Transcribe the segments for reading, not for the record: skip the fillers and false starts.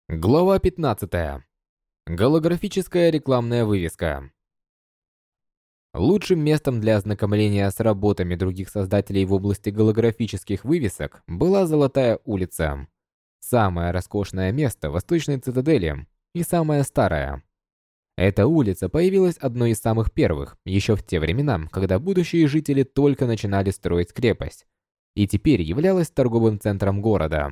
Глава 15. Голографическая рекламная вывеска. Лучшим местом для ознакомления с работами других создателей в области голографических вывесок была Золотая улица. Самое роскошное место в Восточной цитадели и самое старое. Эта улица появилась одной из самых первых, еще в те времена, когда будущие жители только начинали строить крепость, и теперь являлась торговым центром города.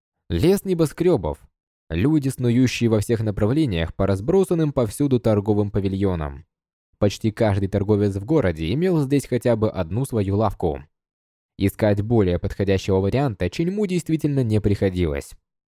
Лес небоскребов, люди, снующие во всех направлениях по разбросанным повсюду торговым павильонам. Почти каждый торговец в городе имел здесь хотя бы одну свою лавку. Искать более подходящего варианта Ченьму действительно не приходилось.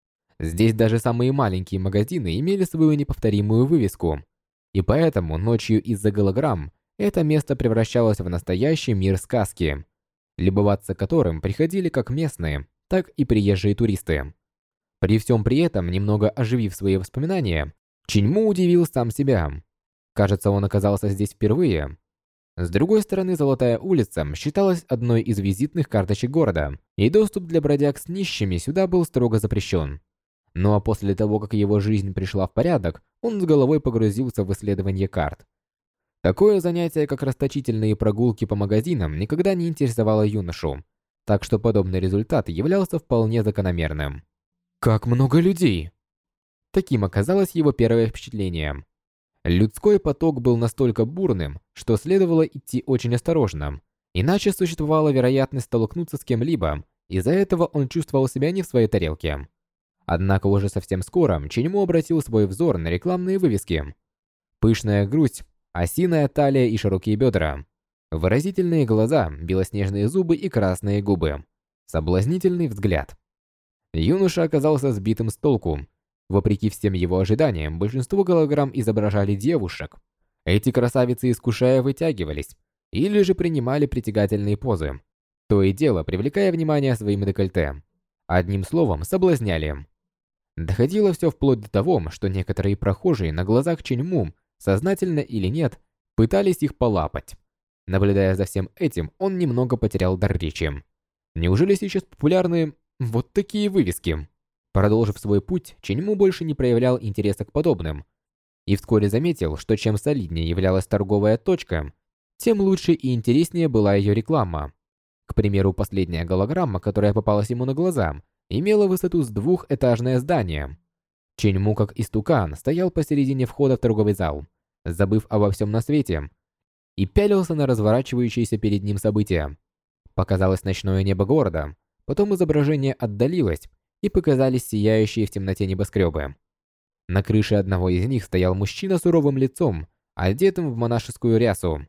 Здесь даже самые маленькие магазины имели свою неповторимую вывеску, и поэтому ночью из-за голограмм это место превращалось в настоящий мир сказки, любоваться которым приходили как местные, так и приезжие туристы. При всем при этом, немного оживив свои воспоминания, Ченьму удивил сам себя. Кажется, он оказался здесь впервые. С другой стороны, Золотая улица считалась одной из визитных карточек города, и доступ для бродяг с нищими сюда был строго запрещен. Ну а после того, как его жизнь пришла в порядок, он с головой погрузился в исследование карт. Такое занятие, как расточительные прогулки по магазинам, никогда не интересовало юношу, так что подобный результат являлся вполне закономерным. Как много людей! Таким оказалось его первое впечатление. Людской поток был настолько бурным, что следовало идти очень осторожно, иначе существовала вероятность столкнуться с кем-либо, из-за этого он чувствовал себя не в своей тарелке. Однако уже совсем скоро Ченьму обратил свой взор на рекламные вывески. Пышная грудь, осиная талия и широкие бедра, выразительные глаза, белоснежные зубы и красные губы, соблазнительный взгляд. Юноша оказался сбитым с толку. Вопреки всем его ожиданиям, большинство голограмм изображали девушек. Эти красавицы, искушая, вытягивались или же принимали притягательные позы, то и дело привлекая внимание своим декольте. Одним словом, соблазняли. Доходило все вплоть до того, что некоторые прохожие на глазах Ченьму, сознательно или нет, пытались их полапать. Наблюдая за всем этим, он немного потерял дар речи. Неужели сейчас популярны вот такие вывески? Продолжив свой путь, Ченьму больше не проявлял интереса к подобным. И вскоре заметил, что чем солиднее являлась торговая точка, тем лучше и интереснее была ее реклама. К примеру, последняя голограмма, которая попалась ему на глаза, имела высоту с двухэтажное здание. Ченьму, как истукан, стоял посередине входа в торговый зал, забыв обо всем на свете, и пялился на разворачивающиеся перед ним события. Показалось ночное небо города, потом изображение отдалилось, и показались сияющие в темноте небоскребы. На крыше одного из них стоял мужчина с суровым лицом, одетым в монашескую рясу.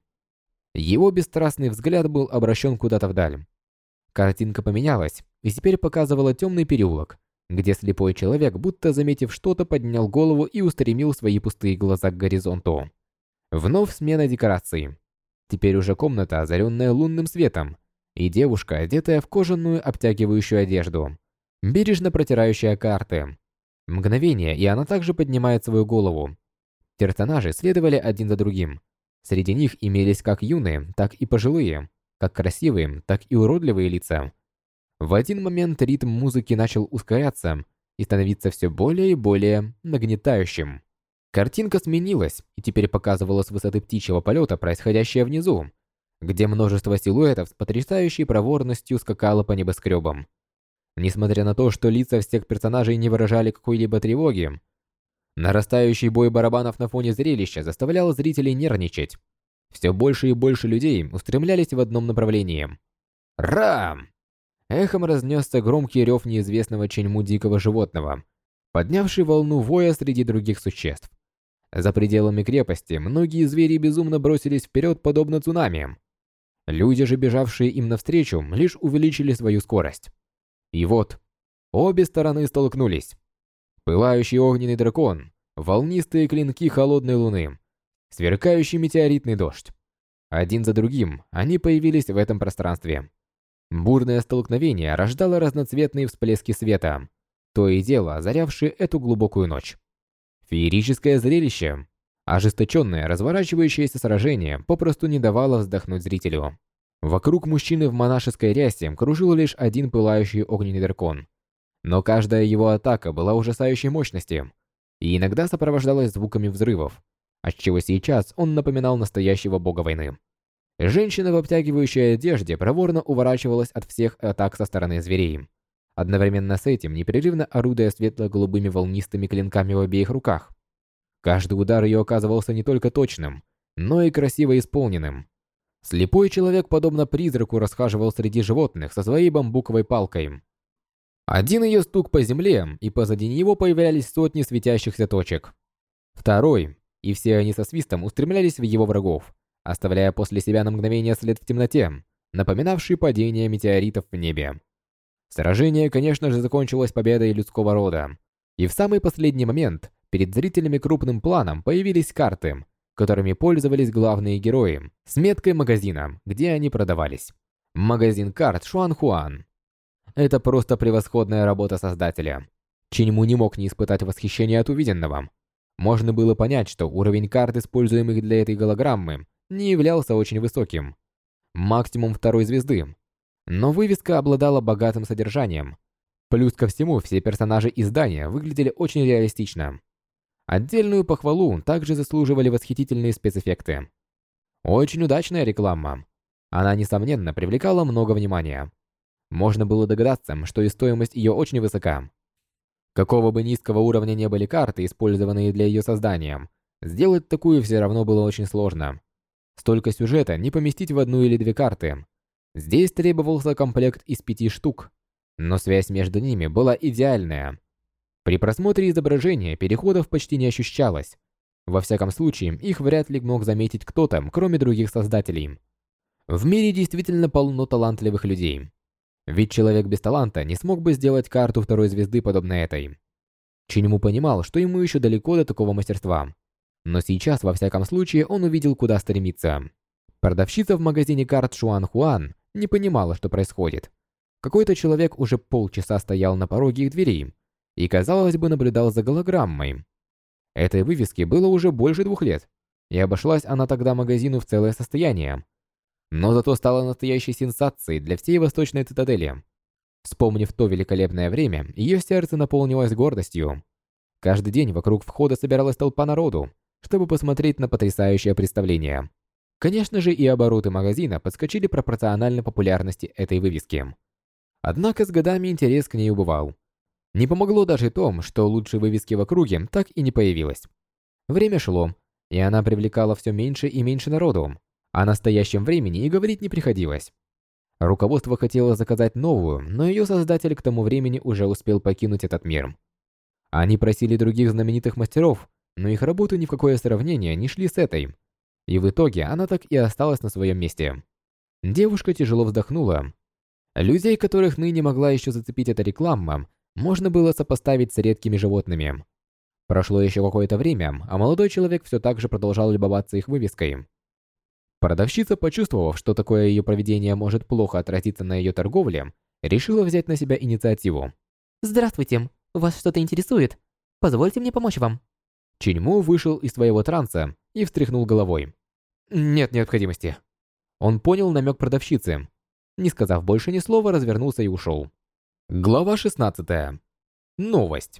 Его бесстрастный взгляд был обращен куда-то вдаль. Картинка поменялась и теперь показывала темный переулок, где слепой человек, будто заметив что-то, поднял голову и устремил свои пустые глаза к горизонту. Вновь смена декораций. Теперь уже комната, озаренная лунным светом, и девушка, одетая в кожаную обтягивающую одежду, бережно протирающая карты. Мгновение, и она также поднимает свою голову. Персонажи следовали один за другим. Среди них имелись как юные, так и пожилые, как красивые, так и уродливые лица. В один момент ритм музыки начал ускоряться и становиться все более и более нагнетающим. Картинка сменилась и теперь показывала с высоты птичьего полета происходящее внизу, где множество силуэтов с потрясающей проворностью скакало по небоскребам. Несмотря на то, что лица всех персонажей не выражали какой-либо тревоги, нарастающий бой барабанов на фоне зрелища заставлял зрителей нервничать. Все больше и больше людей устремлялись в одном направлении. Рам! Эхом разнесся громкий рев неизвестного Ченьму дикого животного, поднявший волну воя среди других существ. За пределами крепости многие звери безумно бросились вперед, подобно цунами. Люди же, бежавшие им навстречу, лишь увеличили свою скорость. И вот, обе стороны столкнулись. Пылающий огненный дракон, волнистые клинки холодной луны, сверкающий метеоритный дождь. Один за другим они появились в этом пространстве. Бурное столкновение рождало разноцветные всплески света, то и дело озарявшие эту глубокую ночь. Феерическое зрелище, ожесточенное разворачивающееся сражение попросту не давало вздохнуть зрителю. Вокруг мужчины в монашеской рясе кружил лишь один пылающий огненный дракон. Но каждая его атака была ужасающей мощности и иногда сопровождалась звуками взрывов, отчего сейчас он напоминал настоящего бога войны. Женщина в обтягивающей одежде проворно уворачивалась от всех атак со стороны зверей, одновременно с этим непрерывно орудуя светло-голубыми волнистыми клинками в обеих руках. Каждый удар ее оказывался не только точным, но и красиво исполненным. Слепой человек, подобно призраку, расхаживал среди животных со своей бамбуковой палкой. Один ее стук по земле, и позади него появлялись сотни светящихся точек. Второй, и все они со свистом устремлялись в его врагов, оставляя после себя на мгновение след в темноте, напоминавший падение метеоритов в небе. Сражение, конечно же, закончилось победой людского рода, и в самый последний момент перед зрителями крупным планом появились карты, которыми пользовались главные герои, с меткой магазина, где они продавались. Магазин карт Шуанхуан. Это просто превосходная работа создателя. Чиньму не мог не испытать восхищения от увиденного. Можно было понять, что уровень карт, используемых для этой голограммы, не являлся очень высоким. Максимум 2 звезды. Но вывеска обладала богатым содержанием. Плюс ко всему, все персонажи издания выглядели очень реалистично. Отдельную похвалу также заслуживали восхитительные спецэффекты. Очень удачная реклама. Она, несомненно, привлекала много внимания. Можно было догадаться, что и стоимость ее очень высока. Какого бы низкого уровня не были карты, использованные для ее создания, сделать такую все равно было очень сложно. Столько сюжета не поместить в 1 или 2 карты. Здесь требовался комплект из 5 штук, но связь между ними была идеальная. При просмотре изображения переходов почти не ощущалось. Во всяком случае, их вряд ли мог заметить кто-то, кроме других создателей. В мире действительно полно талантливых людей. Ведь человек без таланта не смог бы сделать карту 2 звезды, подобно этой. Чиньму понимал, что ему еще далеко до такого мастерства. Но сейчас, во всяком случае, он увидел, куда стремиться. Продавщица в магазине карт Шуанхуан не понимала, что происходит. Какой-то человек уже полчаса стоял на пороге их дверей и, казалось бы, наблюдал за голограммой. Этой вывеске было уже больше 2 лет, и обошлась она тогда магазину в целое состояние. Но зато стала настоящей сенсацией для всей Восточной Цитадели. Вспомнив то великолепное время, ее сердце наполнилось гордостью. Каждый день вокруг входа собиралась толпа народу, чтобы посмотреть на потрясающее представление. Конечно же, и обороты магазина подскочили пропорционально популярности этой вывески. Однако с годами интерес к ней убывал. Не помогло даже то, что лучшей вывески в округе так и не появилось. Время шло, и она привлекала все меньше и меньше народу. О настоящем времени и говорить не приходилось. Руководство хотело заказать новую, но ее создатель к тому времени уже успел покинуть этот мир. Они просили других знаменитых мастеров, но их работы ни в какое сравнение не шли с этой. И в итоге она так и осталась на своем месте. Девушка тяжело вздохнула. Людей, которых ныне могла еще зацепить эта реклама, можно было сопоставить с редкими животными. Прошло еще какое-то время, а молодой человек все так же продолжал любоваться их вывеской. Продавщица, почувствовав, что такое ее поведение может плохо отразиться на ее торговле, решила взять на себя инициативу. Здравствуйте, вас что-то интересует? Позвольте мне помочь вам. Чиньму вышел из своего транса и встряхнул головой. Нет необходимости. Он понял намек продавщицы. Не сказав больше ни слова, развернулся и ушел. Глава 16. Новость.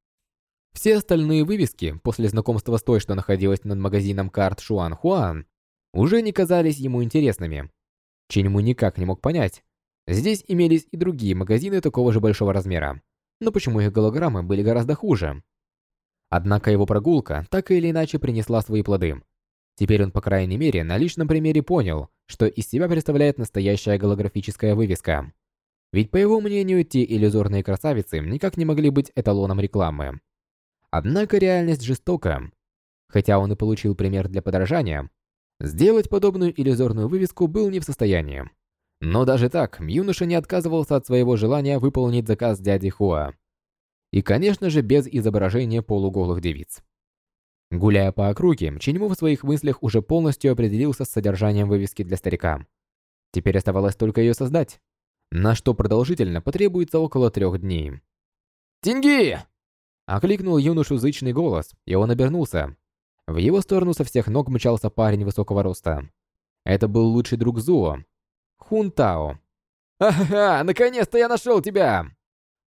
Все остальные вывески, после знакомства с той, что находилась над магазином карт Шуанхуан, уже не казались ему интересными. Чиньму никак не мог понять. Здесь имелись и другие магазины такого же большого размера, но почему их голограммы были гораздо хуже? Однако его прогулка так или иначе принесла свои плоды. Теперь он, по крайней мере, на личном примере понял, что из себя представляет настоящая голографическая вывеска. Ведь, по его мнению, те иллюзорные красавицы никак не могли быть эталоном рекламы. Однако реальность жестока. Хотя он и получил пример для подражания, сделать подобную иллюзорную вывеску был не в состоянии. Но даже так, юноша не отказывался от своего желания выполнить заказ дяди Хуа. И, конечно же, без изображения полуголых девиц. Гуляя по округе, Чиньму в своих мыслях уже полностью определился с содержанием вывески для старика. Теперь оставалось только ее создать, на что продолжительно потребуется около 3 дней. «Тинги!» — окликнул юношу зычный голос, и он обернулся. В его сторону со всех ног мчался парень высокого роста. Это был лучший друг Зуо, Хун Тао. «Ага, наконец-то я нашел тебя!»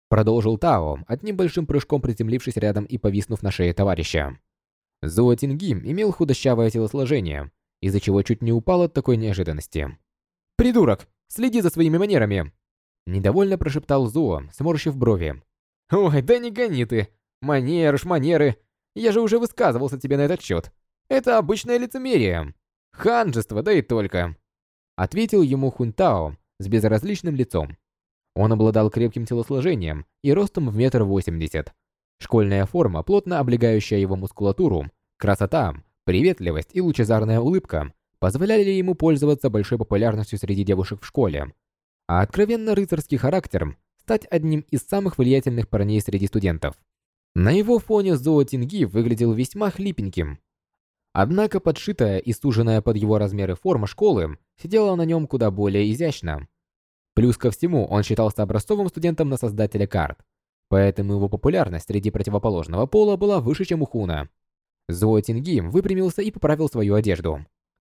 Продолжил Тао, одним большим прыжком приземлившись рядом и повиснув на шее товарища. Зуо Тингим имел худощавое телосложение, из-за чего чуть не упал от такой неожиданности. «Придурок! Следи за своими манерами!» Недовольно прошептал Зуо, сморщив брови. «Ой, да не гони ты! Манеры! Я же уже высказывался тебе на этот счет. Это обычное лицемерие. Ханжество, да и только!» Ответил ему Хунтао с безразличным лицом. Он обладал крепким телосложением и ростом в 1,80 м. Школьная форма, плотно облегающая его мускулатуру, красота, приветливость и лучезарная улыбка позволяли ему пользоваться большой популярностью среди девушек в школе, а откровенно рыцарский характер стать одним из самых влиятельных парней среди студентов. На его фоне Зуо Тинги выглядел весьма хлипеньким. Однако подшитая и суженная под его размеры форма школы сидела на нем куда более изящно. Плюс ко всему, он считался образцовым студентом на создателя карт, поэтому его популярность среди противоположного пола была выше, чем у Хуна. Зуо Тинги выпрямился и поправил свою одежду.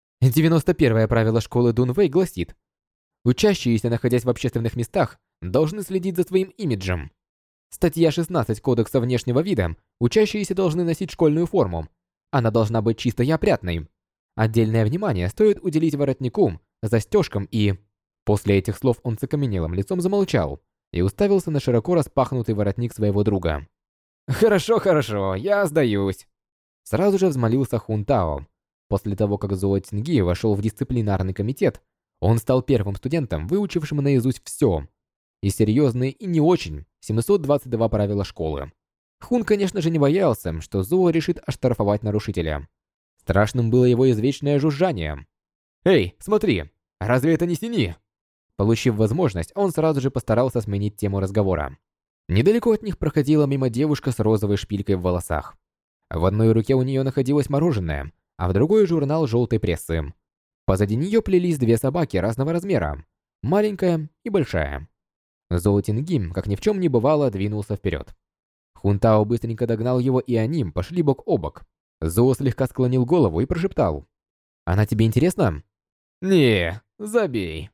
91-е правило школы Дунвэй гласит: учащиеся, находясь в общественных местах, должны следить за своим имиджем. Статья 16 Кодекса внешнего вида: учащиеся должны носить школьную форму. Она должна быть чистой и опрятной. Отдельное внимание стоит уделить воротнику, застежкам и... После этих слов он с окаменелым лицом замолчал и уставился на широко распахнутый воротник своего друга. «Хорошо, я сдаюсь!» Сразу же взмолился Хун Тао. После того, как Зуо Тинги вошел в дисциплинарный комитет, он стал первым студентом, выучившим наизусть все. И серьезные, и не очень 722 правила школы. Хун, конечно же, не боялся, что Зуо решит оштрафовать нарушителя. Страшным было его извечное жужжание. «Эй, смотри! Разве это не Сини?» Получив возможность, он сразу же постарался сменить тему разговора. Недалеко от них проходила мимо девушка с розовой шпилькой в волосах. В одной руке у нее находилось мороженое, а в другой журнал желтой прессы. Позади нее плелись две собаки разного размера, маленькая и большая. Зуо Тинги, как ни в чем не бывало, двинулся вперед. Хунтао быстренько догнал его, и они пошли бок о бок. Зуо слегка склонил голову и прошептал: «Она тебе интересна?» «Не, забей».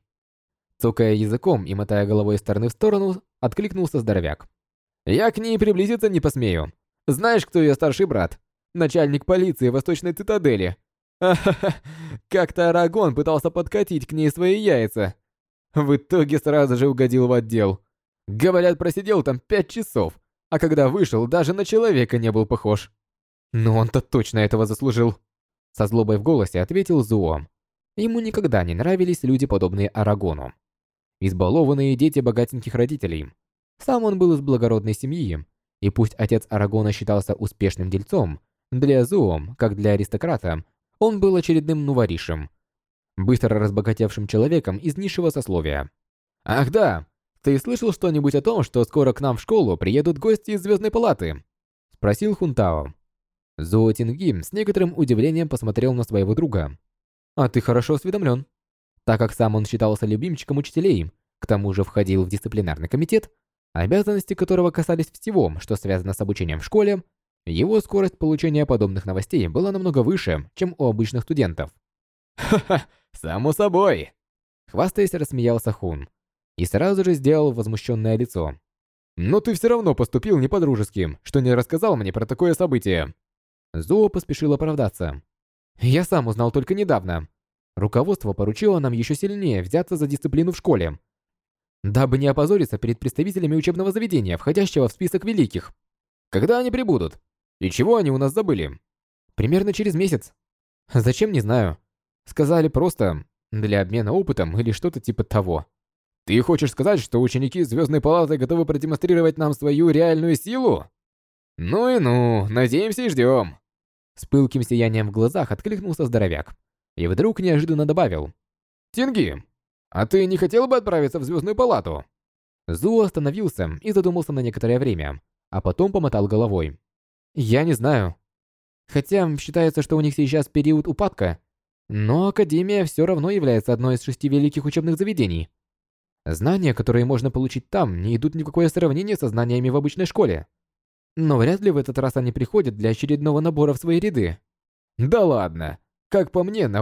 Цокая языком и мотая головой из стороны в сторону, откликнулся здоровяк. «Я к ней приблизиться не посмею. Знаешь, кто ее старший брат? Начальник полиции Восточной Цитадели. Ахаха, как-то Арагон пытался подкатить к ней свои яйца. В итоге сразу же угодил в отдел. Говорят, просидел там 5 часов, а когда вышел, даже на человека не был похож. Но он-то точно этого заслужил». Со злобой в голосе ответил Зуо. Ему никогда не нравились люди, подобные Арагону. Избалованные дети богатеньких родителей. Сам он был из благородной семьи, и пусть отец Арагона считался успешным дельцом, для Зуо, как для аристократа, он был очередным нуворишем, быстро разбогатевшим человеком из низшего сословия. «Ах да, ты слышал что-нибудь о том, что скоро к нам в школу приедут гости из Звездной палаты?» — спросил Хунтао. Зуо Тинги с некоторым удивлением посмотрел на своего друга. «А ты хорошо осведомлен». Так как сам он считался любимчиком учителей, к тому же входил в дисциплинарный комитет, обязанности которого касались всего, что связано с обучением в школе, его скорость получения подобных новостей была намного выше, чем у обычных студентов. «Ха-ха, само собой!» Хвастаясь, рассмеялся Хун и сразу же сделал возмущенное лицо. «Но ты все равно поступил не по-дружески, что не рассказал мне про такое событие». Зуо поспешил оправдаться. «Я сам узнал только недавно. Руководство поручило нам еще сильнее взяться за дисциплину в школе, дабы не опозориться перед представителями учебного заведения, входящего в список великих. Когда они прибудут? И чего они у нас забыли?» «Примерно через месяц». «Зачем, не знаю. Сказали просто для обмена опытом или что-то типа того». «Ты хочешь сказать, что ученики Звездной палаты готовы продемонстрировать нам свою реальную силу?» «Ну и ну, надеемся и ждем». С пылким сиянием в глазах откликнулся здоровяк. И вдруг неожиданно добавил: «Тинги, а ты не хотел бы отправиться в Звездную палату?» Зуо остановился и задумался на некоторое время, а потом помотал головой. «Я не знаю. Хотя считается, что у них сейчас период упадка, но Академия все равно является одной из 6 великих учебных заведений. Знания, которые можно получить там, не идут ни в какое сравнение со знаниями в обычной школе. Но вряд ли в этот раз они приходят для очередного набора в свои ряды». «Да ладно. Как по мне, на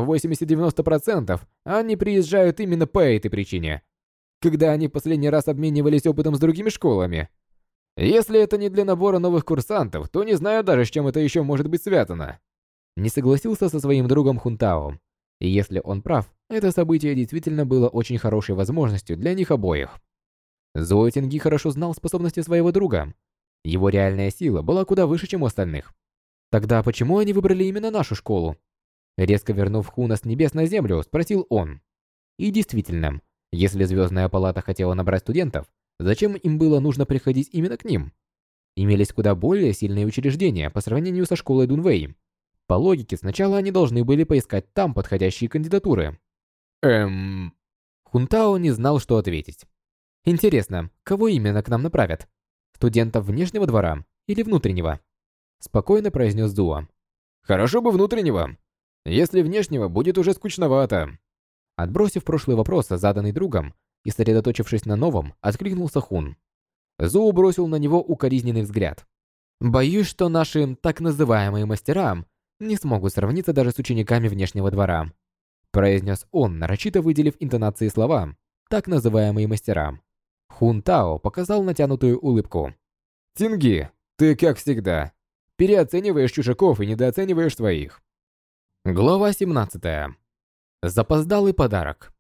80-90% они приезжают именно по этой причине. Когда они в последний раз обменивались опытом с другими школами? Если это не для набора новых курсантов, то не знаю даже, с чем это еще может быть связано. Не согласился со своим другом Хунтао. И если он прав, это событие действительно было очень хорошей возможностью для них обоих. Зуо Тинги хорошо знал способности своего друга. Его реальная сила была куда выше, чем у остальных. Тогда почему они выбрали именно нашу школу? Резко вернув Хуна с небес на землю, спросил он. И действительно, если Звездная Палата хотела набрать студентов, зачем им было нужно приходить именно к ним? Имелись куда более сильные учреждения по сравнению со школой Дунвэй. По логике, сначала они должны были поискать там подходящие кандидатуры. Хунтао не знал, что ответить. Интересно, кого именно к нам направят? Студентов внешнего двора или внутреннего? Спокойно произнес Зуо. Хорошо бы внутреннего. Если внешнего, будет уже скучновато. Отбросив прошлый вопрос, заданный другом, и сосредоточившись на новом, откликнулся Хун. Зуо бросил на него укоризненный взгляд. Боюсь, что наши так называемые мастера не смогут сравниться даже с учениками внешнего двора, произнес он, нарочито выделив интонации слова «так называемые мастера». Хун Тао показал натянутую улыбку. «Тинги, ты, как всегда, переоцениваешь чужаков и недооцениваешь своих». Глава 17. Запоздалый подарок.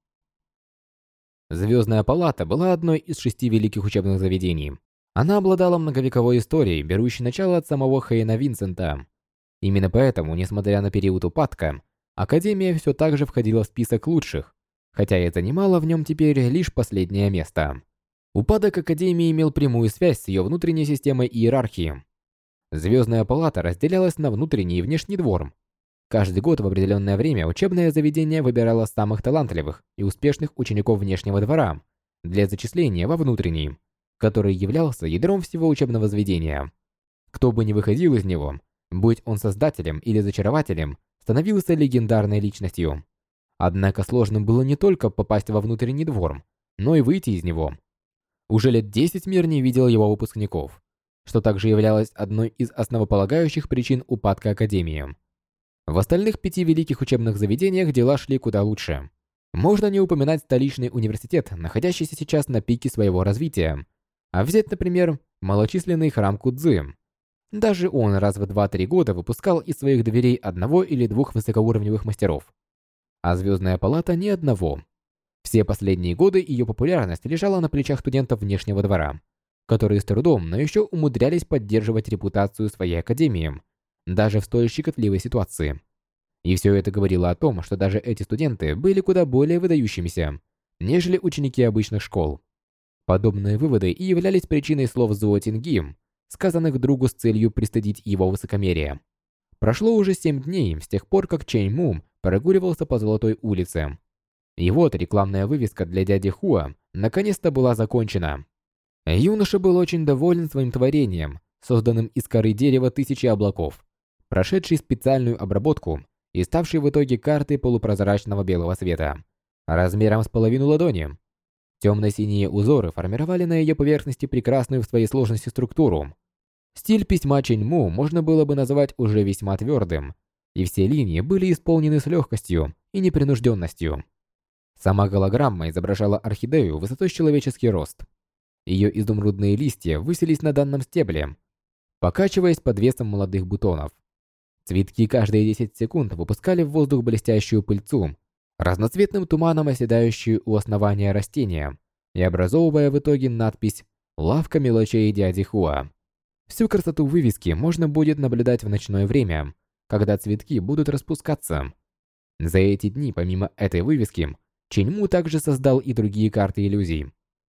Звездная палата была одной из 6 великих учебных заведений. Она обладала многовековой историей, берущей начало от самого Хейна Винсента. Именно поэтому, несмотря на период упадка, Академия все так же входила в список лучших, хотя и занимала в нем теперь лишь последнее место. Упадок Академии имел прямую связь с ее внутренней системой иерархии. Звездная палата разделялась на внутренний и внешний двор. Каждый год в определенное время учебное заведение выбирало самых талантливых и успешных учеников внешнего двора для зачисления во внутренний, который являлся ядром всего учебного заведения. Кто бы ни выходил из него, будь он создателем или зачарователем, становился легендарной личностью. Однако сложным было не только попасть во внутренний двор, но и выйти из него. Уже лет 10 мир не видел его выпускников, что также являлось одной из основополагающих причин упадка Академии. В остальных 5 великих учебных заведениях дела шли куда лучше. Можно не упоминать столичный университет, находящийся сейчас на пике своего развития, а взять, например, малочисленный храм Кудзи. Даже он раз в 2-3 года выпускал из своих дверей одного или двух высокоуровневых мастеров. А Звездная палата ни одного. Все последние годы ее популярность лежала на плечах студентов внешнего двора, которые с трудом, но еще умудрялись поддерживать репутацию своей академии, даже в столь щекотливой ситуации. И все это говорило о том, что даже эти студенты были куда более выдающимися, нежели ученики обычных школ. Подобные выводы и являлись причиной слов Зуо Тинги, сказанных другу с целью пристыдить его высокомерие. Прошло уже 7 дней с тех пор, как Чэнь Му прогуливался по Золотой улице. И вот рекламная вывеска для дяди Хуа наконец-то была закончена. Юноша был очень доволен своим творением, созданным из коры дерева тысячи облаков, прошедший специальную обработку и ставший в итоге картой полупрозрачного белого цвета, размером с половину ладони. Темно-синие узоры формировали на ее поверхности прекрасную в своей сложности структуру. Стиль письма Чэньму можно было бы назвать уже весьма твердым, и все линии были исполнены с легкостью и непринужденностью. Сама голограмма изображала орхидею высотой с человеческий рост. Ее изумрудные листья высились на данном стебле, покачиваясь под весом молодых бутонов. Цветки каждые 10 секунд выпускали в воздух блестящую пыльцу, разноцветным туманом оседающую у основания растения и образовывая в итоге надпись «Лавка мелочей дяди Хуа». Всю красоту вывески можно будет наблюдать в ночное время, когда цветки будут распускаться. За эти дни, помимо этой вывески, Чэньму также создал и другие карты иллюзий.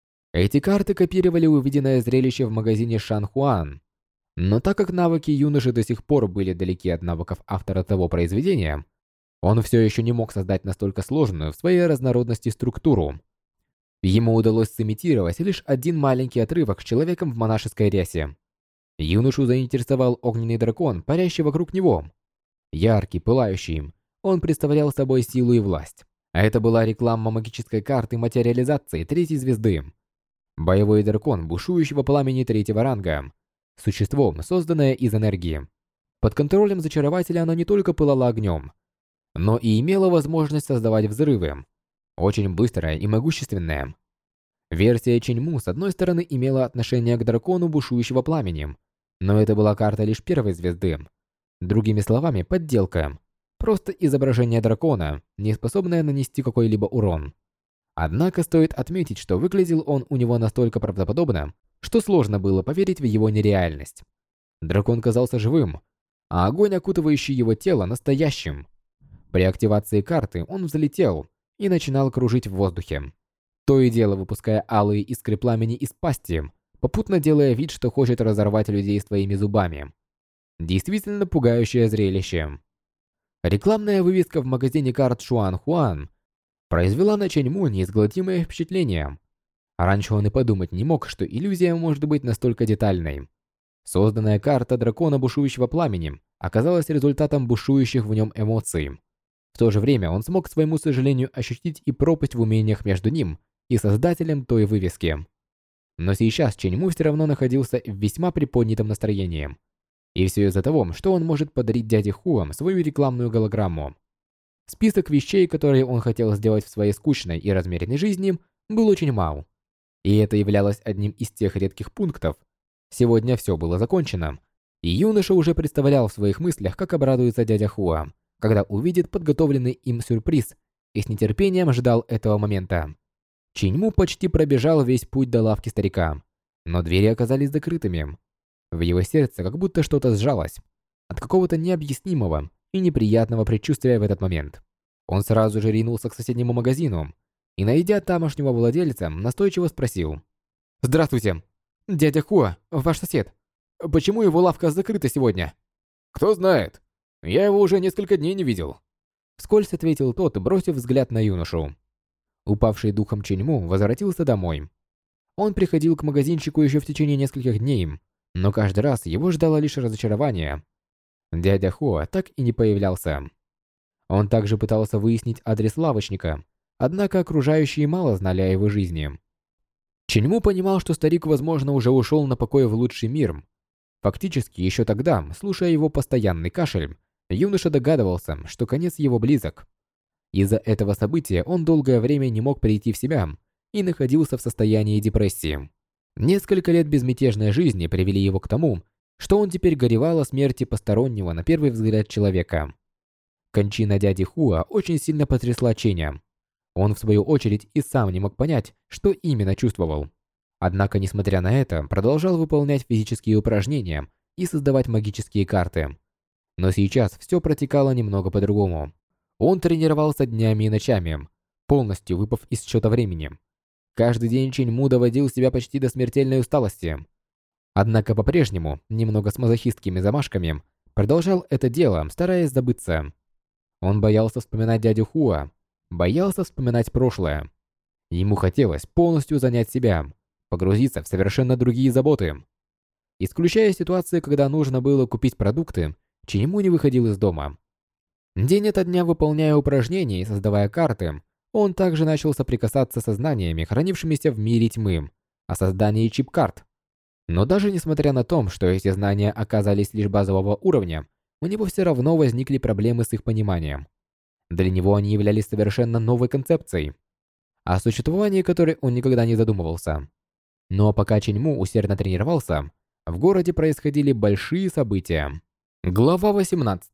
Эти карты копировали увиденное зрелище в магазине Шанхуан. Но так как навыки юноши до сих пор были далеки от навыков автора того произведения, он все еще не мог создать настолько сложную в своей разнородности структуру. Ему удалось сымитировать лишь один маленький отрывок с человеком в монашеской рясе. Юношу заинтересовал огненный дракон, парящий вокруг него. Яркий, пылающий, он представлял собой силу и власть. А это была реклама магической карты материализации 3-й звезды. Боевой дракон бушующего пламени 3-го ранга. Существо, созданное из энергии. Под контролем зачарователя оно не только пылало огнем, но и имело возможность создавать взрывы. Очень быстрое и могущественное. Версия Ченьму с одной стороны имела отношение к дракону бушующего пламени, но это была карта лишь первой звезды. Другими словами, подделка. Просто изображение дракона, не способное нанести какой-либо урон. Однако стоит отметить, что выглядел он у него настолько правдоподобно, что сложно было поверить в его нереальность. Дракон казался живым, а огонь, окутывающий его тело, настоящим. При активации карты он взлетел и начинал кружить в воздухе, то и дело выпуская алые искры пламени из пасти, попутно делая вид, что хочет разорвать людей своими зубами. Действительно пугающее зрелище. Рекламная вывеска в магазине карт Шуан Хуан произвела на Ченьму неизгладимое впечатление. Раньше он и подумать не мог, что иллюзия может быть настолько детальной. Созданная карта дракона бушующего пламени оказалась результатом бушующих в нем эмоций. В то же время он смог, к своему сожалению, ощутить и пропасть в умениях между ним и создателем той вывески. Но сейчас Ченьму все равно находился в весьма приподнятом настроении. И все из-за того, что он может подарить дяде Хуам свою рекламную голограмму. Список вещей, которые он хотел сделать в своей скучной и размеренной жизни, был очень мал. И это являлось одним из тех редких пунктов. Сегодня все было закончено, и юноша уже представлял в своих мыслях, как обрадуется дядя Хуа, когда увидит подготовленный им сюрприз, и с нетерпением ждал этого момента. Ченьму почти пробежал весь путь до лавки старика, но двери оказались закрытыми. В его сердце как будто что-то сжалось от какого-то необъяснимого и неприятного предчувствия в этот момент. Он сразу же ринулся к соседнему магазину и, найдя тамошнего владельца, настойчиво спросил: «Здравствуйте, дядя Хуа, ваш сосед. Почему его лавка закрыта сегодня?» «Кто знает. Я его уже несколько дней не видел». Вскользь ответил тот, бросив взгляд на юношу. Упавший духом Ченьму возвратился домой. Он приходил к магазинчику еще в течение нескольких дней, но каждый раз его ждало лишь разочарование. Дядя Хуа так и не появлялся. Он также пытался выяснить адрес лавочника, однако окружающие мало знали о его жизни. Ченьму понимал, что старик, возможно, уже ушел на покой в лучший мир. Фактически, еще тогда, слушая его постоянный кашель, юноша догадывался, что конец его близок. Из-за этого события он долгое время не мог прийти в себя и находился в состоянии депрессии. Несколько лет безмятежной жизни привели его к тому, что он теперь горевал о смерти постороннего на первый взгляд человека. Кончина дяди Хуа очень сильно потрясла Ченя. Он, в свою очередь, и сам не мог понять, что именно чувствовал. Однако, несмотря на это, продолжал выполнять физические упражнения и создавать магические карты. Но сейчас все протекало немного по-другому. Он тренировался днями и ночами, полностью выпав из счета времени. Каждый день Ченьму доводил себя почти до смертельной усталости. Однако по-прежнему, немного с мазохистскими замашками, продолжал это дело, стараясь забыться. Он боялся вспоминать дядю Хуа, боялся вспоминать прошлое. Ему хотелось полностью занять себя, погрузиться в совершенно другие заботы. Исключая ситуации, когда нужно было купить продукты, Ченьму не выходил из дома. День ото дня выполняя упражнения и создавая карты, он также начал соприкасаться со знаниями, хранившимися в мире тьмы, о создании чип-карт. Но даже несмотря на то, что эти знания оказались лишь базового уровня, у него все равно возникли проблемы с их пониманием. Для него они являлись совершенно новой концепцией, о существовании которой он никогда не задумывался. Но пока Ченьму усердно тренировался, в городе происходили большие события. Глава 18.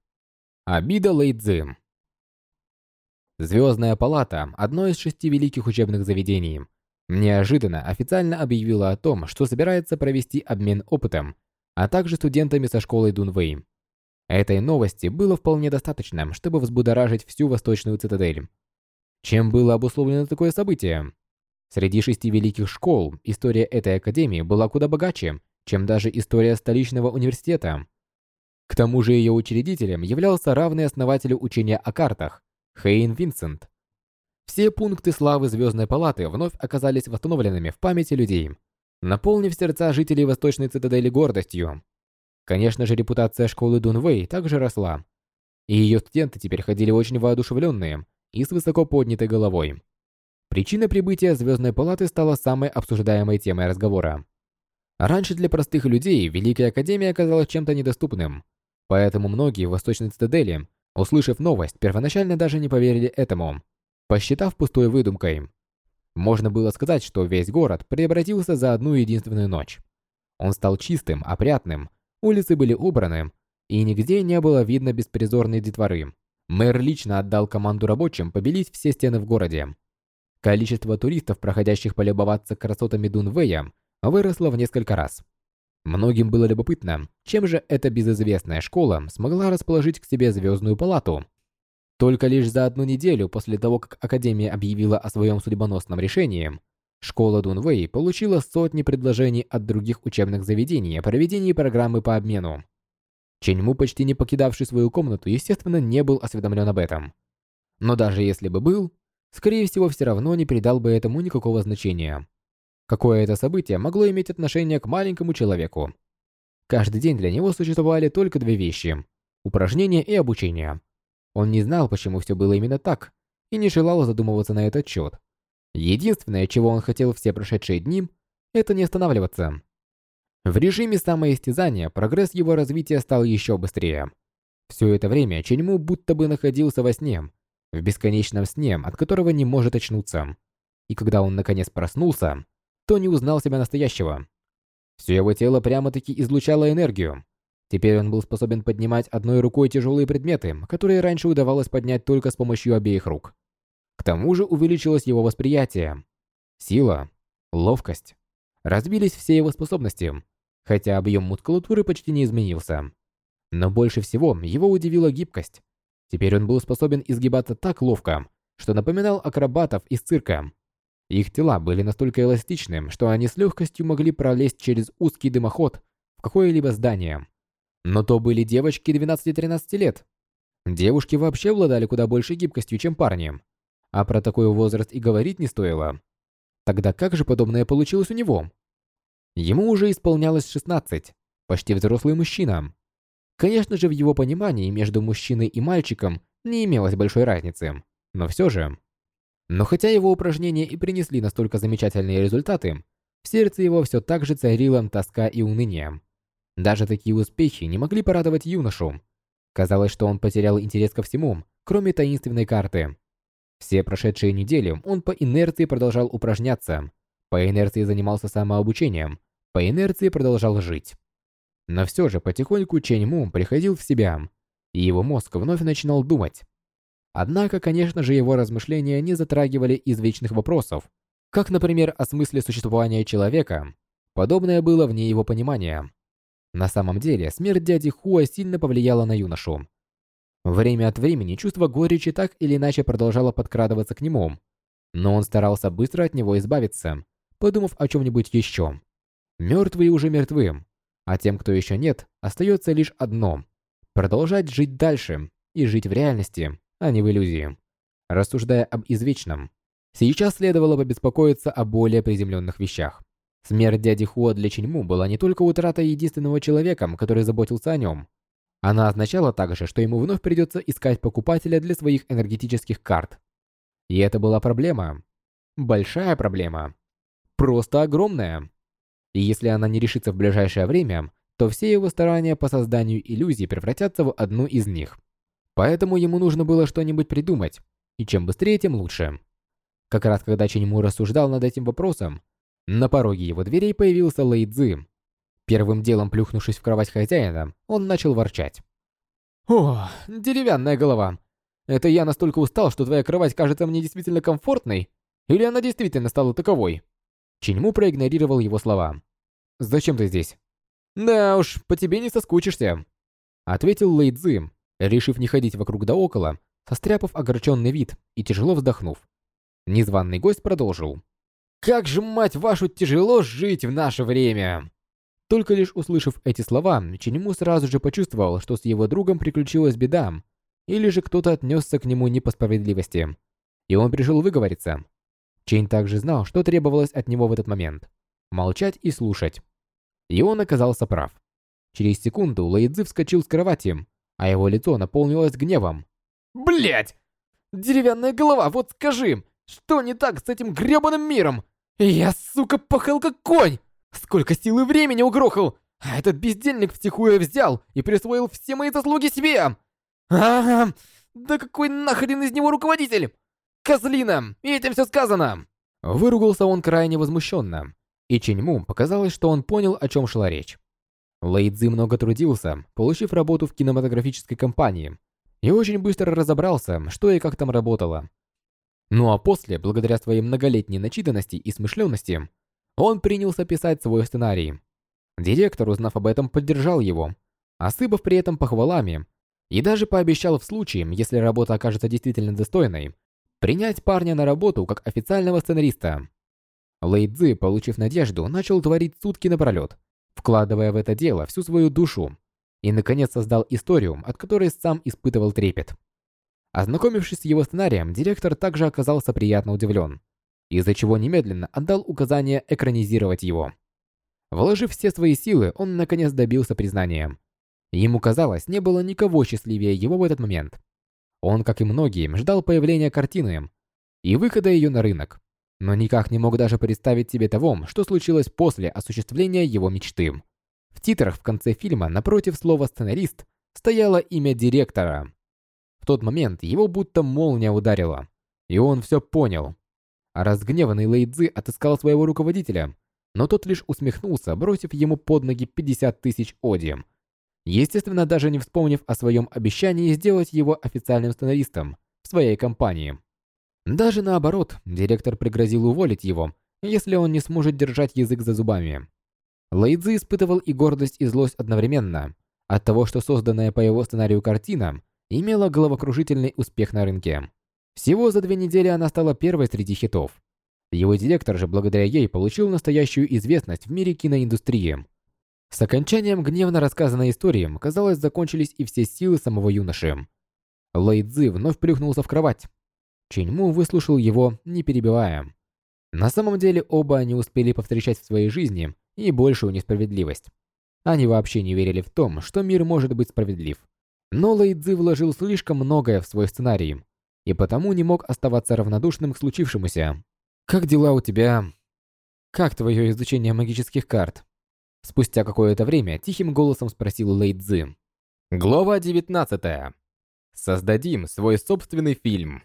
Обида Лэйцзы. Звездная палата, одно из 6 великих учебных заведений, неожиданно официально объявила о том, что собирается провести обмен опытом, а также студентами со школой Дунвэй. Этой новости было вполне достаточно, чтобы взбудоражить всю Восточную Цитадель. Чем было обусловлено такое событие? Среди 6 великих школ история этой академии была куда богаче, чем даже история столичного университета. К тому же ее учредителем являлся равный основателю учения о картах Хэйн Винсент. Все пункты славы Звездной палаты вновь оказались восстановленными в памяти людей, наполнив сердца жителей Восточной Цитадели гордостью. Конечно же, репутация школы Дунвэй также росла, и ее студенты теперь ходили очень воодушевленные и с высоко поднятой головой. Причина прибытия Звездной палаты стала самой обсуждаемой темой разговора. Раньше для простых людей Великая Академия оказалась чем-то недоступным, поэтому многие в Восточной Цитадели, услышав новость, первоначально даже не поверили этому, посчитав пустой выдумкой. Можно было сказать, что весь город преобразился за одну единственную ночь. Он стал чистым, опрятным, улицы были убраны, и нигде не было видно беспризорной детворы. Мэр лично отдал команду рабочим побелить все стены в городе. Количество туристов, проходящих полюбоваться красотами Дунвэя, выросло в несколько раз. Многим было любопытно, чем же эта безызвестная школа смогла расположить к себе звездную палату. Только лишь за одну неделю после того, как Академия объявила о своем судьбоносном решении, школа Дунвэй получила сотни предложений от других учебных заведений о проведении программы по обмену. Ченьму, почти не покидавший свою комнату, естественно, не был осведомлен об этом. Но даже если бы был, скорее всего, все равно не придал бы этому никакого значения. Какое это событие могло иметь отношение к маленькому человеку? Каждый день для него существовали только две вещи – упражнения и обучение. Он не знал, почему все было именно так, и не желал задумываться на этот счет. Единственное, чего он хотел все прошедшие дни, это не останавливаться. В режиме самоистязания прогресс его развития стал еще быстрее. Все это время Ченьму будто бы находился во сне, в бесконечном сне, от которого не может очнуться. И когда он наконец проснулся, то не узнал себя настоящего. Все его тело прямо-таки излучало энергию. Теперь он был способен поднимать одной рукой тяжелые предметы, которые раньше удавалось поднять только с помощью обеих рук. К тому же увеличилось его восприятие. Сила, ловкость. Разбились все его способности, хотя объем мускулатуры почти не изменился. Но больше всего его удивила гибкость. Теперь он был способен изгибаться так ловко, что напоминал акробатов из цирка. Их тела были настолько эластичны, что они с легкостью могли пролезть через узкий дымоход в какое-либо здание. Но то были девочки 12-13 лет. Девушки вообще обладали куда большей гибкостью, чем парни. А про такой возраст и говорить не стоило. Тогда как же подобное получилось у него? Ему уже исполнялось 16, почти взрослый мужчина. Конечно же, в его понимании между мужчиной и мальчиком не имелось большой разницы, но все же. Но хотя его упражнения и принесли настолько замечательные результаты, в сердце его все так же царила тоска и уныние. Даже такие успехи не могли порадовать юношу. Казалось, что он потерял интерес ко всему, кроме таинственной карты. Все прошедшие недели он по инерции продолжал упражняться, по инерции занимался самообучением, по инерции продолжал жить. Но все же потихоньку Ченьму приходил в себя, и его мозг вновь начинал думать. Однако, конечно же, его размышления не затрагивали извечных вопросов, как, например, о смысле существования человека. Подобное было вне его понимания. На самом деле, смерть дяди Хуа сильно повлияла на юношу. Время от времени чувство горечи так или иначе продолжало подкрадываться к нему, но он старался быстро от него избавиться, подумав о чем-нибудь еще. Мертвые уже мертвы, а тем, кто еще нет, остается лишь одно – продолжать жить дальше и жить в реальности, а не в иллюзии. Рассуждая об извечном, сейчас следовало побеспокоиться о более приземленных вещах. Смерть дяди Хуа для Ченьму была не только утратой единственного человека, который заботился о нем. Она означала также, что ему вновь придется искать покупателя для своих энергетических карт. И это была проблема. Большая проблема. Просто огромная. И если она не решится в ближайшее время, то все его старания по созданию иллюзий превратятся в одну из них. Поэтому ему нужно было что-нибудь придумать, и чем быстрее, тем лучше. Как раз когда Ченьму рассуждал над этим вопросом, на пороге его дверей появился Лэй Цзы. Первым делом плюхнувшись в кровать хозяина, он начал ворчать. «О, деревянная голова! Это я настолько устал, что твоя кровать кажется мне действительно комфортной? Или она действительно стала таковой?» Ченьму проигнорировал его слова. «Зачем ты здесь?» «Да уж, по тебе не соскучишься», — ответил Лэй Цзы, решив не ходить вокруг да около, состряпав огорченный вид и тяжело вздохнув. Незваный гость продолжил. «Как же, мать вашу, тяжело жить в наше время!» Только лишь услышав эти слова, Ченьму сразу же почувствовал, что с его другом приключилась беда, или же кто-то отнесся к нему не по справедливости, и он пришел выговориться. Чень также знал, что требовалось от него в этот момент – молчать и слушать. И он оказался прав. Через секунду Лэй Цзы вскочил с кровати, а его лицо наполнилось гневом. «Блядь! Деревянная голова, вот скажи, что не так с этим грёбаным миром? Я, сука, пахал как конь! Сколько сил и времени угрохал! А этот бездельник втихую взял и присвоил все мои заслуги себе! Ага! Да какой нахрен из него руководитель? Козлина! И этим все сказано!» Выругался он крайне возмущенно, и Ченьму показалось, что он понял, о чем шла речь. Лэй Цзи много трудился, получив работу в кинематографической компании, и очень быстро разобрался, что и как там работало. Ну а после, благодаря своей многолетней начитанности и смышленности, он принялся писать свой сценарий. Директор, узнав об этом, поддержал его, осыпав при этом похвалами, и даже пообещал в случае, если работа окажется действительно достойной, принять парня на работу как официального сценариста. Лэй Цзи, получив надежду, начал творить сутки напролет, вкладывая в это дело всю свою душу, и наконец создал историю, от которой сам испытывал трепет. Ознакомившись с его сценарием, директор также оказался приятно удивлен, из-за чего немедленно отдал указание экранизировать его. Вложив все свои силы, он наконец добился признания. Ему казалось, не было никого счастливее его в этот момент. Он, как и многие, ждал появления картины и выхода ее на рынок, но никак не мог даже представить себе того, что случилось после осуществления его мечты. В титрах в конце фильма напротив слова «сценарист» стояло имя директора. В тот момент его будто молния ударила, и он все понял. А разгневанный Лэй Цзи отыскал своего руководителя, но тот лишь усмехнулся, бросив ему под ноги 50 тысяч оди. Естественно, даже не вспомнив о своем обещании сделать его официальным сценаристом в своей компании. Даже наоборот, директор пригрозил уволить его, если он не сможет держать язык за зубами. Лэй Цзи испытывал и гордость, и злость одновременно от того, что созданная по его сценарию картина имела головокружительный успех на рынке. Всего за 2 недели она стала первой среди хитов. Его директор же благодаря ей получил настоящую известность в мире киноиндустрии. С окончанием гневно рассказанной истории, казалось, закончились и все силы самого юноши. Лэй Цзи вновь плюхнулся в кровать. Ченьму выслушал его, не перебивая. На самом деле оба они успели повстречать в своей жизни и большую несправедливость. Они вообще не верили в том, что мир может быть справедлив. Но Лэй Цзи вложил слишком многое в свой сценарий, и потому не мог оставаться равнодушным к случившемуся. «Как дела у тебя? Как твое изучение магических карт?» Спустя какое-то время тихим голосом спросил Лэй Цзи. Глава 19. Создадим свой собственный фильм.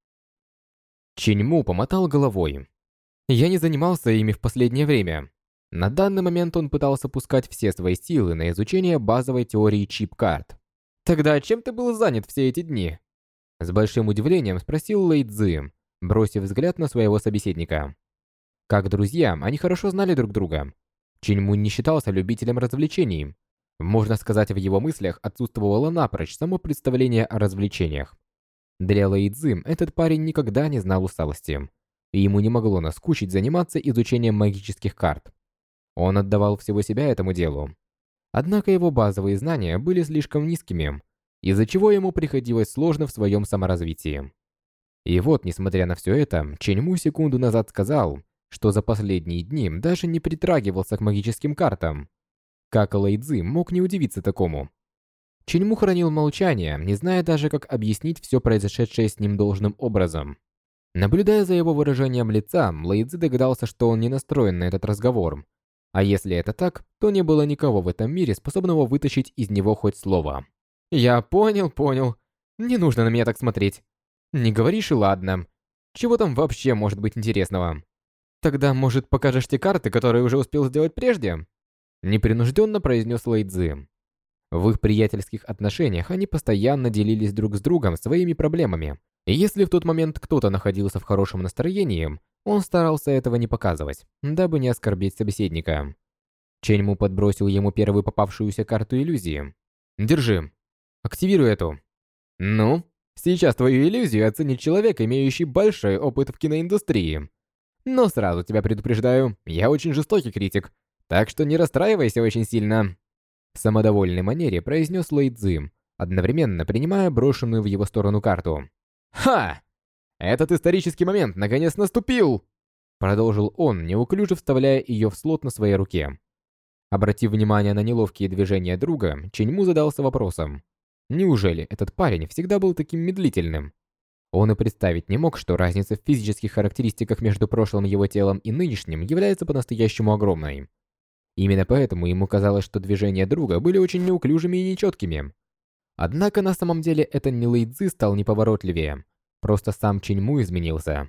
Ченьму помотал головой. Я не занимался ими в последнее время. На данный момент он пытался пускать все свои силы на изучение базовой теории чип-карт. Тогда чем ты был занят все эти дни? С большим удивлением спросил Лэй Цзи, бросив взгляд на своего собеседника. Как друзья, они хорошо знали друг друга. Ченьму не считался любителем развлечений. Можно сказать, в его мыслях отсутствовало напрочь само представление о развлечениях. Для Лэй Цзи этот парень никогда не знал усталости, и ему не могло наскучить заниматься изучением магических карт. Он отдавал всего себя этому делу. Однако его базовые знания были слишком низкими, из-за чего ему приходилось сложно в своем саморазвитии. И вот, несмотря на все это, Ченьму секунду назад сказал, что за последние дни даже не притрагивался к магическим картам. Как Лэй Цзи мог не удивиться такому? Ченьму хранил молчание, не зная даже, как объяснить все произошедшее с ним должным образом. Наблюдая за его выражением лица, Лэй Цзи догадался, что он не настроен на этот разговор. А если это так, то не было никого в этом мире, способного вытащить из него хоть слово. «Я понял. Не нужно на меня так смотреть. Не говоришь и ладно. Чего там вообще может быть интересного? Тогда, может, покажешь те карты, которые уже успел сделать прежде?» Непринужденно произнес Лэй Цзи. В их приятельских отношениях они постоянно делились друг с другом своими проблемами. И если в тот момент кто-то находился в хорошем настроении, он старался этого не показывать, дабы не оскорбить собеседника. Ченьму подбросил ему первую попавшуюся карту иллюзии. «Держи. Активируй эту». «Ну, сейчас твою иллюзию оценит человек, имеющий большой опыт в киноиндустрии. Но сразу тебя предупреждаю, я очень жестокий критик, так что не расстраивайся очень сильно». В самодовольной манере произнес Лэй Цзи, одновременно принимая брошенную в его сторону карту. «Ха! Этот исторический момент наконец наступил!» Продолжил он, неуклюже вставляя ее в слот на своей руке. Обратив внимание на неловкие движения друга, Ченьму задался вопросом. Неужели этот парень всегда был таким медлительным? Он и представить не мог, что разница в физических характеристиках между прошлым его телом и нынешним является по-настоящему огромной. Именно поэтому ему казалось, что движения друга были очень неуклюжими и нечеткими. Однако на самом деле это не Лэй Цзи стал неповоротливее, просто сам Ченьму изменился.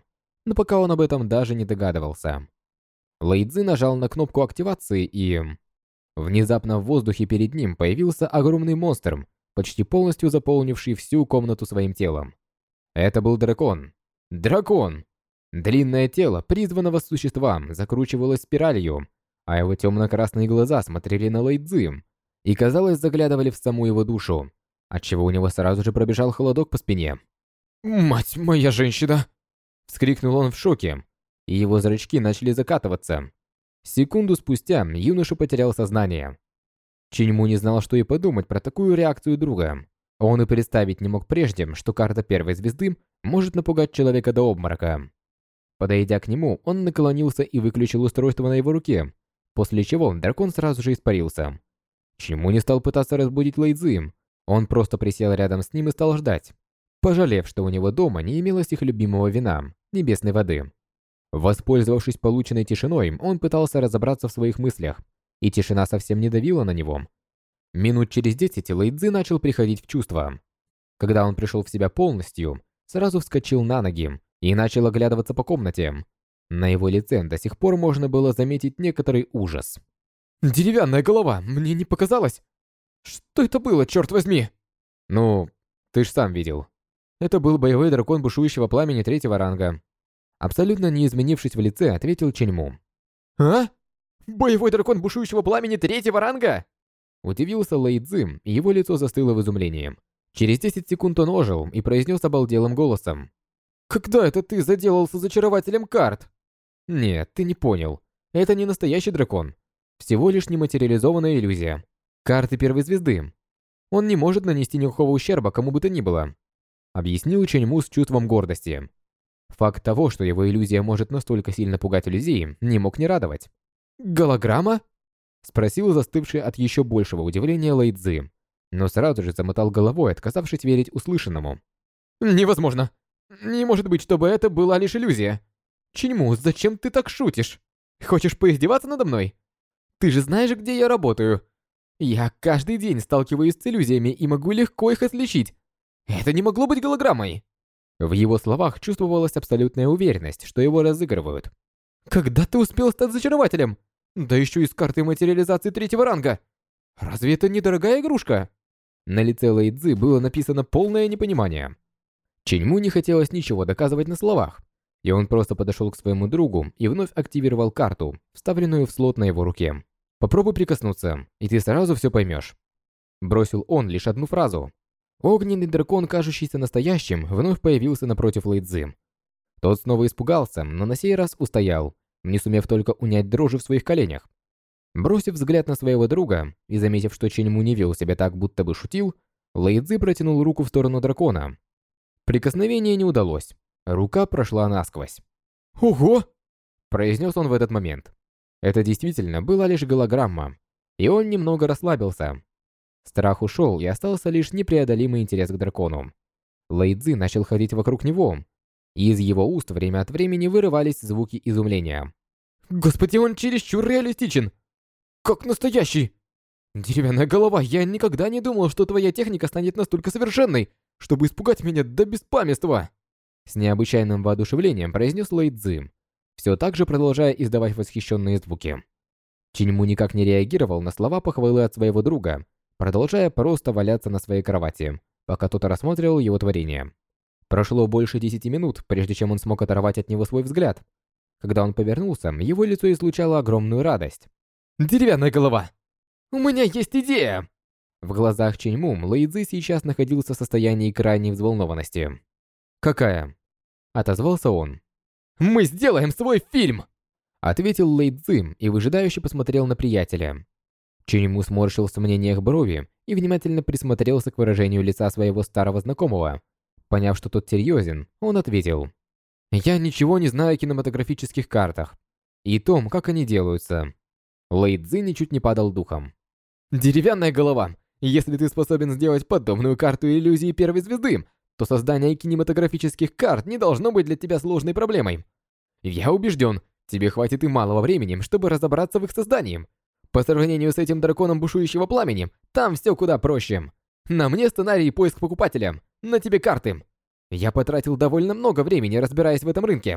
но пока он об этом даже не догадывался. Лэйцзы нажал на кнопку активации и... Внезапно в воздухе перед ним появился огромный монстр, почти полностью заполнивший всю комнату своим телом. Это был дракон. Дракон! Длинное тело призванного существа закручивалось спиралью, а его темно-красные глаза смотрели на Лэйцзы и, казалось, заглядывали в саму его душу, отчего у него сразу же пробежал холодок по спине. «Мать моя женщина!» — вскрикнул он в шоке, и его зрачки начали закатываться. Секунду спустя юноша потерял сознание. Чиньму не знал, что и подумать про такую реакцию друга. Он и представить не мог прежде, что карта первой звезды может напугать человека до обморока. Подойдя к нему, он наклонился и выключил устройство на его руке, после чего дракон сразу же испарился. Чиньму не стал пытаться разбудить Лэйцзы, он просто присел рядом с ним и стал ждать, пожалев, что у него дома не имелось их любимого вина, небесной воды. Воспользовавшись полученной тишиной, он пытался разобраться в своих мыслях, и тишина совсем не давила на него. Минут через 10 Лэйцзы начал приходить в чувство. Когда он пришел в себя полностью, сразу вскочил на ноги и начал оглядываться по комнате. На его лице до сих пор можно было заметить некоторый ужас. «Деревянная голова! Мне не показалось! Что это было, черт возьми?» «Ну, ты ж сам видел. Это был боевой дракон бушующего пламени 3-го ранга». Абсолютно не изменившись в лице, ответил Чиньму. «А? Боевой дракон бушующего пламени 3-го ранга?» Удивился Лэйцзы, и его лицо застыло в изумлении. Через 10 секунд он ожил и произнес обалделым голосом. «Когда это ты заделался зачарователем карт?» «Нет, ты не понял. Это не настоящий дракон. Всего лишь нематериализованная иллюзия. Карты первой звезды. Он не может нанести никакого ущерба кому бы то ни было», объяснил Чиньму с чувством гордости. Факт того, что его иллюзия может настолько сильно пугать людей, не мог не радовать. «Голограмма?» — спросил застывший от еще большего удивления Лэйцзы, но сразу же замотал головой, отказавшись верить услышанному. «Невозможно! Не может быть, чтобы это была лишь иллюзия! Чиньму, зачем ты так шутишь? Хочешь поиздеваться надо мной? Ты же знаешь, где я работаю. Я каждый день сталкиваюсь с иллюзиями и могу легко их отличить. Это не могло быть голограммой!» В его словах чувствовалась абсолютная уверенность, что его разыгрывают. «Когда ты успел стать зачарователем? Да еще и с картой материализации 3-го ранга! Разве это не дорогая игрушка?» На лице Лэйцзы было написано полное непонимание. Чиньму не хотелось ничего доказывать на словах, и он просто подошел к своему другу и вновь активировал карту, вставленную в слот на его руке. «Попробуй прикоснуться, и ты сразу все поймешь». Бросил он лишь одну фразу. Огненный дракон, кажущийся настоящим, вновь появился напротив Лэйцзы. Тот снова испугался, но на сей раз устоял, не сумев только унять дрожи в своих коленях. Бросив взгляд на своего друга и заметив, что Чиньму не вел себя так, будто бы шутил, Лэйцзы протянул руку в сторону дракона. Прикосновение не удалось. Рука прошла насквозь. «Ого!» – произнес он в этот момент. Это действительно была лишь голограмма, и он немного расслабился. Страх ушел, и остался лишь непреодолимый интерес к дракону. Лэйцзы начал ходить вокруг него, и из его уст время от времени вырывались звуки изумления. «Господи, он чересчур реалистичен! Как настоящий! Деревянная голова, я никогда не думал, что твоя техника станет настолько совершенной, чтобы испугать меня до беспамятства!» С необычайным воодушевлением произнес Лэйцзы, все так же продолжая издавать восхищенные звуки. Чиньму никак не реагировал на слова похвалы от своего друга, продолжая просто валяться на своей кровати, пока тот рассматривал его творение. Прошло больше 10 минут, прежде чем он смог оторвать от него свой взгляд. Когда он повернулся, его лицо излучало огромную радость. «Деревянная голова! У меня есть идея!» В глазах Чиньму Лэйцзы сейчас находился в состоянии крайней взволнованности. «Какая?» — отозвался он. «Мы сделаем свой фильм!» — ответил Лэйцзы и выжидающе посмотрел на приятеля. Чиньму сморщил в сомнениях брови и внимательно присмотрелся к выражению лица своего старого знакомого. Поняв, что тот серьезен, он ответил. «Я ничего не знаю о кинематографических картах и том, как они делаются». Лэйцзы ничуть не падал духом. «Деревянная голова! Если ты способен сделать подобную карту иллюзии первой звезды, то создание кинематографических карт не должно быть для тебя сложной проблемой. Я убежден, тебе хватит и малого времени, чтобы разобраться в их создании. По сравнению с этим драконом бушующего пламени, там все куда проще. На мне сценарий и поиск покупателя, на тебе карты. Я потратил довольно много времени, разбираясь в этом рынке.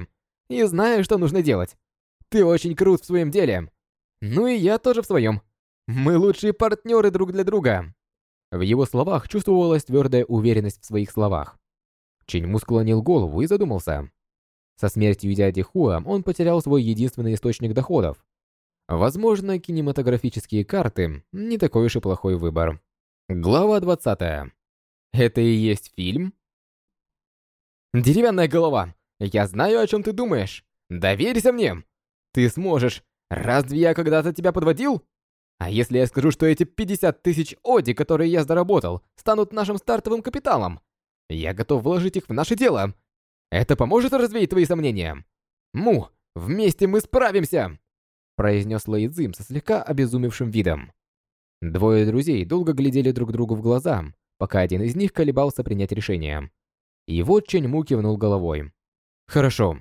и знаю, что нужно делать. Ты очень крут в своем деле. Ну и я тоже в своем. Мы лучшие партнеры друг для друга. В его словах чувствовалась твердая уверенность в своих словах. Чиньму склонил голову и задумался. Со смертью дяди Хуа он потерял свой единственный источник доходов. Возможно, кинематографические карты – не такой уж и плохой выбор. Глава 20. Это и есть фильм? Деревянная голова, я знаю, о чем ты думаешь. Доверься мне. Ты сможешь. Разве я когда-то тебя подводил? А если я скажу, что эти 50 тысяч оди, которые я заработал, станут нашим стартовым капиталом? Я готов вложить их в наше дело. Это поможет развеять твои сомнения? Му, вместе мы справимся! Произнес Лэй Цзим со слегка обезумевшим видом. Двое друзей долго глядели друг другу в глаза, пока один из них колебался принять решение. И вот Чэньму кивнул головой. «Хорошо.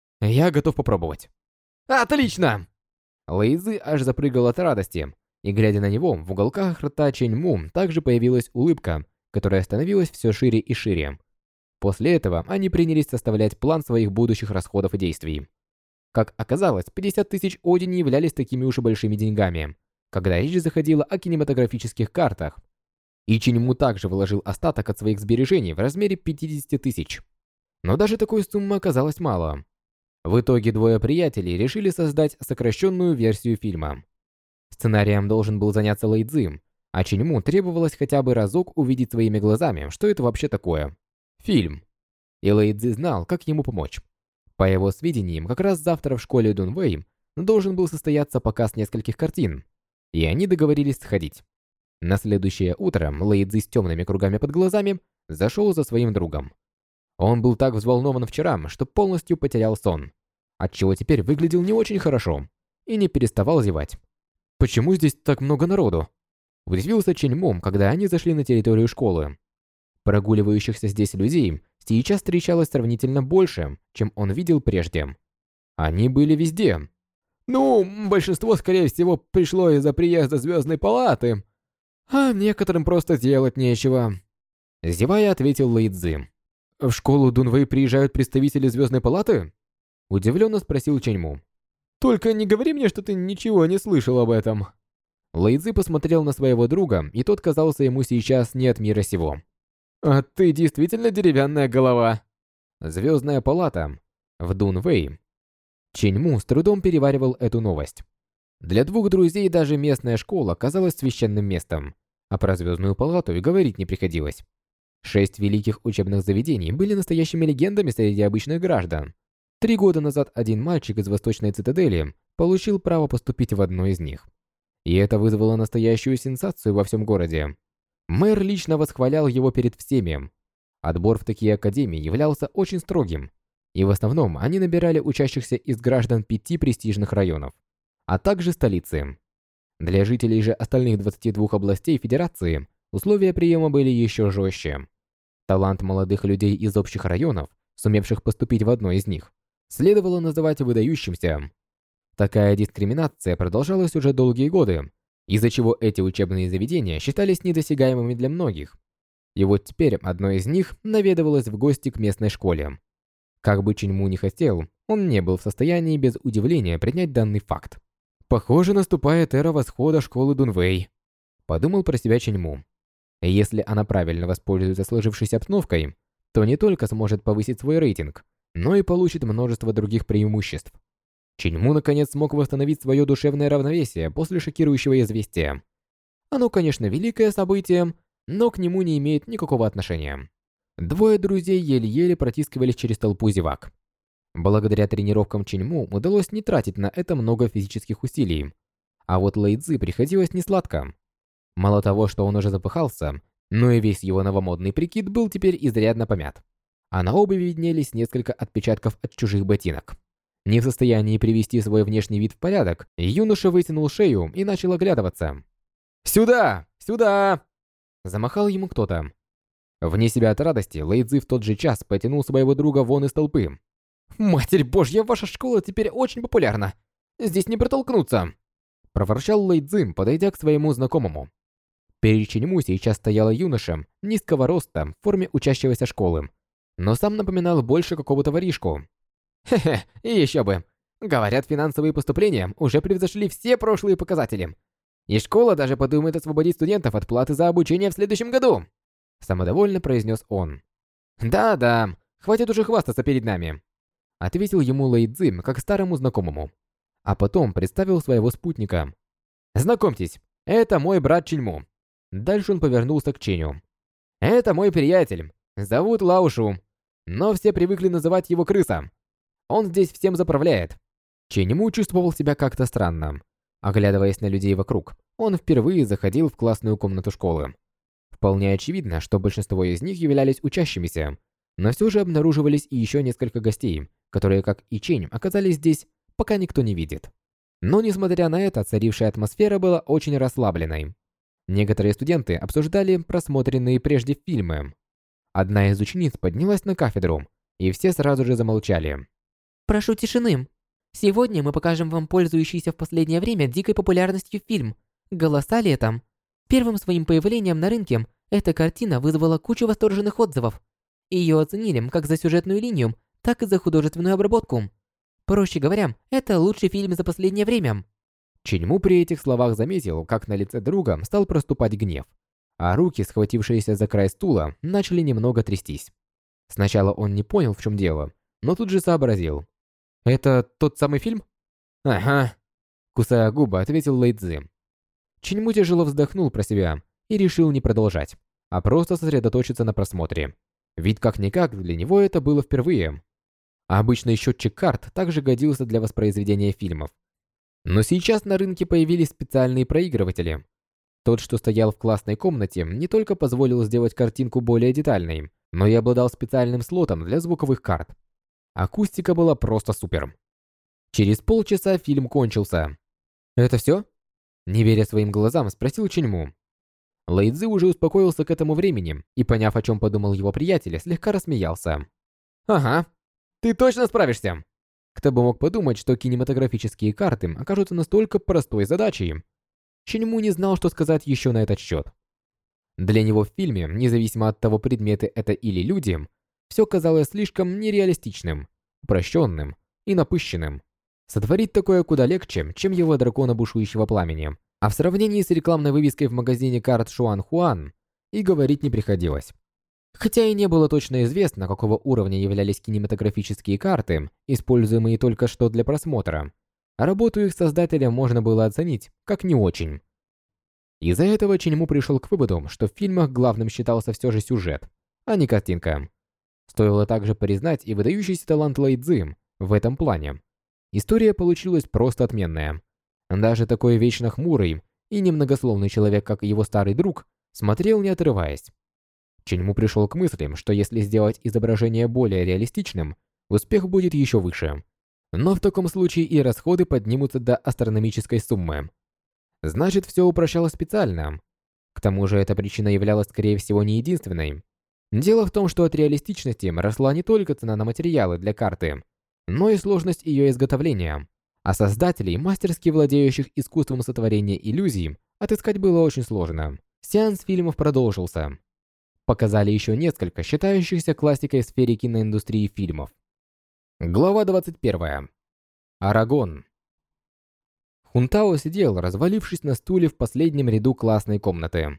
Я готов попробовать». «Отлично!» Лэй Цзи аж запрыгал от радости, и, глядя на него, в уголках рта Чэньму также появилась улыбка, которая становилась все шире и шире. После этого они принялись составлять план своих будущих расходов и действий. Как оказалось, 50 тысяч оди не являлись такими уж и большими деньгами, когда речь заходила о кинематографических картах. И Чиньму также вложил остаток от своих сбережений в размере 50 тысяч. Но даже такой суммы оказалось мало. В итоге двое приятелей решили создать сокращенную версию фильма. Сценарием должен был заняться Лэй Цзи, а Чиньму требовалось хотя бы разок увидеть своими глазами, что это вообще такое. Фильм. И Лэй Цзи знал, как ему помочь. По его сведениям, как раз завтра в школе Дунвэй должен был состояться показ нескольких картин, и они договорились сходить. На следующее утро Лэй Цзи с темными кругами под глазами зашел за своим другом. Он был так взволнован вчера, что полностью потерял сон, отчего теперь выглядел не очень хорошо и не переставал зевать. «Почему здесь так много народу?» Удивился Чэньму, когда они зашли на территорию школы. Прогуливающихся здесь людей сейчас встречалось сравнительно больше, чем он видел прежде. Они были везде. Ну, большинство, скорее всего, пришло из-за приезда Звездной Палаты, а некоторым просто делать нечего. Зевая, ответил Лэй Цзи. В школу Дунвэй приезжают представители Звездной Палаты? Удивленно спросил Чэньму. Только не говори мне, что ты ничего не слышал об этом. Лэй Цзи посмотрел на своего друга, и тот казался ему сейчас не от мира сего. «А ты действительно деревянная голова?» Звездная палата в Дунвэй. Чэньму с трудом переваривал эту новость. Для двух друзей даже местная школа казалась священным местом, а про Звездную палату и говорить не приходилось. 6 великих учебных заведений были настоящими легендами среди обычных граждан. 3 года назад один мальчик из Восточной Цитадели получил право поступить в одно из них. И это вызвало настоящую сенсацию во всем городе. Мэр лично восхвалял его перед всеми. Отбор в такие академии являлся очень строгим, и в основном они набирали учащихся из граждан 5 престижных районов, а также столицы. Для жителей же остальных 22 областей Федерации условия приема были еще жестче. Талант молодых людей из общих районов, сумевших поступить в одно из них, следовало называть выдающимся. Такая дискриминация продолжалась уже долгие годы, из-за чего эти учебные заведения считались недосягаемыми для многих. И вот теперь одно из них наведывалось в гости к местной школе. Как бы Чэньму не хотел, он не был в состоянии без удивления принять данный факт. «Похоже, наступает эра восхода школы Дунвэй», — подумал про себя Чэньму. Если она правильно воспользуется сложившейся обстановкой, то не только сможет повысить свой рейтинг, но и получит множество других преимуществ. Чэньму наконец смог восстановить свое душевное равновесие после шокирующего известия. Оно, конечно, великое событие, но к нему не имеет никакого отношения. Двое друзей еле-еле протискивались через толпу зевак. Благодаря тренировкам Чэньму удалось не тратить на это много физических усилий. А вот Лэй Цзи приходилось несладко. Мало того, что он уже запыхался, но и весь его новомодный прикид был теперь изрядно помят. А на обуви виднелись несколько отпечатков от чужих ботинок. Не в состоянии привести свой внешний вид в порядок, юноша вытянул шею и начал оглядываться. «Сюда! Сюда!» Замахал ему кто-то. Вне себя от радости, Лэй Цзи в тот же час потянул своего друга вон из толпы. «Матерь Божья, ваша школа теперь очень популярна! Здесь не протолкнуться!» Проворчал Лэй Цзи, подойдя к своему знакомому. Перед Чэньму сейчас стояла юноша низкого роста в форме учащегося школы, но сам напоминал больше какого-то воришку. Хе-хе, и еще бы. Говорят, финансовые поступления уже превзошли все прошлые показатели. И школа даже подумает освободить студентов от платы за обучение в следующем году. Самодовольно произнес он. Да-да, хватит уже хвастаться перед нами. Ответил ему Лэй Цзы как старому знакомому. А потом представил своего спутника. Знакомьтесь, это мой брат Чиньму. Дальше он повернулся к Ченю. Это мой приятель. Зовут Лаушу. Но все привыкли называть его Крыса. Он здесь всем заправляет. Чиньму чувствовал себя как-то странно. Оглядываясь на людей вокруг, он впервые заходил в классную комнату школы. Вполне очевидно, что большинство из них являлись учащимися, но все же обнаруживались и еще несколько гостей, которые, как и Чень, оказались здесь, пока никто не видит. Но, несмотря на это, царившая атмосфера была очень расслабленной. Некоторые студенты обсуждали просмотренные прежде фильмы. Одна из учениц поднялась на кафедру, и все сразу же замолчали. Прошу тишины. Сегодня мы покажем вам пользующийся в последнее время дикой популярностью фильм «Голоса летом». Первым своим появлением на рынке эта картина вызвала кучу восторженных отзывов. Ее оценили как за сюжетную линию, так и за художественную обработку. Проще говоря, это лучший фильм за последнее время. Чиньму при этих словах заметил, как на лице друга стал проступать гнев, а руки, схватившиеся за край стула, начали немного трястись. Сначала он не понял, в чем дело, но тут же сообразил. «Это тот самый фильм?» «Ага», — кусая губы, ответил Лэй Цзы. Чиньму тяжело вздохнул про себя и решил не продолжать, а просто сосредоточиться на просмотре. Ведь как-никак для него это было впервые. А обычный счетчик карт также годился для воспроизведения фильмов. Но сейчас на рынке появились специальные проигрыватели. Тот, что стоял в классной комнате, не только позволил сделать картинку более детальной, но и обладал специальным слотом для звуковых карт. Акустика была просто супер. Через полчаса фильм кончился. «Это все?» Не веря своим глазам, спросил Чиньму. Лэй Цзы уже успокоился к этому времени и, поняв, о чем подумал его приятель, слегка рассмеялся. «Ага, ты точно справишься!» Кто бы мог подумать, что кинематографические карты окажутся настолько простой задачей. Чиньму не знал, что сказать еще на этот счет. Для него в фильме, независимо от того, предметы это или люди, все казалось слишком нереалистичным, упрощенным и напыщенным. Сотворить такое куда легче, чем его дракона бушующего пламени. А в сравнении с рекламной вывеской в магазине карт Шуан Хуан и говорить не приходилось. Хотя и не было точно известно, какого уровня являлись кинематографические карты, используемые только что для просмотра, работу их создателя можно было оценить как не очень. Из-за этого Чиньму пришел к выводу, что в фильмах главным считался все же сюжет, а не картинка. Стоило также признать и выдающийся талант Лэй Цзы в этом плане. История получилась просто отменная. Даже такой вечно хмурый и немногословный человек, как его старый друг, смотрел не отрываясь. Чиньму пришел к мысли, что если сделать изображение более реалистичным, успех будет еще выше. Но в таком случае и расходы поднимутся до астрономической суммы. Значит, все упрощалось специально. К тому же эта причина являлась, скорее всего, не единственной. Дело в том, что от реалистичности росла не только цена на материалы для карты, но и сложность ее изготовления. А создателей, мастерски владеющих искусством сотворения иллюзий, отыскать было очень сложно. Сеанс фильмов продолжился. Показали еще несколько считающихся классикой в сфере киноиндустрии фильмов. Глава 21. Арагон. Хунтао сидел, развалившись на стуле в последнем ряду классной комнаты.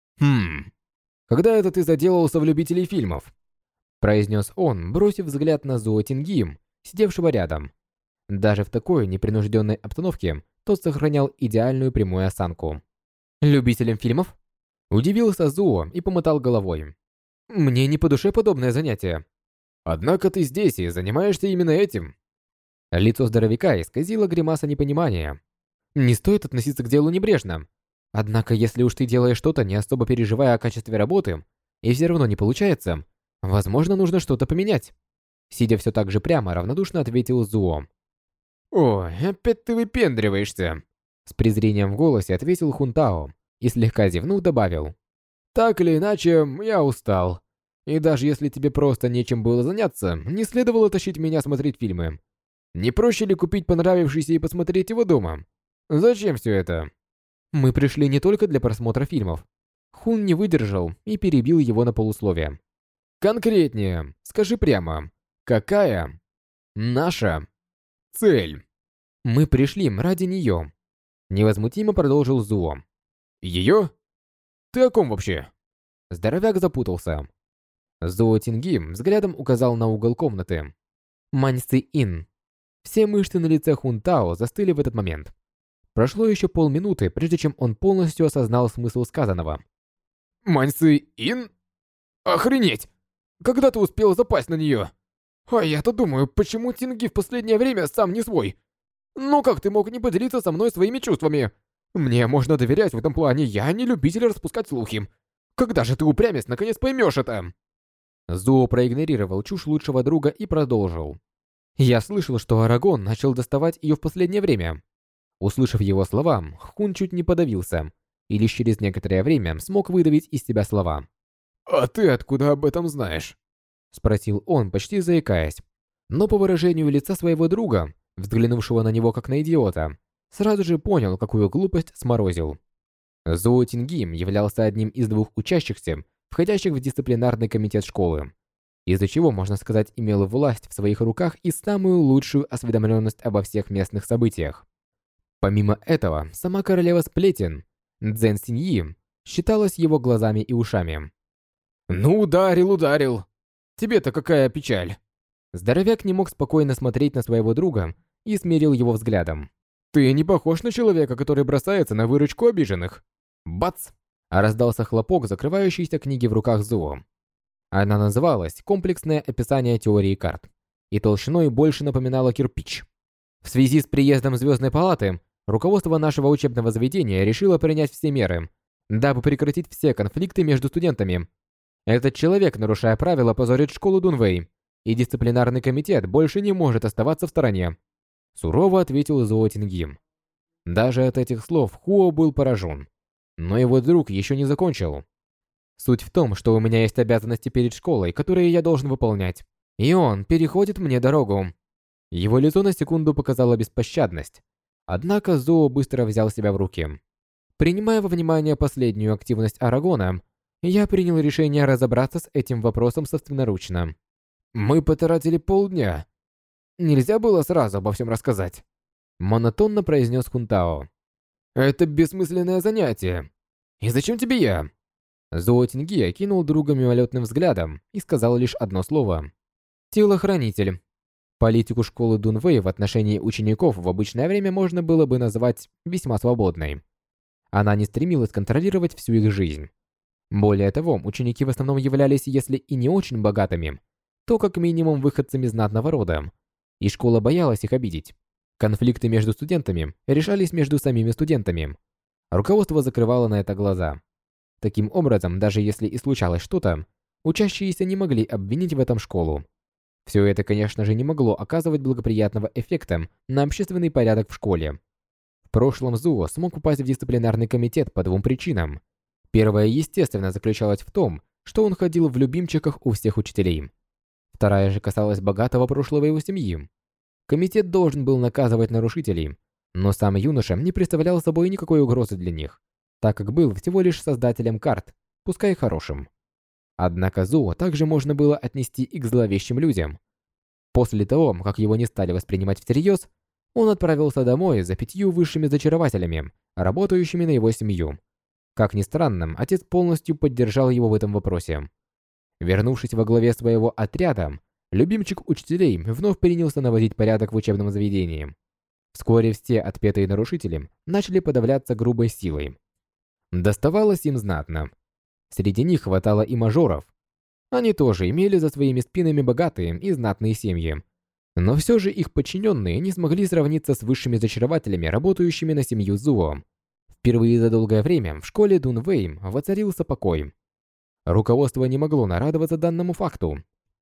«Когда это ты заделался в любителей фильмов?» произнес он, бросив взгляд на Зуо Тинги, сидевшего рядом. Даже в такой непринужденной обстановке тот сохранял идеальную прямую осанку. «Любителем фильмов?» Удивился Зуо и помотал головой. «Мне не по душе подобное занятие». «Однако ты здесь и занимаешься именно этим». Лицо здоровяка исказило гримаса непонимания. «Не стоит относиться к делу небрежно. Однако, если уж ты делаешь что-то, не особо переживая о качестве работы, и все равно не получается, возможно, нужно что-то поменять». Сидя все так же прямо, равнодушно ответил Зуо. «Ой, опять ты выпендриваешься!» С презрением в голосе ответил Хунтао и слегка зевнув добавил. «Так или иначе, я устал. И даже если тебе просто нечем было заняться, не следовало тащить меня смотреть фильмы. Не проще ли купить понравившийся и посмотреть его дома? Зачем все это?» «Мы пришли не только для просмотра фильмов». Хун не выдержал и перебил его на полусловие. «Конкретнее, скажи прямо, какая?» наша цель. Мы пришли ради нее. Невозмутимо продолжил Зуо. Ее? Ты о ком вообще? Здоровяк запутался. Зуо Тинги взглядом указал на угол комнаты. Маньцы Ин. Все мышцы на лице Хун Тао застыли в этот момент. Прошло еще полминуты, прежде чем он полностью осознал смысл сказанного. Маньцы Ин? Охренеть! Когда ты успел запасть на нее? А я-то думаю, почему Тинги в последнее время сам не свой? Ну как ты мог не поделиться со мной своими чувствами? Мне можно доверять в этом плане, я не любитель распускать слухи. Когда же ты, упрямец, наконец поймешь это? Зуо проигнорировал чушь лучшего друга и продолжил. Я слышал, что Арагон начал доставать ее в последнее время. Услышав его слова, Хун чуть не подавился, и лишь через некоторое время смог выдавить из себя слова. «А ты откуда об этом знаешь?» Спросил он, почти заикаясь. Но по выражению лица своего друга, взглянувшего на него как на идиота, сразу же понял, какую глупость сморозил. Зуо Тингим являлся одним из двух учащихся, входящих в дисциплинарный комитет школы, из-за чего, можно сказать, имел власть в своих руках и самую лучшую осведомленность обо всех местных событиях. Помимо этого, сама королева сплетен, Цзэн Синьи, считалась его глазами и ушами. «Ну, ударил. Тебе-то какая печаль?» Здоровяк не мог спокойно смотреть на своего друга и смирил его взглядом. «Ты не похож на человека, который бросается на выручку обиженных». Бац! Раздался хлопок закрывающейся книги в руках Зуо. Она называлась «Комплексное описание теории карт» и толщиной больше напоминала кирпич. В связи с приездом Звездной палаты, руководство нашего учебного заведения решило принять все меры, дабы прекратить все конфликты между студентами. Этот человек, нарушая правила, позорит школу Дунвэй, и дисциплинарный комитет больше не может оставаться в стороне. Сурово ответил Зуо Тингим. Даже от этих слов Хуо был поражен. Но его друг еще не закончил. Суть в том, что у меня есть обязанности перед школой, которые я должен выполнять. И он переходит мне дорогу. Его лицо на секунду показало беспощадность. Однако Зуо быстро взял себя в руки. Принимая во внимание последнюю активность Арагона, я принял решение разобраться с этим вопросом собственноручно. Мы потратили полдня. Нельзя было сразу обо всем рассказать. Монотонно произнес Хун Тао. Это бессмысленное занятие. И зачем тебе я? Зуо Тинги окинул друга мимолетным взглядом и сказал лишь одно слово. Телохранитель. Политику школы Дунвэй в отношении учеников в обычное время можно было бы назвать весьма свободной. Она не стремилась контролировать всю их жизнь. Более того, ученики в основном являлись, если и не очень богатыми, то как минимум выходцами знатного рода, и школа боялась их обидеть. Конфликты между студентами решались между самими студентами. Руководство закрывало на это глаза. Таким образом, даже если и случалось что-то, учащиеся не могли обвинить в этом школу. Все это, конечно же, не могло оказывать благоприятного эффекта на общественный порядок в школе. В прошлом Зуо смог упасть в дисциплинарный комитет по двум причинам. Первая, естественно, заключалась в том, что он ходил в любимчиках у всех учителей. Вторая же касалась богатого прошлого его семьи. Комитет должен был наказывать нарушителей, но сам юноша не представлял собой никакой угрозы для них, так как был всего лишь создателем карт, пускай хорошим. Однако Зуо также можно было отнести и к зловещим людям. После того, как его не стали воспринимать всерьез, он отправился домой за 5 высшими зачарователями, работающими на его семью. Как ни странно, отец полностью поддержал его в этом вопросе. Вернувшись во главе своего отряда, любимчик учителей вновь принялся наводить порядок в учебном заведении. Вскоре все отпетые нарушители начали подавляться грубой силой. Доставалось им знатно. Среди них хватало и мажоров. Они тоже имели за своими спинами богатые и знатные семьи. Но все же их подчиненные не смогли сравниться с высшими зачарователями, работающими на семью Зуо. Впервые за долгое время в школе Дунвэй воцарился покой. Руководство не могло нарадоваться данному факту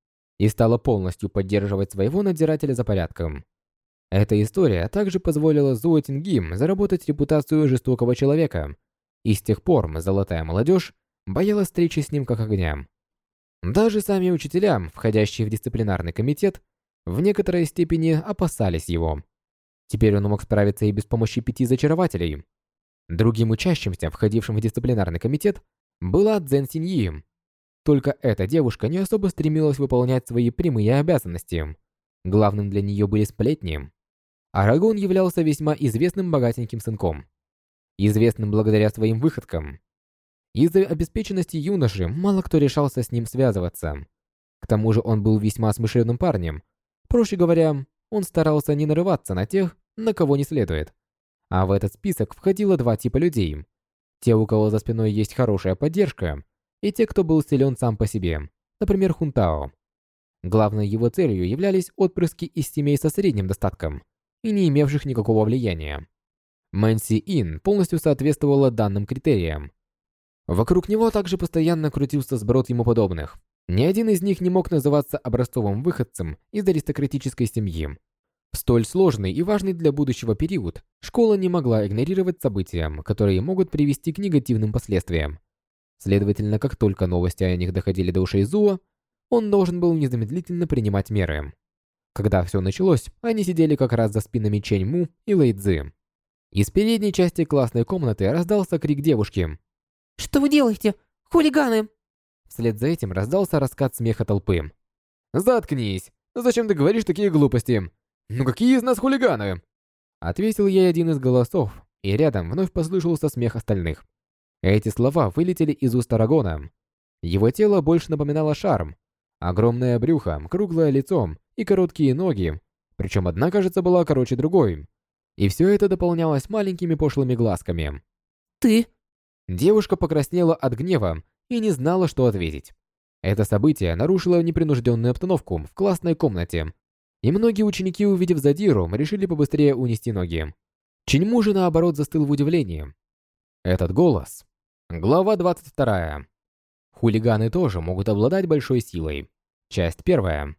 и стало полностью поддерживать своего надзирателя за порядком. Эта история также позволила Зуо Тингим заработать репутацию жестокого человека, и с тех пор золотая молодежь боялась встречи с ним как огня. Даже сами учителя, входящие в дисциплинарный комитет, в некоторой степени опасались его. Теперь он мог справиться и без помощи 5 зачарователей. Другим учащимся, входившим в дисциплинарный комитет, была Цзэн Синьи. Только эта девушка не особо стремилась выполнять свои прямые обязанности. Главным для нее были сплетни. Арагон являлся весьма известным богатеньким сынком, известным благодаря своим выходкам. Из-за обеспеченности юноши мало кто решался с ним связываться. К тому же он был весьма смышленым парнем. Проще говоря, он старался не нарываться на тех, на кого не следует. А в этот список входило два типа людей. Те, у кого за спиной есть хорошая поддержка, и те, кто был силен сам по себе, например, Хунтао. Главной его целью являлись отпрыски из семей со средним достатком и не имевших никакого влияния. Мэнси Ин полностью соответствовала данным критериям. Вокруг него также постоянно крутился сброд ему подобных. Ни один из них не мог называться образцовым выходцем из аристократической семьи. В столь сложный и важный для будущего период школа не могла игнорировать события, которые могут привести к негативным последствиям. Следовательно, как только новости о них доходили до ушей Зуо, он должен был незамедлительно принимать меры. Когда все началось, они сидели как раз за спинами Чэнь Му и Лэй Цзы. Из передней части классной комнаты раздался крик девушки. Что вы делаете? Хулиганы! Вслед за этим раздался раскат смеха толпы. «Заткнись! Зачем ты говоришь такие глупости? Ну какие из нас хулиганы?» Ответил ей один из голосов, и рядом вновь послышался смех остальных. Эти слова вылетели из уст Арагона. Его тело больше напоминало шар. Огромное брюхо, круглое лицо и короткие ноги, причем одна, кажется, была короче другой. И все это дополнялось маленькими пошлыми глазками. Ты? Девушка покраснела от гнева и не знала, что ответить. Это событие нарушило непринужденную обстановку в классной комнате, и многие ученики, увидев задиру, решили побыстрее унести ноги. Чиньму же, наоборот, застыл в удивлении. Этот голос. Глава 22. Хулиганы тоже могут обладать большой силой. Часть 1.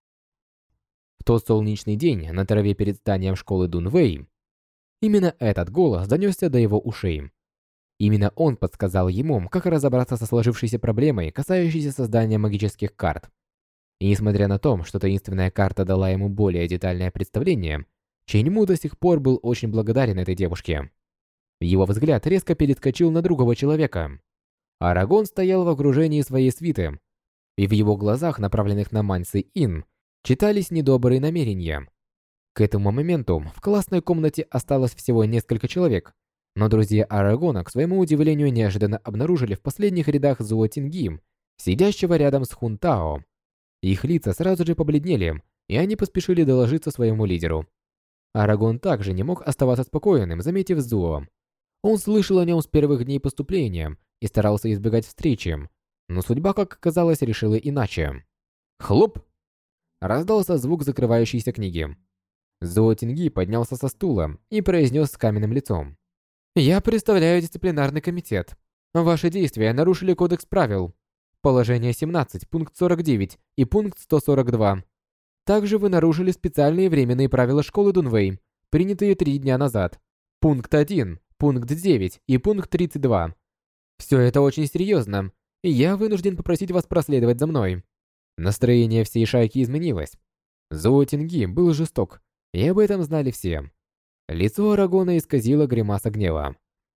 В тот солнечный день на траве перед зданием школы Дунвэй именно этот голос донесся до его ушей. Именно он подсказал ему, как разобраться со сложившейся проблемой, касающейся создания магических карт. И несмотря на то, что таинственная карта дала ему более детальное представление, Чэньму до сих пор был очень благодарен этой девушке. Его взгляд резко перескочил на другого человека. Арагон стоял в окружении своей свиты, и в его глазах, направленных на Мэнси Ин, читались недобрые намерения. К этому моменту в классной комнате осталось всего несколько человек, но друзья Арагона, к своему удивлению, неожиданно обнаружили в последних рядах Зуо Тинги, сидящего рядом с Хунтао. Их лица сразу же побледнели, и они поспешили доложиться своему лидеру. Арагон также не мог оставаться спокойным, заметив Зуо. Он слышал о нем с первых дней поступления и старался избегать встречи, но судьба, как оказалось, решила иначе. Хлоп! Раздался звук закрывающейся книги. Зуо Тинги поднялся со стула и произнес с каменным лицом. «Я представляю дисциплинарный комитет. Ваши действия нарушили кодекс правил. Положение 17, пункт 49 и пункт 142. Также вы нарушили специальные временные правила школы Дунвэй, принятые 3 дня назад. Пункт 1, пункт 9 и пункт 32. Все это очень серьезно, и я вынужден попросить вас проследовать за мной». Настроение всей шайки изменилось. Зуо Тинги был жесток, и об этом знали все. Лицо Арагона исказило гримаса гнева.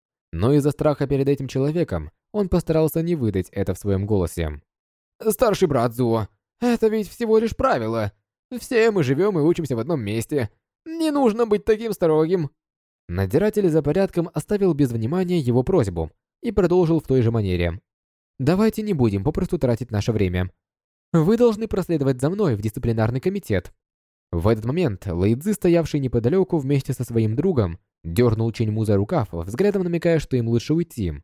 Но из-за страха перед этим человеком он постарался не выдать это в своем голосе. «Старший брат Зуо, это ведь всего лишь правило. Все мы живем и учимся в одном месте. Не нужно быть таким строгим». Надзиратель за порядком оставил без внимания его просьбу и продолжил в той же манере. «Давайте не будем попросту тратить наше время. Вы должны проследовать за мной в дисциплинарный комитет». В этот момент Лэй Цзы, стоявший неподалеку вместе со своим другом, дернул Чэньму за рукав, взглядом намекая, что им лучше уйти.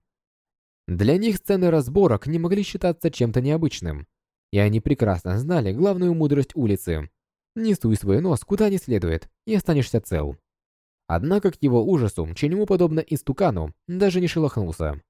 Для них сцены разборок не могли считаться чем-то необычным, и они прекрасно знали главную мудрость улицы. «Не суй свой нос куда не следует, и останешься цел». Однако к его ужасу Чэньму, подобно истукану, даже не шелохнулся.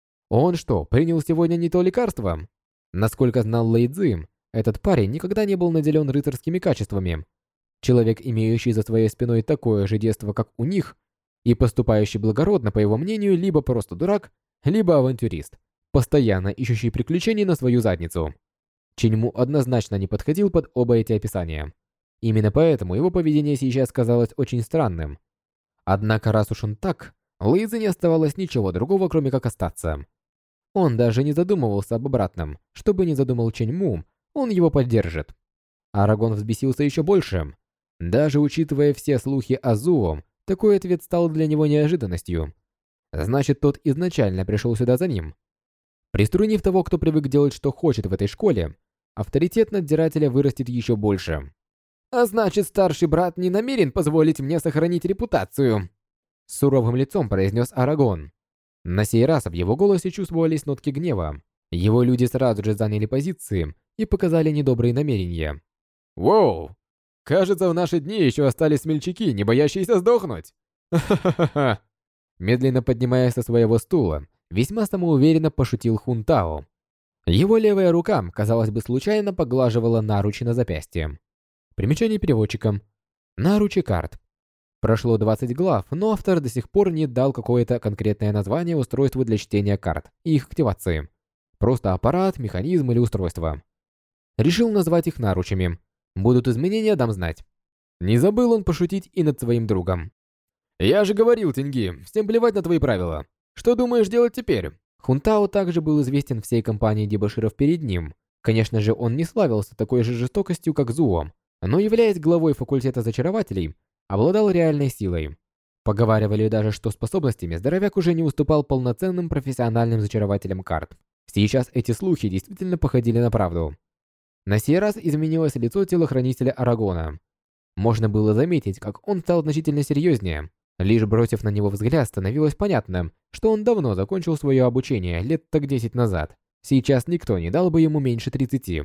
Он что, принял сегодня не то лекарство? Насколько знал Лэй Цзы, этот парень никогда не был наделен рыцарскими качествами. Человек, имеющий за своей спиной такое же детство, как у них, и поступающий благородно, по его мнению, либо просто дурак, либо авантюрист, постоянно ищущий приключений на свою задницу. Чэньму однозначно не подходил под оба эти описания. Именно поэтому его поведение сейчас казалось очень странным. Однако, раз уж он так, Лэй Цзы не оставалось ничего другого, кроме как остаться. Он даже не задумывался об обратном. Чтобы не задумал Чэньму, он его поддержит. Арагон взбесился еще больше. Даже учитывая все слухи о Зуо, такой ответ стал для него неожиданностью. Значит, тот изначально пришел сюда за ним. Приструнив того, кто привык делать, что хочет в этой школе, авторитет надзирателя вырастет еще больше. А значит, старший брат не намерен позволить мне сохранить репутацию. С суровым лицом произнес Арагон. На сей раз в его голосе чувствовались нотки гнева. Его люди сразу же заняли позиции и показали недобрые намерения. «Воу! Кажется, в наши дни еще остались смельчаки, не боящиеся сдохнуть!» «Ха-ха-ха-ха!» Медленно поднимаясь со своего стула, весьма самоуверенно пошутил Хунтао. Его левая рука, казалось бы, случайно поглаживала наручи на запястье. Примечание переводчика. Наручи карт. Прошло 20 глав, но автор до сих пор не дал какое-то конкретное название устройству для чтения карт и их активации. Просто аппарат, механизм или устройство. Решил назвать их наручами. Будут изменения, дам знать. Не забыл он пошутить и над своим другом. «Я же говорил, Тинги, всем плевать на твои правила. Что думаешь делать теперь?» Хунтао также был известен всей компании дебоширов перед ним. Конечно же, он не славился такой же жестокостью, как Зуо, но, являясь главой факультета зачарователей, обладал реальной силой. Поговаривали даже, что способностями здоровяк уже не уступал полноценным профессиональным зачарователям карт. Сейчас эти слухи действительно походили на правду. На сей раз изменилось лицо телохранителя Арагона. Можно было заметить, как он стал значительно серьезнее. Лишь бросив на него взгляд, становилось понятно, что он давно закончил свое обучение лет так 10 назад. Сейчас никто не дал бы ему меньше 30.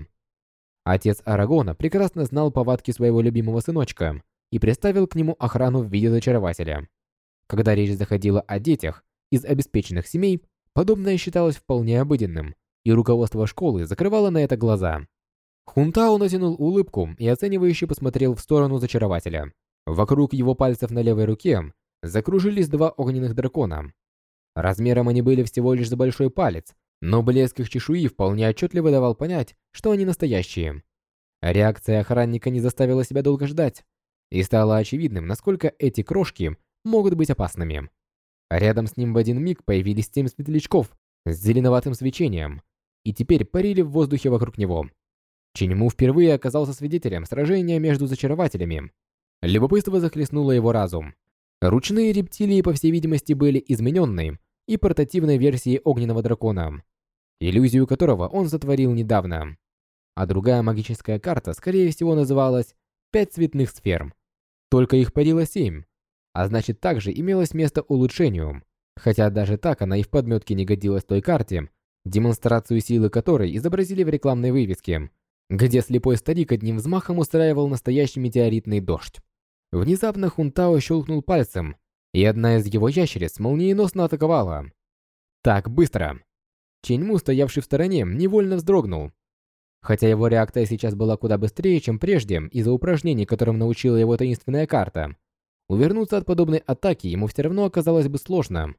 Отец Арагона прекрасно знал повадки своего любимого сыночка и приставил к нему охрану в виде зачарователя. Когда речь заходила о детях из обеспеченных семей, подобное считалось вполне обыденным, и руководство школы закрывало на это глаза. Хунтао натянул улыбку и оценивающе посмотрел в сторону зачарователя. Вокруг его пальцев на левой руке закружились два огненных дракона. Размером они были всего лишь за большой палец, но блеск их чешуи вполне отчетливо давал понять, что они настоящие. Реакция охранника не заставила себя долго ждать, и стало очевидным, насколько эти крошки могут быть опасными. Рядом с ним в один миг появились 7 светлячков с зеленоватым свечением, и теперь парили в воздухе вокруг него. Чиньму впервые оказался свидетелем сражения между зачарователями. Любопытство захлестнуло его разум. Ручные рептилии, по всей видимости, были измененной и портативной версией огненного дракона, иллюзию которого он сотворил недавно. А другая магическая карта, скорее всего, называлась «5 цветных сфер». Только их парило 7, а значит, также имелось место улучшению. Хотя даже так она и в подметке не годилась той карте, демонстрацию силы которой изобразили в рекламной вывеске, где слепой старик одним взмахом устраивал настоящий метеоритный дождь. Внезапно Хунтао щелкнул пальцем, и одна из его ящериц молниеносно атаковала. Так быстро. Чиньму, стоявший в стороне, невольно вздрогнул. Хотя его реакция сейчас была куда быстрее, чем прежде, из-за упражнений, которым научила его таинственная карта, увернуться от подобной атаки ему все равно оказалось бы сложно.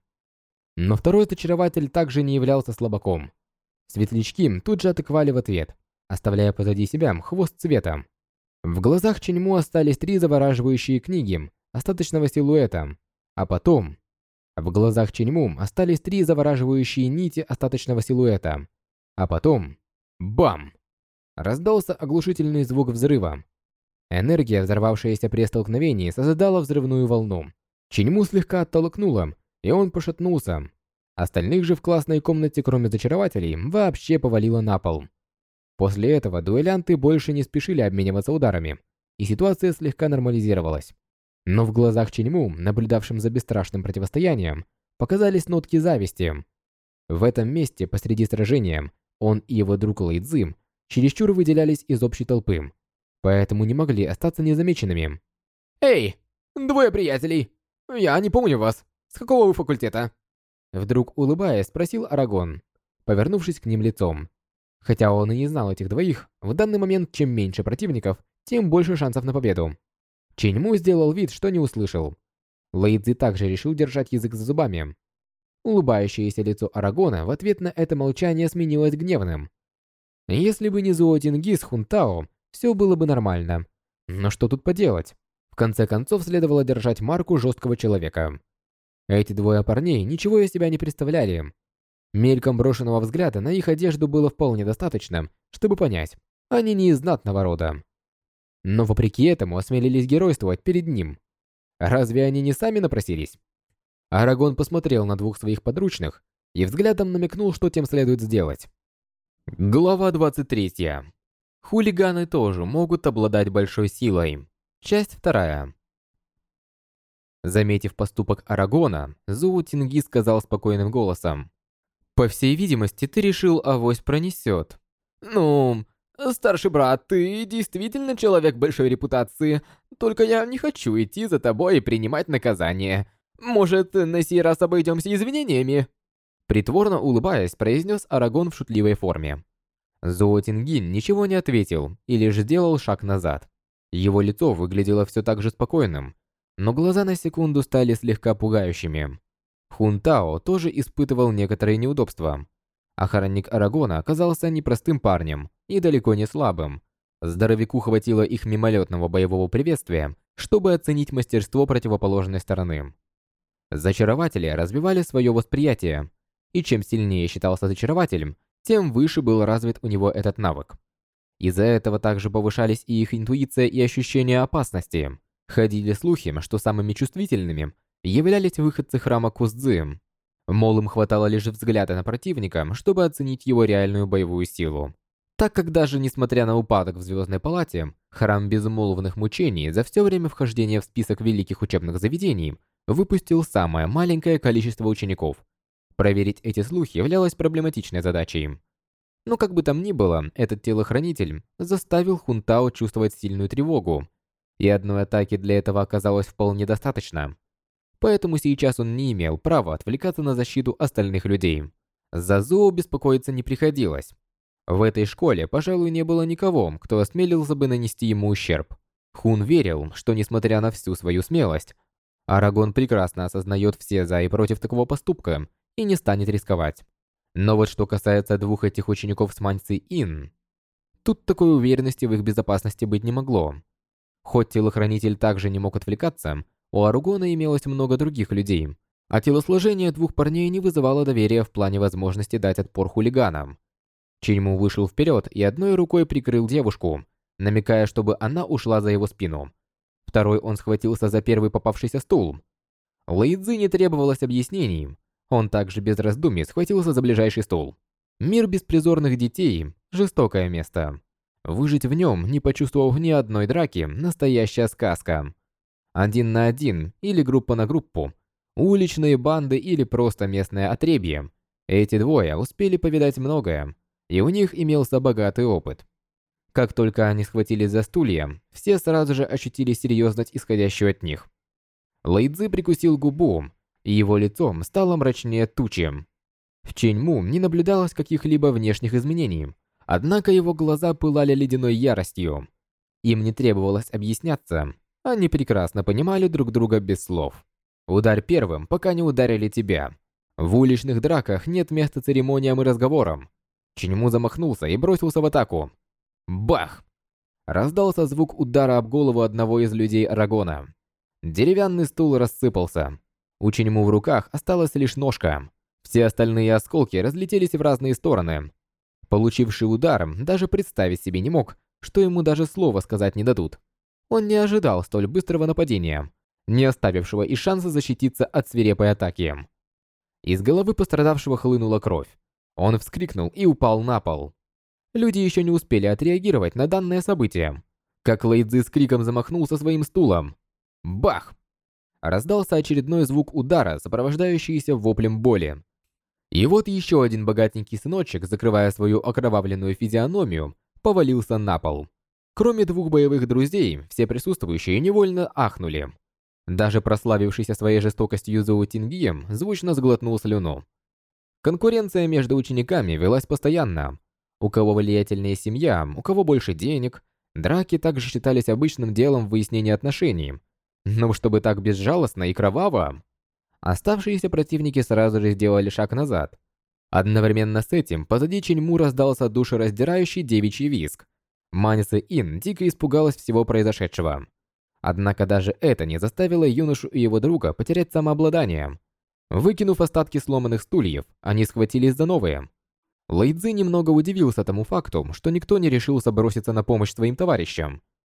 Но второй зачарователь также не являлся слабаком. Светлячки тут же атаковали в ответ, оставляя позади себя хвост цвета. В глазах Чиньму остались 3 завораживающие книги остаточного силуэта, а потом... В глазах Чиньму остались 3 завораживающие нити остаточного силуэта, а потом... Бам! Раздался оглушительный звук взрыва. Энергия, взорвавшаяся при столкновении, создала взрывную волну. Чиньму слегка оттолкнуло, и он пошатнулся. Остальных же в классной комнате, кроме зачарователей, вообще повалило на пол. После этого дуэлянты больше не спешили обмениваться ударами, и ситуация слегка нормализировалась. Но в глазах Чиньму, наблюдавшим за бесстрашным противостоянием, показались нотки зависти. В этом месте, посреди сражения, он и его друг Лэйцзы чересчур выделялись из общей толпы, поэтому не могли остаться незамеченными. «Эй, 2 приятелей! Я не помню вас. С какого вы факультета?» Вдруг, улыбаясь, спросил Арагон, повернувшись к ним лицом. Хотя он и не знал этих двоих, в данный момент чем меньше противников, тем больше шансов на победу. Чиньму сделал вид, что не услышал. Лэйцзы также решил держать язык за зубами. Улыбающееся лицо Арагона в ответ на это молчание сменилось гневным. Если бы не Зуо Тинги с Хунтао, все было бы нормально. Но что тут поделать? В конце концов, следовало держать марку жесткого человека. Эти 2 парней ничего из себя не представляли. Мельком брошенного взгляда на их одежду было вполне достаточно, чтобы понять, они не из знатного рода. но вопреки этому осмелились геройствовать перед ним. Разве они не сами напросились? Арагон посмотрел на двух своих подручных и взглядом намекнул, что тем следует сделать. Глава 23. Хулиганы тоже могут обладать большой силой. Часть 2. Заметив поступок Арагона, Зоу Тинги сказал спокойным голосом: «По всей видимости, ты решил, авось пронесет». «Ну, старший брат, ты действительно человек большой репутации, только я не хочу идти за тобой и принимать наказание. Может, на сей раз обойдемся извинениями?» Притворно улыбаясь, произнес Арагон в шутливой форме. Зоу Тингин ничего не ответил и лишь сделал шаг назад. Его лицо выглядело все так же спокойным, но глаза на секунду стали слегка пугающими. Хун Тао тоже испытывал некоторые неудобства. Охранник Арагона оказался непростым парнем и далеко не слабым. Здоровяку хватило их мимолетного боевого приветствия, чтобы оценить мастерство противоположной стороны. Зачарователи развивали свое восприятие, и чем сильнее считался зачарователем, тем выше был развит у него этот навык. Из-за этого также повышались и их интуиция и ощущение опасности. Ходили слухи, что самыми чувствительными являлись выходцы храма Куздзи. Мол, им хватало лишь взгляда на противника, чтобы оценить его реальную боевую силу. Так как даже несмотря на упадок в Звездной Палате, храм безмолвных мучений за все время вхождения в список великих учебных заведений выпустил самое маленькое количество учеников. Проверить эти слухи являлось проблематичной задачей. Но как бы там ни было, этот телохранитель заставил Хун Тао чувствовать сильную тревогу, и одной атаки для этого оказалось вполне достаточно. Поэтому сейчас он не имел права отвлекаться на защиту остальных людей. За Зоу беспокоиться не приходилось. В этой школе, пожалуй, не было никого, кто осмелился бы нанести ему ущерб. Хун верил, что несмотря на всю свою смелость, Арагон прекрасно осознает все за и против такого поступка и не станет рисковать. Но вот что касается двух этих учеников с Маньци Ин, тут такой уверенности в их безопасности быть не могло. Хоть телохранитель также не мог отвлекаться, у Арагона имелось много других людей, а телосложение двух парней не вызывало доверия в плане возможности дать отпор хулиганам. Чиньму вышел вперед и одной рукой прикрыл девушку, намекая, чтобы она ушла за его спину. Второй он схватился за первый попавшийся стул. Лэйцзи не требовалось объяснений. Он также без раздумий схватился за ближайший стул. Мир беспризорных детей – жестокое место. Выжить в нем, не почувствовав ни одной драки, настоящая сказка. 1 на 1 или группа на группу, уличные банды или просто местное отребье. Эти двое успели повидать многое, и у них имелся богатый опыт. Как только они схватились за стулья, все сразу же ощутили серьезность, исходящую от них. Лэйцзи прикусил губу, и его лицом стало мрачнее тучи. В Чиньму не наблюдалось каких-либо внешних изменений, однако его глаза пылали ледяной яростью. Им не требовалось объясняться, они прекрасно понимали друг друга без слов. Ударь первым, пока не ударили тебя. В уличных драках нет места церемониям и разговорам. Чиньму замахнулся и бросился в атаку. Бах! Раздался звук удара об голову одного из людей Арагона. Деревянный стул рассыпался. У Чиньму в руках осталась лишь ножка. Все остальные осколки разлетелись в разные стороны. Получивший удар даже представить себе не мог, что ему даже слова сказать не дадут. Он не ожидал столь быстрого нападения, не оставившего и шанса защититься от свирепой атаки. Из головы пострадавшего хлынула кровь. Он вскрикнул и упал на пол. Люди еще не успели отреагировать на данное событие, как Лэйцзи с криком замахнулся своим стулом. Бах! Раздался очередной звук удара, сопровождающийся воплем боли. И вот еще один богатенький сыночек, закрывая свою окровавленную физиономию, повалился на пол. Кроме двух боевых друзей, все присутствующие невольно ахнули. Даже прославившийся своей жестокостью Зоу Тингием звучно сглотнул слюну. Конкуренция между учениками велась постоянно. У кого влиятельнее семья, у кого больше денег, драки также считались обычным делом выяснения отношений. Но чтобы так безжалостно и кроваво... Оставшиеся противники сразу же сделали шаг назад. Одновременно с этим позади Чиньму раздался душераздирающий девичий визг. Маньци Ин дико испугалась всего произошедшего. Однако даже это не заставило юношу и его друга потерять самообладание. Выкинув остатки сломанных стульев, они схватились за новые. Лэйцзи немного удивился тому факту, что никто не решился броситься на помощь своим товарищам.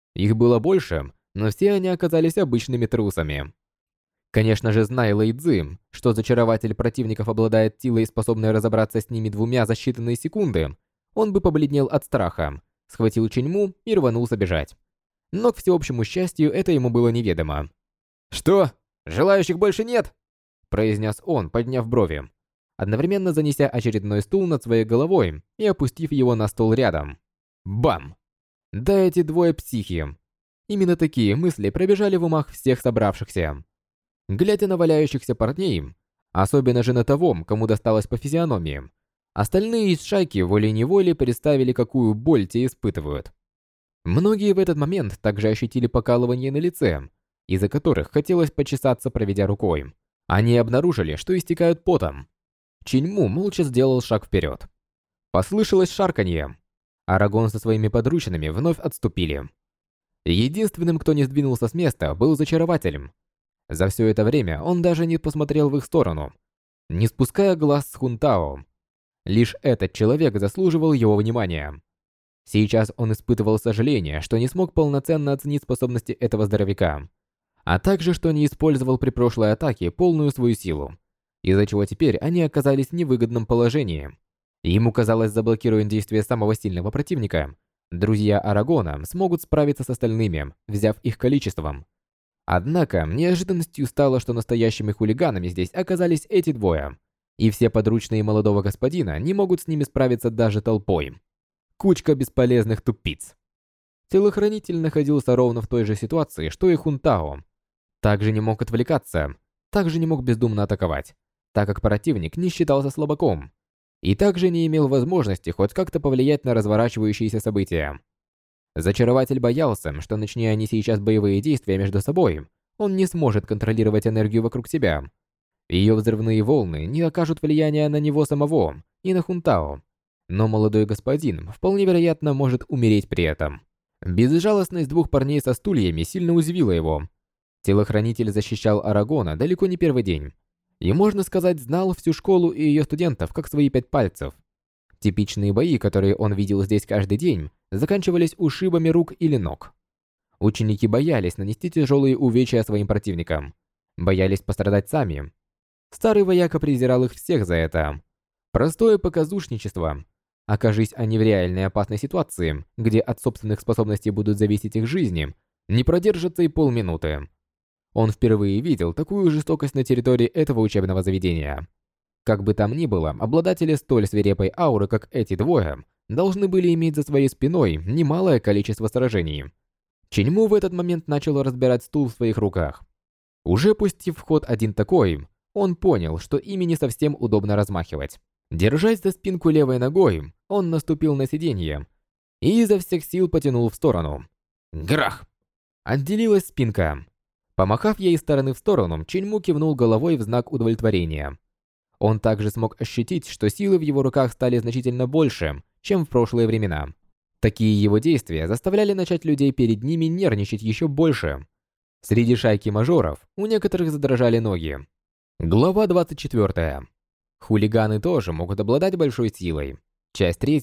Их было больше, но все они оказались обычными трусами. Конечно же, зная Лэй Цзы, что зачарователь противников обладает силой, способной разобраться с ними двумя за считанные секунды, он бы побледнел от страха, схватил Ченьму и рванулся бежать. Но, к всеобщему счастью, это ему было неведомо. «Что? Желающих больше нет?» произнес он, подняв брови, одновременно занеся очередной стул над своей головой и опустив его на стол рядом. Бам! Да эти двое психи. Именно такие мысли пробежали в умах всех собравшихся. Глядя на валяющихся парней, особенно же на того, кому досталось по физиономии, остальные из шайки волей-неволей представили, какую боль те испытывают. Многие в этот момент также ощутили покалывание на лице, из-за которых хотелось почесаться, проведя рукой. Они обнаружили, что истекают потом. Ченьму молча сделал шаг вперед. Послышалось шарканье. Арагон со своими подручными вновь отступили. Единственным, кто не сдвинулся с места, был зачарователем. За все это время он даже не посмотрел в их сторону, не спуская глаз с Хунтао. Лишь этот человек заслуживал его внимания. Сейчас он испытывал сожаление, что не смог полноценно оценить способности этого здоровяка, а также, что не использовал при прошлой атаке полную свою силу, из-за чего теперь они оказались в невыгодном положении. Ему казалось, заблокируя действия самого сильного противника, друзья Арагона смогут справиться с остальными, взяв их количеством. Однако, неожиданностью стало, что настоящими хулиганами здесь оказались эти двое, и все подручные молодого господина не могут с ними справиться даже толпой. Кучка бесполезных тупиц. Телохранитель находился ровно в той же ситуации, что и Хунтао. Также не мог отвлекаться, также не мог бездумно атаковать, так как противник не считался слабаком, и также не имел возможности хоть как-то повлиять на разворачивающиеся события. Зачарователь боялся, что начни они сейчас боевые действия между собой, он не сможет контролировать энергию вокруг себя. Ее взрывные волны не окажут влияния на него самого и на Хунтао, но молодой господин вполне вероятно может умереть при этом. Безжалостность двух парней со стульями сильно уязвила его. Телохранитель защищал Арагона далеко не первый день, и, можно сказать, знал всю школу и ее студентов как свои 5 пальцев. Типичные бои, которые он видел здесь каждый день, заканчивались ушибами рук или ног. Ученики боялись нанести тяжелые увечья своим противникам, боялись пострадать сами. Старый вояка презирал их всех за это. Простое показушничество. Окажись они в реальной опасной ситуации, где от собственных способностей будут зависеть их жизни, не продержатся и полминуты. Он впервые видел такую жестокость на территории этого учебного заведения. Как бы там ни было, обладатели столь свирепой ауры, как эти двое, должны были иметь за своей спиной немалое количество сражений. Ченьму в этот момент начал разбирать стул в своих руках. Уже пустив в ход один такой, он понял, что ими не совсем удобно размахивать. Держась за спинку левой ногой, он наступил на сиденье и изо всех сил потянул в сторону. Грах! Отделилась спинка. Помахав ей из стороны в сторону, Ченьму кивнул головой в знак удовлетворения. Он также смог ощутить, что силы в его руках стали значительно больше, чем в прошлые времена. Такие его действия заставляли начать людей перед ними нервничать еще больше. Среди шайки мажоров у некоторых задрожали ноги. Глава 24. Хулиганы тоже могут обладать большой силой. Часть 3.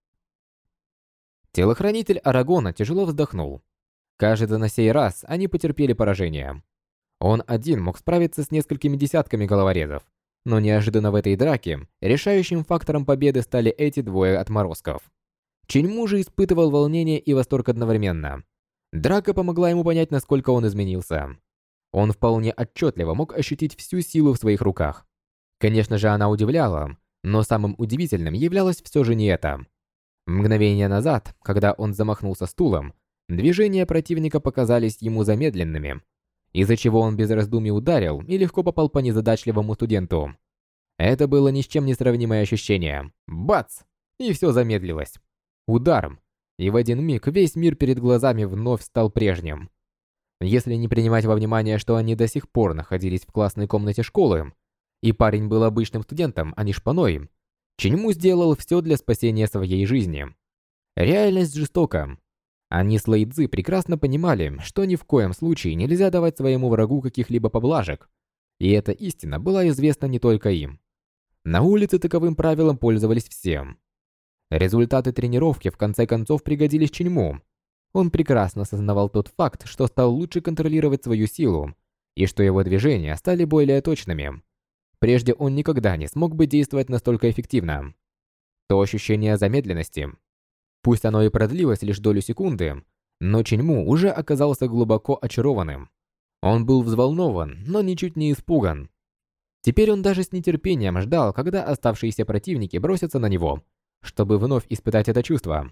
Телохранитель Арагона тяжело вздохнул. Кажется, на сей раз они потерпели поражение. Он один мог справиться с несколькими десятками головорезов, но неожиданно в этой драке решающим фактором победы стали эти двое отморозков. Ченьму же испытывал волнение и восторг одновременно. Драка помогла ему понять, насколько он изменился. Он вполне отчетливо мог ощутить всю силу в своих руках. Конечно же, она удивляла, но самым удивительным являлось все же не это. Мгновение назад, когда он замахнулся стулом, движения противника показались ему замедленными, из-за чего он без раздумий ударил и легко попал по незадачливому студенту. Это было ни с чем не сравнимое ощущение. Бац! И все замедлилось. Удар. И в один миг весь мир перед глазами вновь стал прежним. Если не принимать во внимание, что они до сих пор находились в классной комнате школы, и парень был обычным студентом, а не шпаной, Ченьму сделал все для спасения своей жизни. Реальность жестока. Они с Лэй Цзы прекрасно понимали, что ни в коем случае нельзя давать своему врагу каких-либо поблажек, и эта истина была известна не только им. На улице таковым правилом пользовались все. Результаты тренировки в конце концов пригодились Ченьму. Он прекрасно осознавал тот факт, что стал лучше контролировать свою силу, и что его движения стали более точными. Прежде он никогда не смог бы действовать настолько эффективно. То ощущение замедленности. Пусть оно и продлилось лишь долю секунды, но Чиньму уже оказался глубоко очарованным. Он был взволнован, но ничуть не испуган. Теперь он даже с нетерпением ждал, когда оставшиеся противники бросятся на него, чтобы вновь испытать это чувство.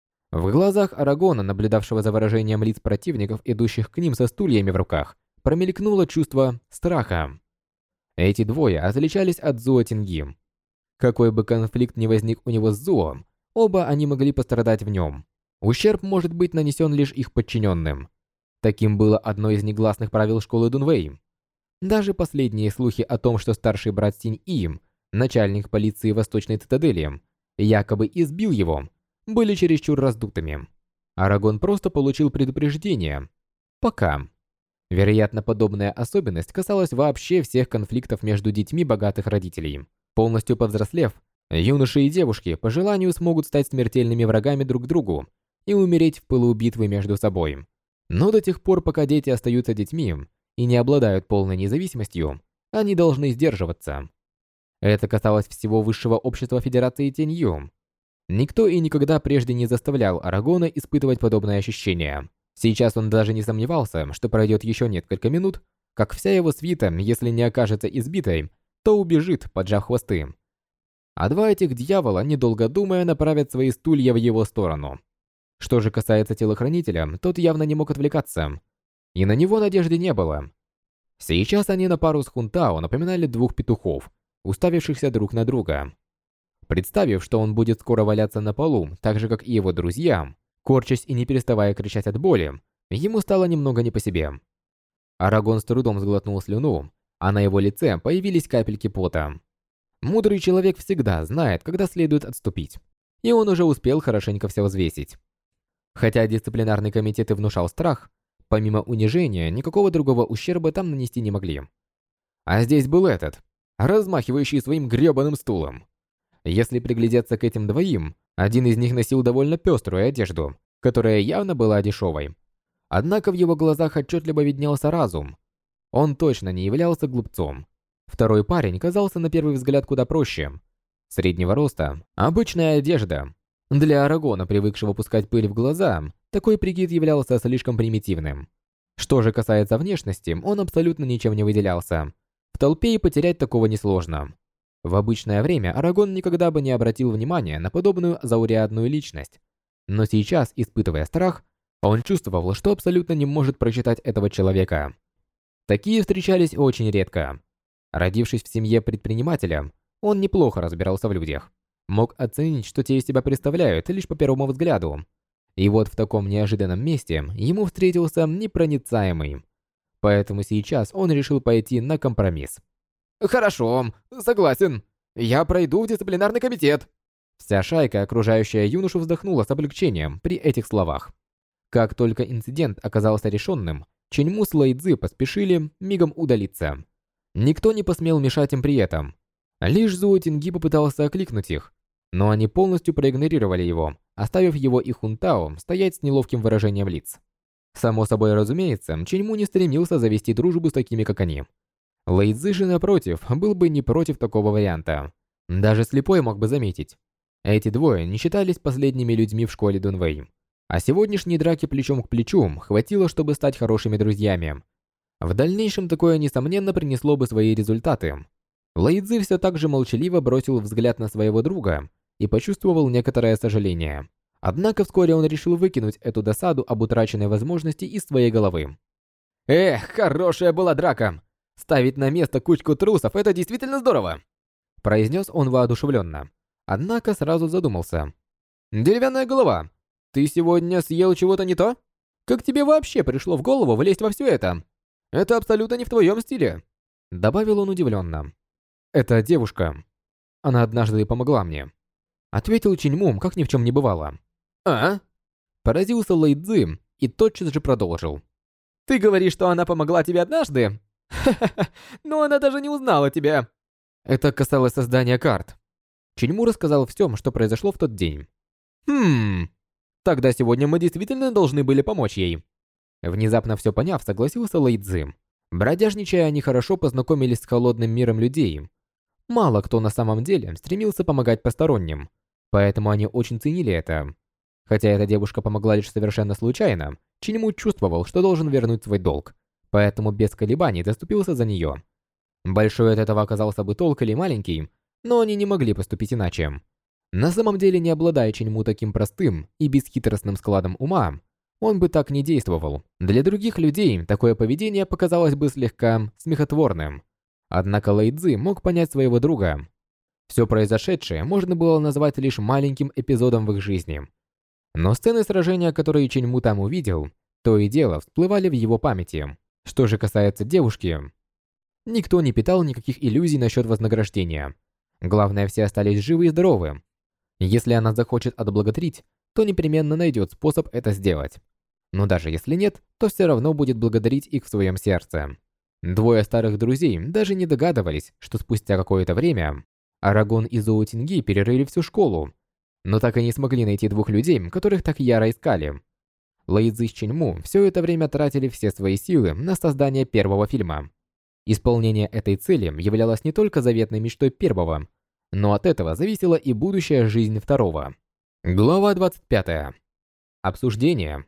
В глазах Арагона, наблюдавшего за выражением лиц противников, идущих к ним со стульями в руках, промелькнуло чувство страха. Эти двое отличались от Зуо Тинги. Какой бы конфликт ни возник у него с Зуо, оба они могли пострадать в нем. Ущерб может быть нанесен лишь их подчиненным. Таким было одно из негласных правил школы Дунвэй. Даже последние слухи о том, что старший брат Синь-И, начальник полиции Восточной Цитадели, якобы избил его, были чересчур раздутыми. Арагон просто получил предупреждение. Пока. Вероятно, подобная особенность касалась вообще всех конфликтов между детьми богатых родителей. Полностью повзрослев, юноши и девушки по желанию смогут стать смертельными врагами друг другу и умереть в пылу битвы между собой. Но до тех пор, пока дети остаются детьми и не обладают полной независимостью, они должны сдерживаться. Это касалось всего высшего общества Федерации Тенью. Никто и никогда прежде не заставлял Арагона испытывать подобное ощущение. Сейчас он даже не сомневался, что пройдет еще несколько минут, как вся его свита, если не окажется избитой, то убежит, поджав хвосты. А два этих дьявола, недолго думая, направят свои стулья в его сторону. Что же касается телохранителя, тот явно не мог отвлекаться. И на него надежды не было. Сейчас они на пару с Хунтао напоминали двух петухов, уставившихся друг на друга. Представив, что он будет скоро валяться на полу, так же как и его друзья, корчась и не переставая кричать от боли, ему стало немного не по себе. Арагон с трудом сглотнул слюну, а на его лице появились капельки пота. Мудрый человек всегда знает, когда следует отступить, и он уже успел хорошенько все взвесить. Хотя дисциплинарный комитет и внушал страх, помимо унижения, никакого другого ущерба там нанести не могли. А здесь был этот, размахивающий своим грёбаным стулом. Если приглядеться к этим двоим, один из них носил довольно пеструю одежду, которая явно была дешевой. Однако в его глазах отчетливо виднелся разум. Он точно не являлся глупцом. Второй парень казался на первый взгляд куда проще. Среднего роста, обычная одежда. Для Арагона, привыкшего пускать пыль в глаза, такой прикид являлся слишком примитивным. Что же касается внешности, он абсолютно ничем не выделялся. В толпе и потерять такого несложно. В обычное время Арагон никогда бы не обратил внимания на подобную заурядную личность. Но сейчас, испытывая страх, он чувствовал, что абсолютно не может прочитать этого человека. Такие встречались очень редко. Родившись в семье предпринимателя, он неплохо разбирался в людях. Мог оценить, что те из себя представляют, лишь по первому взгляду. И вот в таком неожиданном месте ему встретился непроницаемый. Поэтому сейчас он решил пойти на компромисс. «Хорошо, согласен. Я пройду в дисциплинарный комитет». Вся шайка, окружающая юношу, вздохнула с облегчением при этих словах. Как только инцидент оказался решенным, Чиньму с Лэйцзы поспешили мигом удалиться. Никто не посмел мешать им при этом. Лишь Зуо Тинги попытался окликнуть их, но они полностью проигнорировали его, оставив его и Хунтао стоять с неловким выражением лиц. Само собой разумеется, Чиньму не стремился завести дружбу с такими, как они. Лэйцзы же, напротив, был бы не против такого варианта. Даже слепой мог бы заметить. Эти двое не считались последними людьми в школе Дунвэй. А сегодняшней драки плечом к плечу хватило, чтобы стать хорошими друзьями. В дальнейшем такое, несомненно, принесло бы свои результаты. Лэйцзы все так же молчаливо бросил взгляд на своего друга и почувствовал некоторое сожаление. Однако вскоре он решил выкинуть эту досаду об утраченной возможности из своей головы. «Эх, хорошая была драка! Ставить на место кучку трусов — это действительно здорово!» Произнес он воодушевленно. Однако сразу задумался. «Деревянная голова, ты сегодня съел чего-то не то? Как тебе вообще пришло в голову влезть во все это? Это абсолютно не в твоем стиле!» Добавил он удивленно. «Это девушка. Она однажды помогла мне», — ответил Чиньму, как ни в чем не бывало. «А?» Поразился Лэйцзы и тотчас же продолжил. «Ты говоришь, что она помогла тебе однажды? Ха-ха-ха, но она даже не узнала тебя!» Это касалось создания карт. Чиньму рассказал всем, что произошло в тот день. Тогда сегодня мы действительно должны были помочь ей. Внезапно все поняв, согласился Лэй Цзи. Бродяжничая, они хорошо познакомились с холодным миром людей. Мало кто на самом деле стремился помогать посторонним, поэтому они очень ценили это. Хотя эта девушка помогла лишь совершенно случайно, Чиньму чувствовал, что должен вернуть свой долг, поэтому без колебаний заступился за нее. Большой от этого оказался бы толк или маленький, но они не могли поступить иначе. На самом деле, не обладая Чиньму таким простым и бесхитростным складом ума, он бы так не действовал. Для других людей такое поведение показалось бы слегка смехотворным. Однако Лэй Цзи мог понять своего друга. Все произошедшее можно было назвать лишь маленьким эпизодом в их жизни. Но сцены сражения, которые Чиньму там увидел, то и дело всплывали в его памяти. Что же касается девушки, никто не питал никаких иллюзий насчет вознаграждения. Главное, все остались живы и здоровы. Если она захочет отблагодарить, то непременно найдет способ это сделать. Но даже если нет, то все равно будет благодарить их в своем сердце. Двое старых друзей даже не догадывались, что спустя какое-то время Арагон и Зоу Тинги перерыли всю школу, но так и не смогли найти двух людей, которых так яро искали. Лэй Цзи с Чиньму все это время тратили все свои силы на создание первого фильма. Исполнение этой цели являлось не только заветной мечтой первого, но от этого зависела и будущая жизнь второго. Глава 25. Обсуждение.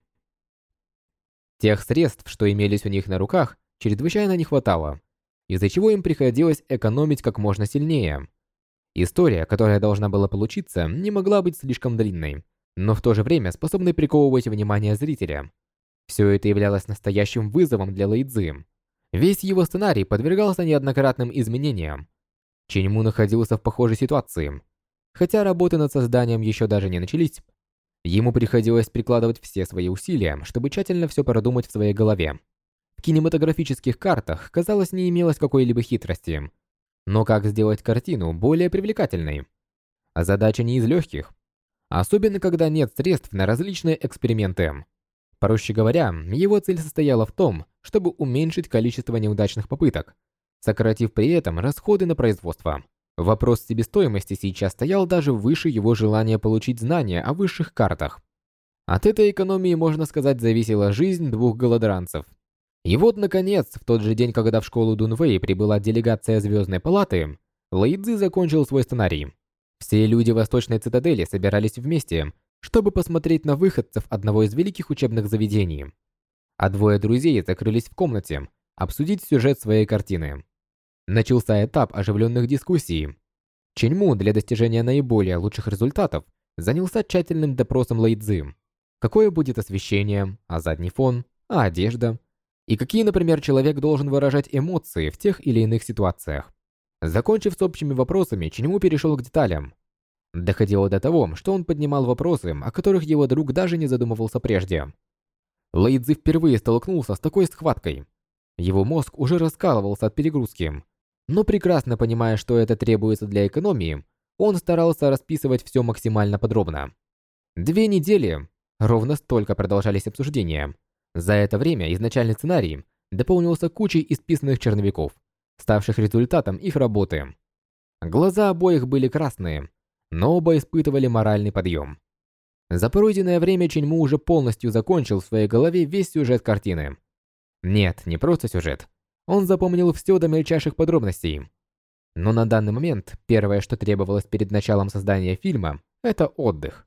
Тех средств, что имелись у них на руках, чрезвычайно не хватало, из-за чего им приходилось экономить как можно сильнее. История, которая должна была получиться, не могла быть слишком длинной, но в то же время способной приковывать внимание зрителя. Все это являлось настоящим вызовом для Лэй Цзи. Весь его сценарий подвергался неоднократным изменениям. Чиньму находился в похожей ситуации. Хотя работы над созданием еще даже не начались, ему приходилось прикладывать все свои усилия, чтобы тщательно все продумать в своей голове. В кинематографических картах, казалось, не имелось какой-либо хитрости. Но как сделать картину более привлекательной? А задача не из легких. Особенно, когда нет средств на различные эксперименты. Проще говоря, его цель состояла в том, чтобы уменьшить количество неудачных попыток, сократив при этом расходы на производство. Вопрос себестоимости сейчас стоял даже выше его желания получить знания о высших картах. От этой экономии, можно сказать, зависела жизнь двух голодранцев. И вот, наконец, в тот же день, когда в школу Дунвэй прибыла делегация Звездной Палаты, Лэй Цзи закончил свой сценарий. Все люди Восточной Цитадели собирались вместе, чтобы посмотреть на выходцев одного из великих учебных заведений. А двое друзей закрылись в комнате, обсудить сюжет своей картины. Начался этап оживленных дискуссий. Чиньму для достижения наиболее лучших результатов занялся тщательным допросом Лэй Цзи. Какое будет освещение, а задний фон, а одежда? И какие, например, человек должен выражать эмоции в тех или иных ситуациях? Закончив с общими вопросами, Чиньму перешел к деталям. Доходило до того, что он поднимал вопросы, о которых его друг даже не задумывался прежде. Лэй Цзи впервые столкнулся с такой схваткой. Его мозг уже раскалывался от перегрузки. Но прекрасно понимая, что это требуется для экономии, он старался расписывать все максимально подробно. 2 недели, ровно столько продолжались обсуждения. За это время изначальный сценарий дополнился кучей исписанных черновиков, ставших результатом их работы. Глаза обоих были красные, но оба испытывали моральный подъем. За пройденное время Чиньму уже полностью закончил в своей голове весь сюжет картины. Нет, не просто сюжет. Он запомнил все до мельчайших подробностей. Но на данный момент первое, что требовалось перед началом создания фильма, это отдых.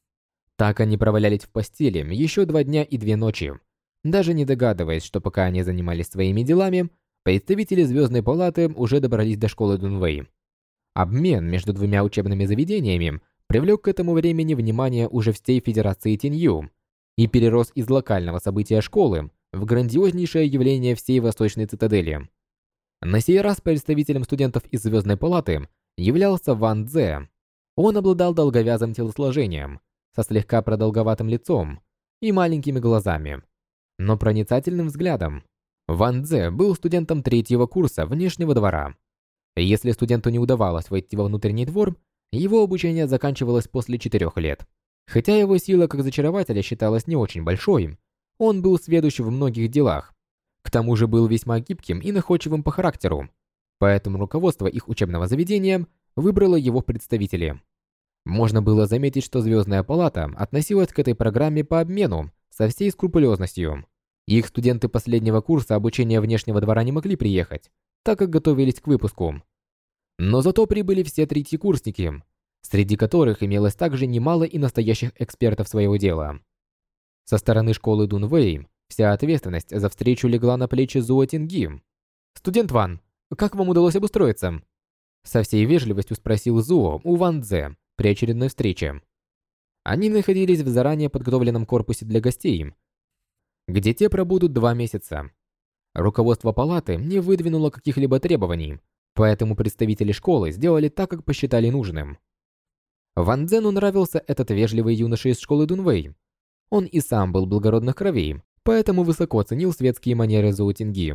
Так они провалялись в постели еще 2 дня и 2 ночи, даже не догадываясь, что пока они занимались своими делами, представители Звездной Палаты уже добрались до школы Дунвэй. Обмен между 2 учебными заведениями привлек к этому времени внимание уже всей Федерации Тинью и перерос из локального события школы в грандиознейшее явление всей Восточной Цитадели. На сей раз представителем студентов из Звездной Палаты являлся Ван Дзе. Он обладал долговязым телосложением, со слегка продолговатым лицом и маленькими глазами, но проницательным взглядом. Ван Дзе был студентом 3-го курса внешнего двора. Если студенту не удавалось войти во внутренний двор, его обучение заканчивалось после 4 лет. Хотя его сила как зачарователя считалась не очень большой, он был сведущ в многих делах. К тому же был весьма гибким и находчивым по характеру, поэтому руководство их учебного заведения выбрало его в представители. Можно было заметить, что Звездная палата относилась к этой программе по обмену со всей скрупулезностью. Их студенты последнего курса обучения внешнего двора не могли приехать, так как готовились к выпуску. Но зато прибыли все третьекурсники, среди которых имелось также немало и настоящих экспертов своего дела. Со стороны школы Дунвэй вся ответственность за встречу легла на плечи Зуо Тинги. «Студент Ван, как вам удалось обустроиться?» Со всей вежливостью спросил Зуо у Ван Дзе при очередной встрече. Они находились в заранее подготовленном корпусе для гостей, где те пробудут 2 месяца. Руководство палаты не выдвинуло каких-либо требований, поэтому представители школы сделали так, как посчитали нужным. Ван Дзену нравился этот вежливый юноша из школы Дунвэй. Он и сам был благородных кровей, поэтому высоко ценил светские манеры Зоу Тинги.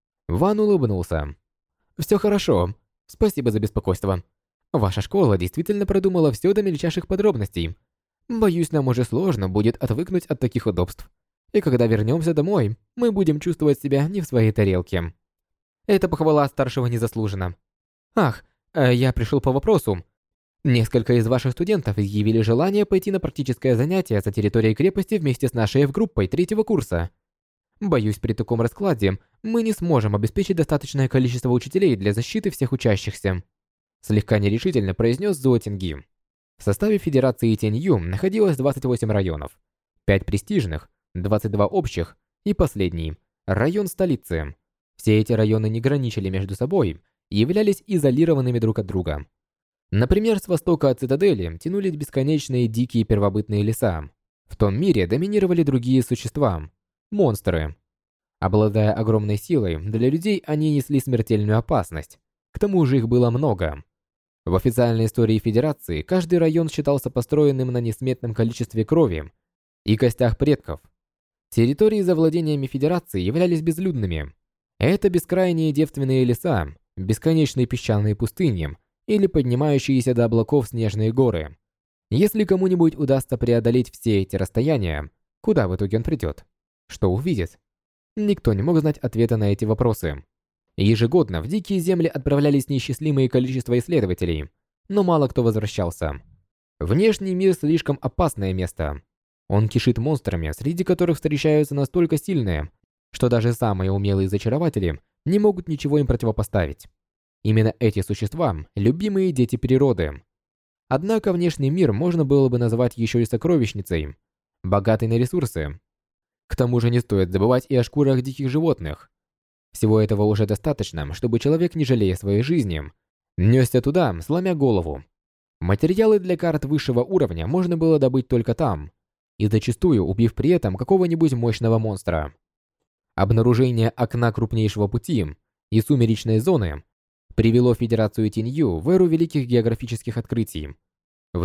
Ван улыбнулся. «Все хорошо. Спасибо за беспокойство. Ваша школа действительно продумала все до мельчайших подробностей. Боюсь, нам уже сложно будет отвыкнуть от таких удобств. И когда вернемся домой, мы будем чувствовать себя не в своей тарелке». Эта похвала старшего не заслужена. Ах, я пришел по вопросу. Несколько из ваших студентов изъявили желание пойти на практическое занятие за территорией крепости вместе с нашей F-группой 3-го курса. Боюсь, при таком раскладе мы не сможем обеспечить достаточное количество учителей для защиты всех учащихся. Слегка нерешительно произнес Зуо Тинги. В составе Федерации Тянью находилось 28 районов. 5 престижных, 22 общих и последний – район столицы. Все эти районы не граничили между собой и являлись изолированными друг от друга. Например, с востока от цитадели тянулись бесконечные дикие первобытные леса. В том мире доминировали другие существа – монстры. Обладая огромной силой, для людей они несли смертельную опасность. К тому же их было много. В официальной истории Федерации каждый район считался построенным на несметном количестве крови и костях предков. Территории за владениями Федерации являлись безлюдными. Это бескрайние девственные леса, бесконечные песчаные пустыни или поднимающиеся до облаков снежные горы. Если кому-нибудь удастся преодолеть все эти расстояния, куда в итоге он придет? Что увидит? Никто не мог знать ответа на эти вопросы. Ежегодно в дикие земли отправлялись неисчислимое количество исследователей, но мало кто возвращался. Внешний мир слишком опасное место. Он кишит монстрами, среди которых встречаются настолько сильные, что даже самые умелые зачарователи не могут ничего им противопоставить. Именно эти существа – любимые дети природы. Однако внешний мир можно было бы назвать еще и сокровищницей, богатой на ресурсы. К тому же не стоит забывать и о шкурах диких животных. Всего этого уже достаточно, чтобы человек, не жалея своей жизни, несся туда, сломя голову. Материалы для карт высшего уровня можно было добыть только там, и зачастую убив при этом какого-нибудь мощного монстра. Обнаружение окна крупнейшего пути и сумеречной зоны привело Федерацию Тянью в эру великих географических открытий. В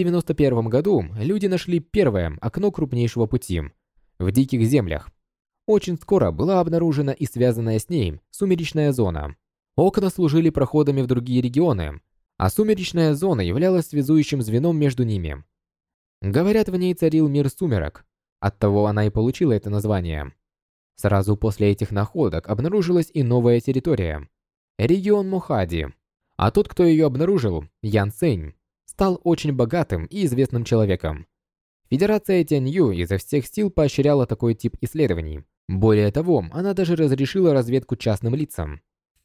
291 году люди нашли первое окно крупнейшего пути в диких землях. Очень скоро была обнаружена и связанная с ней сумеречная зона. Окна служили проходами в другие регионы, а сумеречная зона являлась связующим звеном между ними. Говорят, в ней царил мир сумерок, оттого она и получила это название. Сразу после этих находок обнаружилась и новая территория – регион Мохади. А тот, кто ее обнаружил, Ян Цэнь, стал очень богатым и известным человеком. Федерация Тянью изо всех сил поощряла такой тип исследований. Более того, она даже разрешила разведку частным лицам.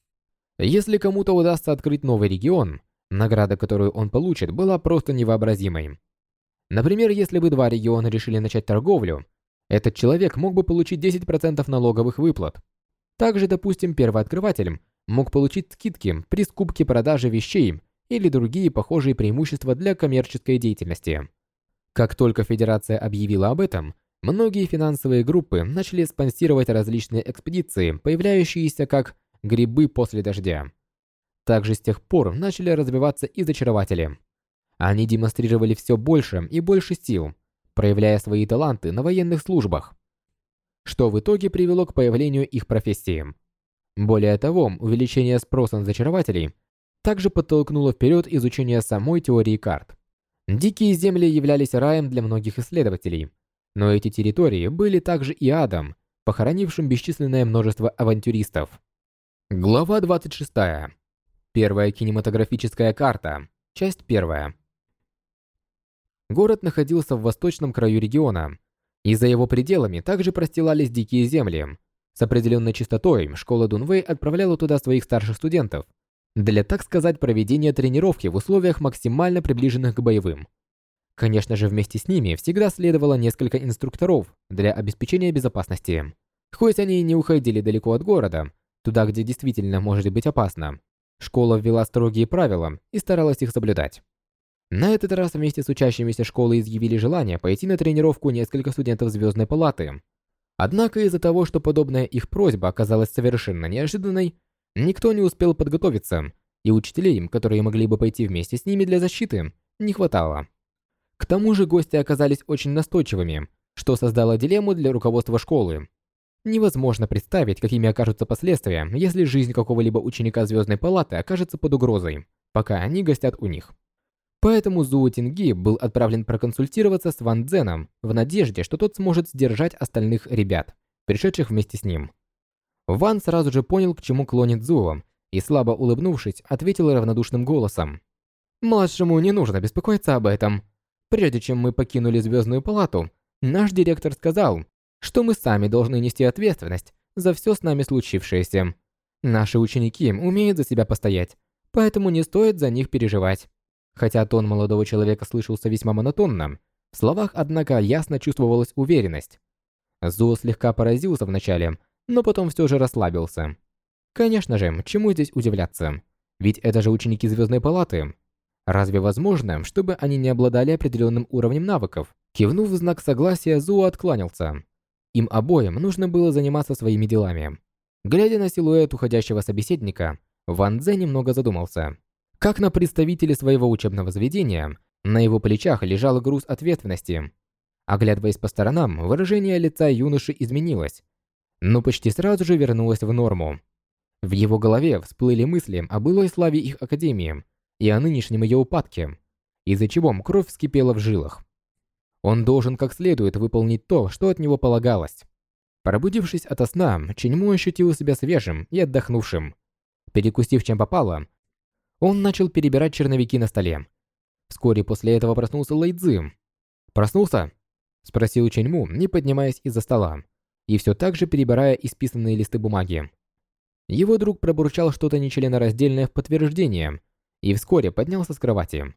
Если кому-то удастся открыть новый регион, награда, которую он получит, была просто невообразимой. Например, если бы 2 региона решили начать торговлю, этот человек мог бы получить 10% налоговых выплат. Также, допустим, первооткрыватель мог получить скидки при скупке-продаже вещей или другие похожие преимущества для коммерческой деятельности. Как только Федерация объявила об этом, многие финансовые группы начали спонсировать различные экспедиции, появляющиеся как грибы после дождя. Также с тех пор начали развиваться и зачарователи. Они демонстрировали все больше и больше сил, проявляя свои таланты на военных службах, что в итоге привело к появлению их профессии. Более того, увеличение спроса на зачарователей также подтолкнуло вперед изучение самой теории карт. Дикие земли являлись раем для многих исследователей, но эти территории были также и адом, похоронившим бесчисленное множество авантюристов. Глава 26. Первая кинематографическая карта. Часть 1. Город находился в восточном краю региона, и за его пределами также простилались дикие земли. С определенной частотой школа Дунвэй отправляла туда своих старших студентов для, так сказать, проведения тренировки в условиях максимально приближенных к боевым. Конечно же, вместе с ними всегда следовало несколько инструкторов для обеспечения безопасности. Хоть они и не уходили далеко от города, туда, где действительно может быть опасно, школа ввела строгие правила и старалась их соблюдать. На этот раз вместе с учащимися школы изъявили желание пойти на тренировку несколько студентов Звездной палаты. Однако из-за того, что подобная их просьба оказалась совершенно неожиданной, никто не успел подготовиться, и учителей, которые могли бы пойти вместе с ними для защиты, не хватало. К тому же гости оказались очень настойчивыми, что создало дилемму для руководства школы. Невозможно представить, какими окажутся последствия, если жизнь какого-либо ученика Звездной палаты окажется под угрозой, пока они гостят у них. Поэтому Зуо Тинги был отправлен проконсультироваться с Ван Цзеном в надежде, что тот сможет сдержать остальных ребят, пришедших вместе с ним. Ван сразу же понял, к чему клонит Зуо, и, слабо улыбнувшись, ответил равнодушным голосом. «Младшему не нужно беспокоиться об этом. Прежде чем мы покинули Звездную палату, наш директор сказал, что мы сами должны нести ответственность за все с нами случившееся. Наши ученики умеют за себя постоять, поэтому не стоит за них переживать». Хотя тон молодого человека слышался весьма монотонно, в словах, однако, ясно чувствовалась уверенность. Зуо слегка поразился вначале, но потом все же расслабился. Конечно же, чему здесь удивляться? Ведь это же ученики Звездной палаты. Разве возможно, чтобы они не обладали определенным уровнем навыков? Кивнув в знак согласия, Зуо откланялся. Им обоим нужно было заниматься своими делами. Глядя на силуэт уходящего собеседника, Ван Цзэ немного задумался. Как на представителе своего учебного заведения, на его плечах лежал груз ответственности. Оглядываясь по сторонам, выражение лица юноши изменилось, но почти сразу же вернулось в норму. В его голове всплыли мысли о былой славе их академии и о нынешнем ее упадке, из-за чего кровь вскипела в жилах. Он должен как следует выполнить то, что от него полагалось. Пробудившись ото сна, Ченьму ощутил себя свежим и отдохнувшим. Перекусив чем попало, он начал перебирать черновики на столе. Вскоре после этого проснулся Лэй Цзы. «Проснулся?» – спросил Ченьму, не поднимаясь из-за стола, и все так же перебирая исписанные листы бумаги. Его друг пробурчал что-то нечленораздельное в подтверждение и вскоре поднялся с кровати,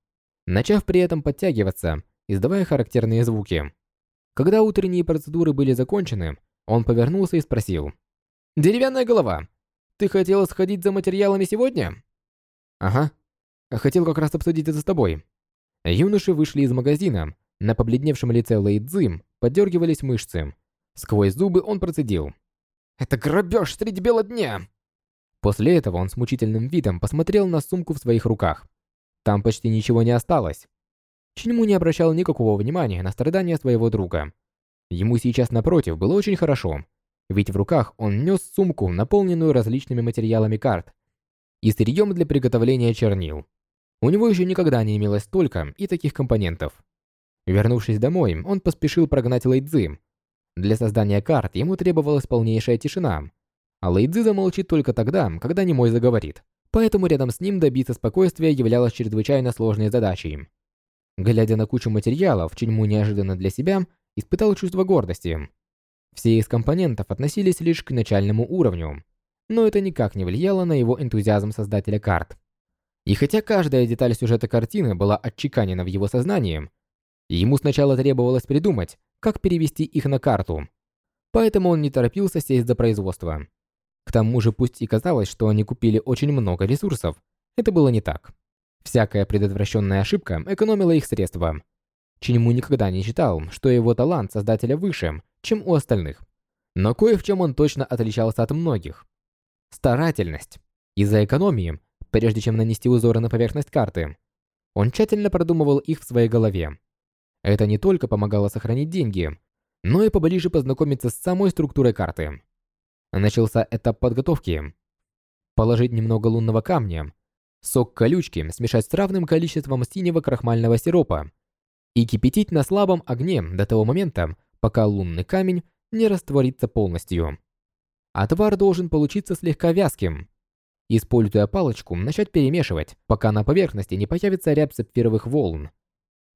начав при этом подтягиваться, издавая характерные звуки. Когда утренние процедуры были закончены, он повернулся и спросил. «Деревянная голова, ты хотела сходить за материалами сегодня?» «Ага. Хотел как раз обсудить это с тобой». Юноши вышли из магазина. На побледневшем лице Лэй Цзы подергивались мышцы. Сквозь зубы он процедил. «Это грабеж средь бела дня!» После этого он с мучительным видом посмотрел на сумку в своих руках. Там почти ничего не осталось. Ченьму не обращал никакого внимания на страдания своего друга. Ему сейчас, напротив, было очень хорошо, ведь в руках он нес сумку, наполненную различными материалами карт и сырьем для приготовления чернил. У него еще никогда не имелось столько и таких компонентов. Вернувшись домой, он поспешил прогнать Лэй Цзы. Для создания карт ему требовалась полнейшая тишина, а Лэй Цзы замолчит только тогда, когда немой заговорит. Поэтому рядом с ним добиться спокойствия являлось чрезвычайно сложной задачей. Глядя на кучу материалов, Ченьму неожиданно для себя испытал чувство гордости. Все из компонентов относились лишь к начальному уровню, но это никак не влияло на его энтузиазм создателя карт. И хотя каждая деталь сюжета картины была отчеканена в его сознании, ему сначала требовалось придумать, как перевести их на карту. Поэтому он не торопился сесть за производство. К тому же, пусть и казалось, что они купили очень много ресурсов, это было не так. Всякая предотвращенная ошибка экономила их средства. Ченьму никогда не считал, что его талант создателя выше, чем у остальных. Но кое в чем он точно отличался от многих. Старательность. Из-за экономии, прежде чем нанести узоры на поверхность карты, он тщательно продумывал их в своей голове. Это не только помогало сохранить деньги, но и поближе познакомиться с самой структурой карты. Начался этап подготовки. Положить немного лунного камня, сок колючки смешать с равным количеством синего крахмального сиропа и кипятить на слабом огне до того момента, пока лунный камень не растворится полностью. Отвар должен получиться слегка вязким. Используя палочку, начать перемешивать, пока на поверхности не появится рябь сапфировых волн.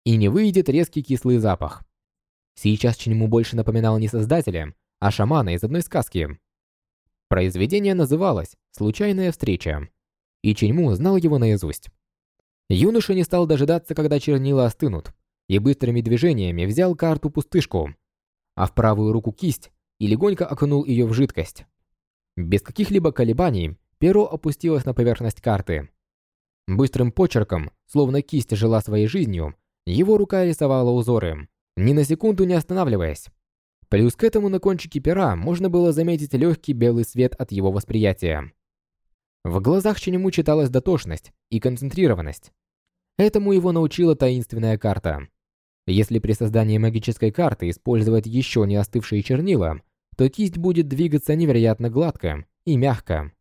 и не выйдет резкий кислый запах. Сейчас Чиньму больше напоминал не создателя, а шамана из одной сказки. Произведение называлось «Случайная встреча», и Чиньму знал его наизусть. Юноша не стал дожидаться, когда чернила остынут, и быстрыми движениями взял карту-пустышку, а в правую руку кисть и легонько окунул ее в жидкость. Без каких-либо колебаний перо опустилось на поверхность карты. Быстрым почерком, словно кисть жила своей жизнью, его рука рисовала узоры, ни на секунду не останавливаясь. Плюс к этому на кончике пера можно было заметить легкий белый свет от его восприятия. В глазах Чиньму читалась дотошность и концентрированность. Этому его научила таинственная карта. Если при создании магической карты использовать еще не остывшие чернила, то кисть будет двигаться невероятно гладко и мягко.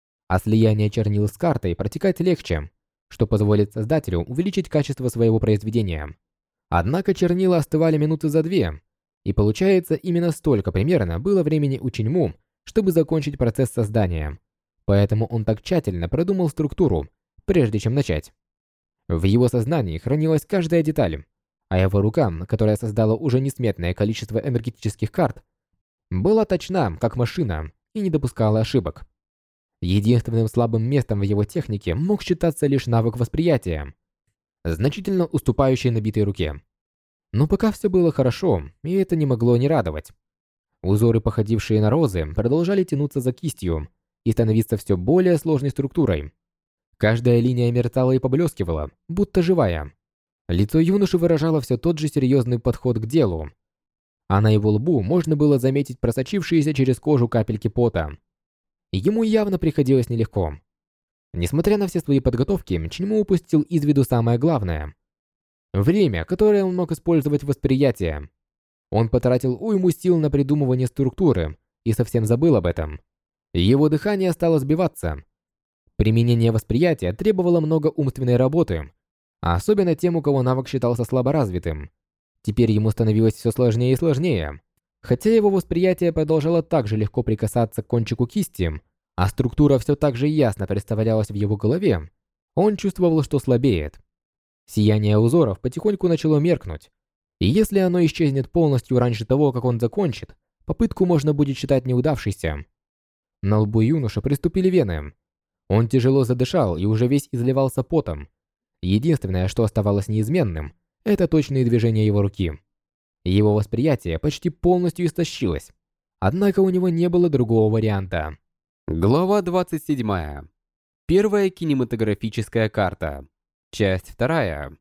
А слияние чернил с картой протекать легче, что позволит создателю увеличить качество своего произведения. Однако чернила остывали минуты за 2, и получается именно столько примерно было времени у Чиньму, чтобы закончить процесс создания. Поэтому он так тщательно продумал структуру, прежде чем начать. В его сознании хранилась каждая деталь, а его рука, которая создала уже несметное количество энергетических карт, была точна, как машина, и не допускала ошибок. Единственным слабым местом в его технике мог считаться лишь навык восприятия, значительно уступающий набитой руке. Но пока все было хорошо, и это не могло не радовать. Узоры, походившие на розы, продолжали тянуться за кистью и становиться все более сложной структурой. Каждая линия мерцала и поблескивала, будто живая. Лицо юноши выражало все тот же серьезный подход к делу, а на его лбу можно было заметить просочившиеся через кожу капельки пота. Ему явно приходилось нелегко. Несмотря на все свои подготовки, Чиньму упустил из виду самое главное — время, которое он мог использовать в восприятии. Он потратил уйму сил на придумывание структуры и совсем забыл об этом. Его дыхание стало сбиваться. Применение восприятия требовало много умственной работы, а особенно тем, у кого навык считался слаборазвитым. Теперь ему становилось все сложнее и сложнее. Хотя его восприятие продолжало так же легко прикасаться к кончику кисти, а структура все так же ясно представлялась в его голове, он чувствовал, что слабеет. Сияние узоров потихоньку начало меркнуть, и если оно исчезнет полностью раньше того, как он закончит, попытку можно будет считать неудавшейся. На лбу юноши приступили вены. Он тяжело задышал и уже весь изливался потом. Единственное, что оставалось неизменным, это точные движения его руки. Его восприятие почти полностью истощилось, однако у него не было другого варианта. Глава 27. Первая кинематографическая карта. Часть 2.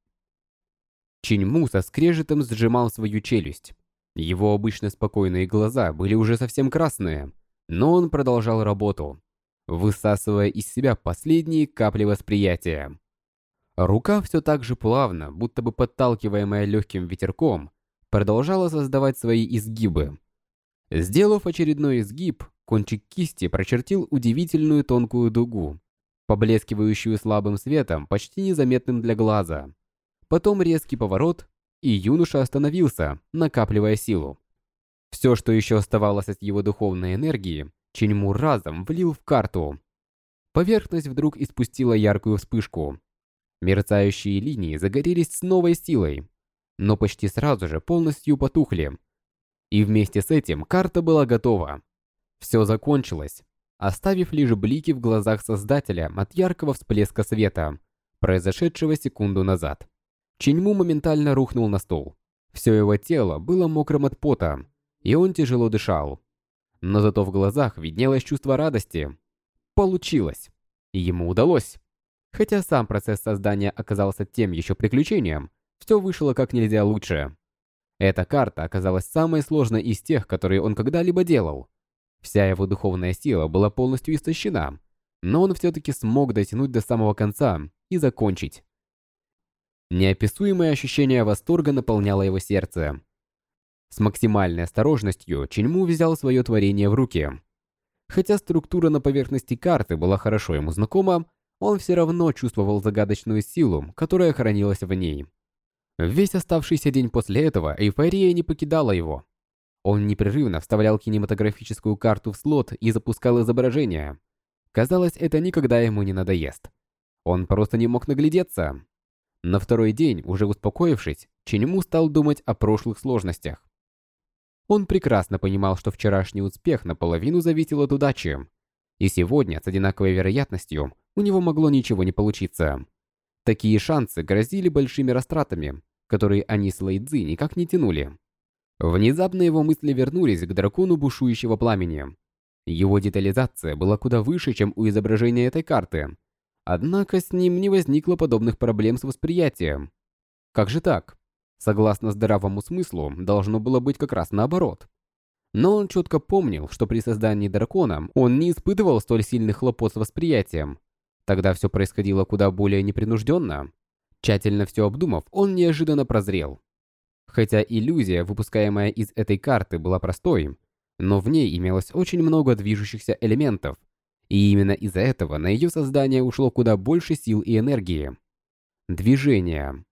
Чиньму со скрежетом сжимал свою челюсть. Его обычно спокойные глаза были уже совсем красные, но он продолжал работу, высасывая из себя последние капли восприятия. Рука все так же плавно, будто бы подталкиваемая легким ветерком, продолжала создавать свои изгибы. Сделав очередной изгиб, кончик кисти прочертил удивительную тонкую дугу, поблескивающую слабым светом, почти незаметным для глаза. Потом резкий поворот, и юноша остановился, накапливая силу. Все, что еще оставалось от его духовной энергии, Чиньму разом влил в карту. Поверхность вдруг испустила яркую вспышку. Мерцающие линии загорелись с новой силой, но почти сразу же полностью потухли. И вместе с этим карта была готова. Все закончилось, оставив лишь блики в глазах создателя от яркого всплеска света, произошедшего секунду назад. Чиньму моментально рухнул на стол. Все его тело было мокрым от пота, и он тяжело дышал. Но зато в глазах виднелось чувство радости. Получилось. И ему удалось. Хотя сам процесс создания оказался тем еще приключением, все вышло как нельзя лучше. Эта карта оказалась самой сложной из тех, которые он когда-либо делал. Вся его духовная сила была полностью истощена, но он все-таки смог дотянуть до самого конца и закончить. Неописуемое ощущение восторга наполняло его сердце. С максимальной осторожностью Чиньму взял свое творение в руки. Хотя структура на поверхности карты была хорошо ему знакома, он все равно чувствовал загадочную силу, которая хранилась в ней. Весь оставшийся день после этого эйфория не покидала его. Он непрерывно вставлял кинематографическую карту в слот и запускал изображение. Казалось, это никогда ему не надоест. Он просто не мог наглядеться. На второй день, уже успокоившись, Чиньму стал думать о прошлых сложностях. Он прекрасно понимал, что вчерашний успех наполовину зависел от удачи, и сегодня с одинаковой вероятностью у него могло ничего не получиться. Такие шансы грозили большими растратами, которые они с Лэй Цзи никак не тянули. Внезапно его мысли вернулись к дракону бушующего пламени. Его детализация была куда выше, чем у изображения этой карты. Однако с ним не возникло подобных проблем с восприятием. Как же так? Согласно здравому смыслу, должно было быть как раз наоборот. Но он четко помнил, что при создании дракона он не испытывал столь сильных хлопот с восприятием. Тогда все происходило куда более непринужденно. Тщательно все обдумав, он неожиданно прозрел. Хотя иллюзия, выпускаемая из этой карты, была простой, но в ней имелось очень много движущихся элементов, и именно из-за этого на ее создание ушло куда больше сил и энергии. Движение.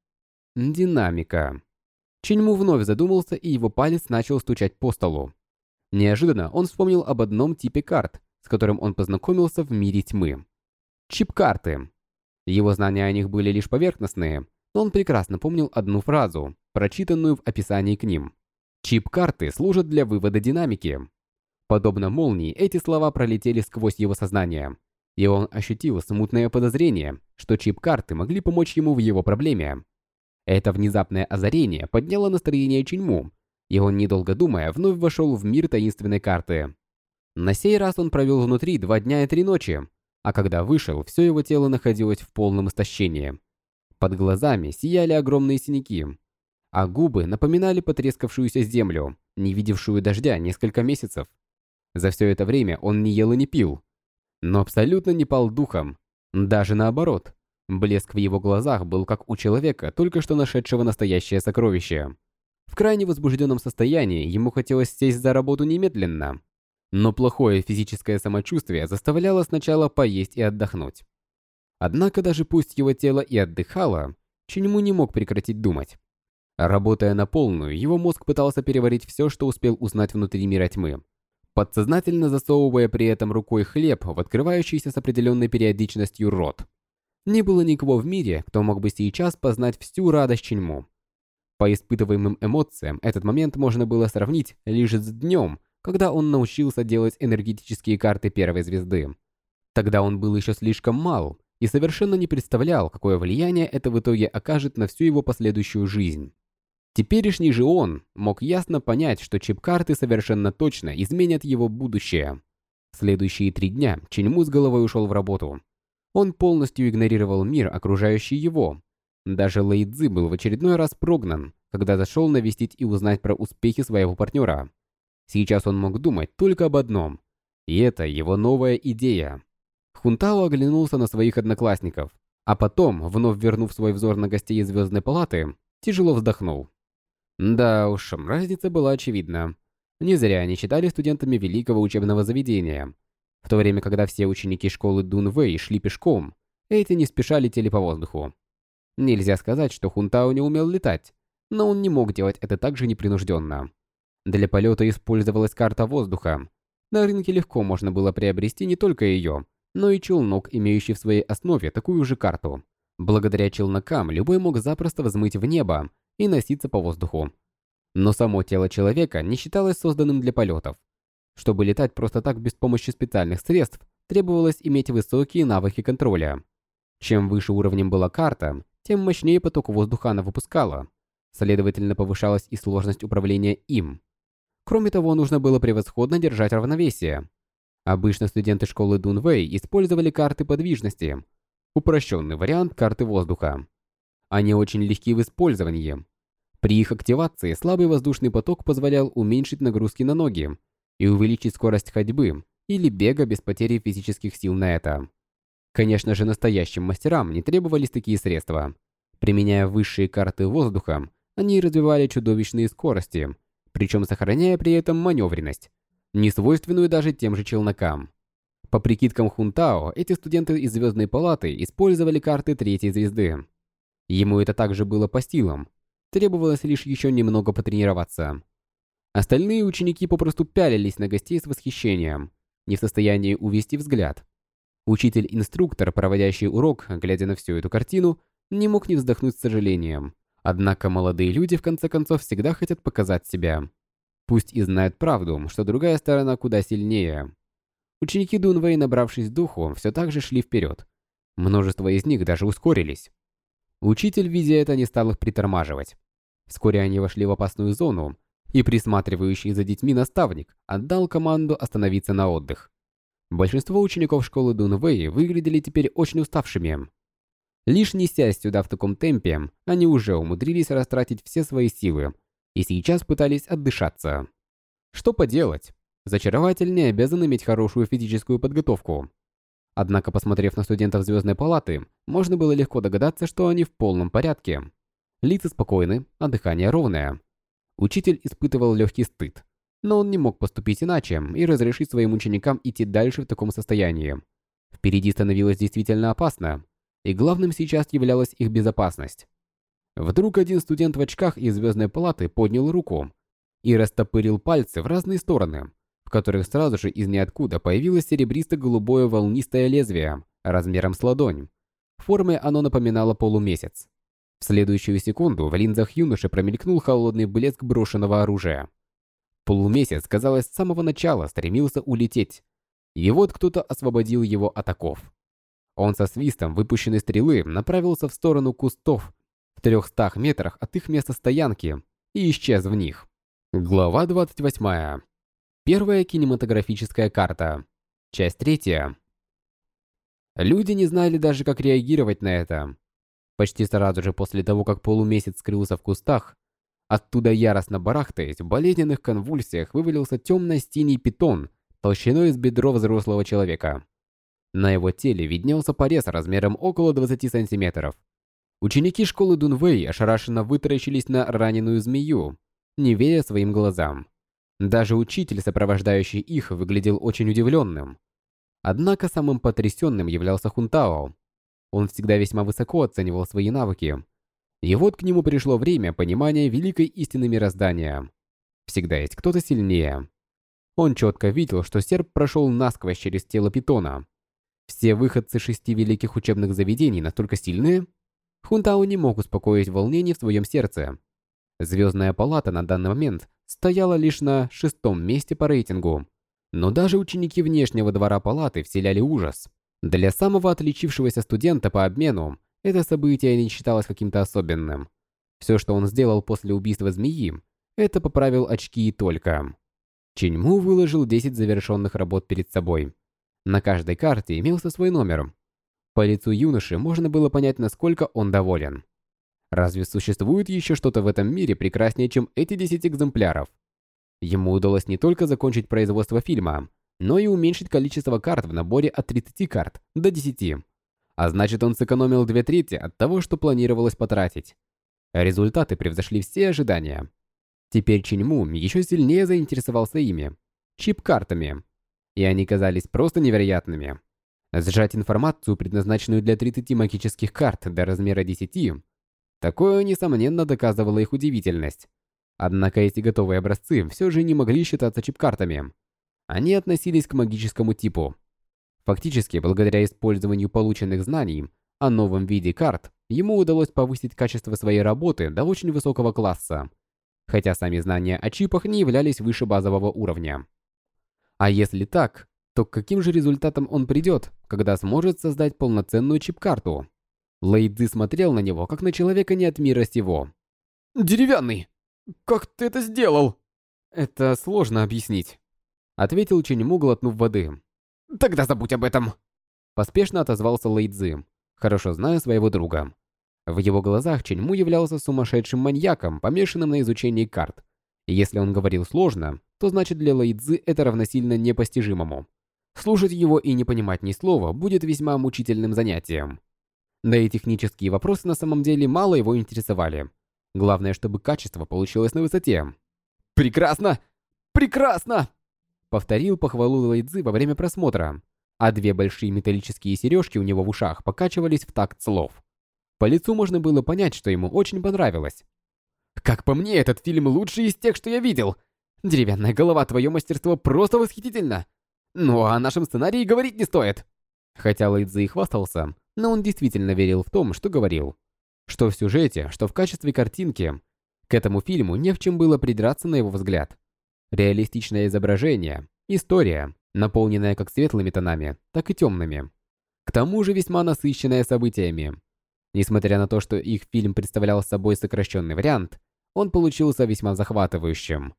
Динамика. Чиньму вновь задумался, и его палец начал стучать по столу. Неожиданно он вспомнил об одном типе карт, с которым он познакомился в мире тьмы. Чип-карты. Его знания о них были лишь поверхностные, но он прекрасно помнил одну фразу, прочитанную в описании к ним. Чип-карты служат для вывода динамики. Подобно молнии, эти слова пролетели сквозь его сознание, и он ощутил смутное подозрение, что чип-карты могли помочь ему в его проблеме. Это внезапное озарение подняло настроение Чиньму, и он, недолго думая, вновь вошел в мир таинственной карты. На сей раз он провел внутри 2 дня и 3 ночи, а когда вышел, все его тело находилось в полном истощении. Под глазами сияли огромные синяки, а губы напоминали потрескавшуюся землю, не видевшую дождя несколько месяцев. За все это время он не ел и не пил, но абсолютно не пал духом. Даже наоборот, блеск в его глазах был как у человека, только что нашедшего настоящее сокровище. В крайне возбужденном состоянии ему хотелось сесть за работу немедленно, но плохое физическое самочувствие заставляло сначала поесть и отдохнуть. Однако даже пусть его тело и отдыхало, Чиньму не мог прекратить думать. Работая на полную, его мозг пытался переварить все, что успел узнать внутри мира тьмы, подсознательно засовывая при этом рукой хлеб в открывающийся с определенной периодичностью рот. Не было никого в мире, кто мог бы сейчас познать всю радость Чиньму. По испытываемым эмоциям этот момент можно было сравнить лишь с днем, когда он научился делать энергетические карты первой звезды. Тогда он был еще слишком мал и совершенно не представлял, какое влияние это в итоге окажет на всю его последующую жизнь. Теперешний же он мог ясно понять, что чип-карты совершенно точно изменят его будущее. Следующие 3 дня Чиньму с головой ушел в работу. Он полностью игнорировал мир, окружающий его. Даже Лэй Цзи был в очередной раз прогнан, когда зашел навестить и узнать про успехи своего партнера. Сейчас он мог думать только об одном, и это его новая идея. Хунтао оглянулся на своих одноклассников, а потом, вновь вернув свой взор на гостей из Звездной палаты, тяжело вздохнул. Да уж, разница была очевидна. Не зря они считали студентами великого учебного заведения. В то время, когда все ученики школы Дунвэй шли пешком, эти не спеша летели по воздуху. Нельзя сказать, что Хунтао не умел летать, но он не мог делать это так же непринужденно. Для полета использовалась карта воздуха. На рынке легко можно было приобрести не только ее, но и челнок, имеющий в своей основе такую же карту. Благодаря челнокам любой мог запросто взмыть в небо и носиться по воздуху. Но само тело человека не считалось созданным для полетов. Чтобы летать просто так без помощи специальных средств, требовалось иметь высокие навыки контроля. Чем выше уровнем была карта, тем мощнее поток воздуха она выпускала. Следовательно, повышалась и сложность управления им. Кроме того, нужно было превосходно держать равновесие. Обычно студенты школы Дунвэй использовали карты подвижности, упрощенный вариант карты воздуха. Они очень легки в использовании. При их активации слабый воздушный поток позволял уменьшить нагрузки на ноги и увеличить скорость ходьбы или бега без потери физических сил на это. Конечно же, настоящим мастерам не требовались такие средства. Применяя высшие карты воздуха, они развивали чудовищные скорости, причем сохраняя при этом маневренность, не свойственную даже тем же челнокам. По прикидкам Хунтао, эти студенты из Звездной палаты использовали карты 3-й звезды. Ему это также было по силам, требовалось лишь еще немного потренироваться. Остальные ученики попросту пялились на гостей с восхищением, не в состоянии увести взгляд. Учитель-инструктор, проводящий урок, глядя на всю эту картину, не мог не вздохнуть с сожалением. Однако молодые люди в конце концов всегда хотят показать себя. Пусть и знают правду, что другая сторона куда сильнее. Ученики Дунвэй, набравшись духу, все так же шли вперед. Множество из них даже ускорились. Учитель, видя это, не стал их притормаживать. Вскоре они вошли в опасную зону, и присматривающий за детьми наставник отдал команду остановиться на отдых. Большинство учеников школы Дунвэй выглядели теперь очень уставшими. Лишь несясь сюда в таком темпе, они уже умудрились растратить все свои силы и сейчас пытались отдышаться. Что поделать? Зачарователь не обязан иметь хорошую физическую подготовку. Однако, посмотрев на студентов Звездной палаты, можно было легко догадаться, что они в полном порядке. Лица спокойны, а дыхание ровное. Учитель испытывал легкий стыд, но он не мог поступить иначе и разрешить своим ученикам идти дальше в таком состоянии. Впереди становилось действительно опасно, и главным сейчас являлась их безопасность. Вдруг один студент в очках из Звездной палаты поднял руку и растопырил пальцы в разные стороны, в которых сразу же из ниоткуда появилось серебристо-голубое волнистое лезвие размером с ладонь. Формой оно напоминало полумесяц. В следующую секунду в линзах юноши промелькнул холодный блеск брошенного оружия. Полумесяц, казалось, с самого начала стремился улететь, и вот кто-то освободил его от оков. Он со свистом выпущенной стрелы направился в сторону кустов в 300 метрах от их места стоянки и исчез в них. Глава 28. Первая кинематографическая карта. Часть 3. Люди не знали даже, как реагировать на это. Почти сразу же после того, как полумесяц скрылся в кустах, оттуда яростно барахтаясь, в болезненных конвульсиях вывалился темно-синий питон толщиной с бедро взрослого человека. На его теле виднелся порез размером около 20 сантиметров. Ученики школы Дунвэй ошарашенно вытаращились на раненую змею, не веря своим глазам. Даже учитель, сопровождающий их, выглядел очень удивленным. Однако самым потрясенным являлся Хунтао. Он всегда весьма высоко оценивал свои навыки. И вот к нему пришло время понимания великой истины мироздания. Всегда есть кто-то сильнее. Он четко видел, что серп прошел насквозь через тело питона. Все выходцы 6 великих учебных заведений настолько сильные? Хунтао не мог успокоить волнение в своем сердце. Звездная палата на данный момент стояла лишь на 6-м месте по рейтингу. Но даже ученики внешнего двора палаты вселяли ужас. Для самого отличившегося студента по обмену это событие не считалось каким-то особенным. Все, что он сделал после убийства змеи, это поправил очки и только. Чиньму выложил 10 завершенных работ перед собой. На каждой карте имелся свой номер. По лицу юноши можно было понять, насколько он доволен. Разве существует еще что-то в этом мире прекраснее, чем эти 10 экземпляров? Ему удалось не только закончить производство фильма, но и уменьшить количество карт в наборе от 30 карт до 10. А значит, он сэкономил 2/3 от того, что планировалось потратить. Результаты превзошли все ожидания. Теперь Чиньму еще сильнее заинтересовался ими, чип-картами. И они казались просто невероятными. Сжать информацию, предназначенную для 30 магических карт до размера 10, такое, несомненно, доказывало их удивительность. Однако эти готовые образцы все же не могли считаться чип-картами. Они относились к магическому типу. Фактически, благодаря использованию полученных знаний о новом виде карт, ему удалось повысить качество своей работы до очень высокого класса, хотя сами знания о чипах не являлись выше базового уровня. А если так, то к каким же результатам он придет, когда сможет создать полноценную чип-карту? Лэйдзи смотрел на него, как на человека не от мира сего. «Деревянный! Как ты это сделал?» «Это сложно объяснить», — ответил Чиньму, глотнув воды. «Тогда забудь об этом!» Поспешно отозвался Лэйдзи, хорошо зная своего друга. В его глазах Чиньму являлся сумасшедшим маньяком, помешанным на изучении карт. И если он говорил сложно, то значит для Лэйдзи это равносильно непостижимому. Слушать его и не понимать ни слова будет весьма мучительным занятием. Да и технические вопросы на самом деле мало его интересовали. Главное, чтобы качество получилось на высоте. «Прекрасно! Прекрасно!» Повторил похвалу Лэйдзи во время просмотра, а 2 большие металлические сережки у него в ушах покачивались в такт слов. По лицу можно было понять, что ему очень понравилось. «Как по мне, этот фильм лучший из тех, что я видел. Деревянная голова, твое мастерство просто восхитительно. Ну а о нашем сценарии говорить не стоит». Хотя Лэйдзи и хвастался, но он действительно верил в том, что говорил. Что в сюжете, что в качестве картинки, к этому фильму не в чем было придраться на его взгляд. Реалистичное изображение, история, наполненная как светлыми тонами, так и темными. К тому же весьма насыщенная событиями. Несмотря на то, что их фильм представлял собой сокращенный вариант, он получился весьма захватывающим.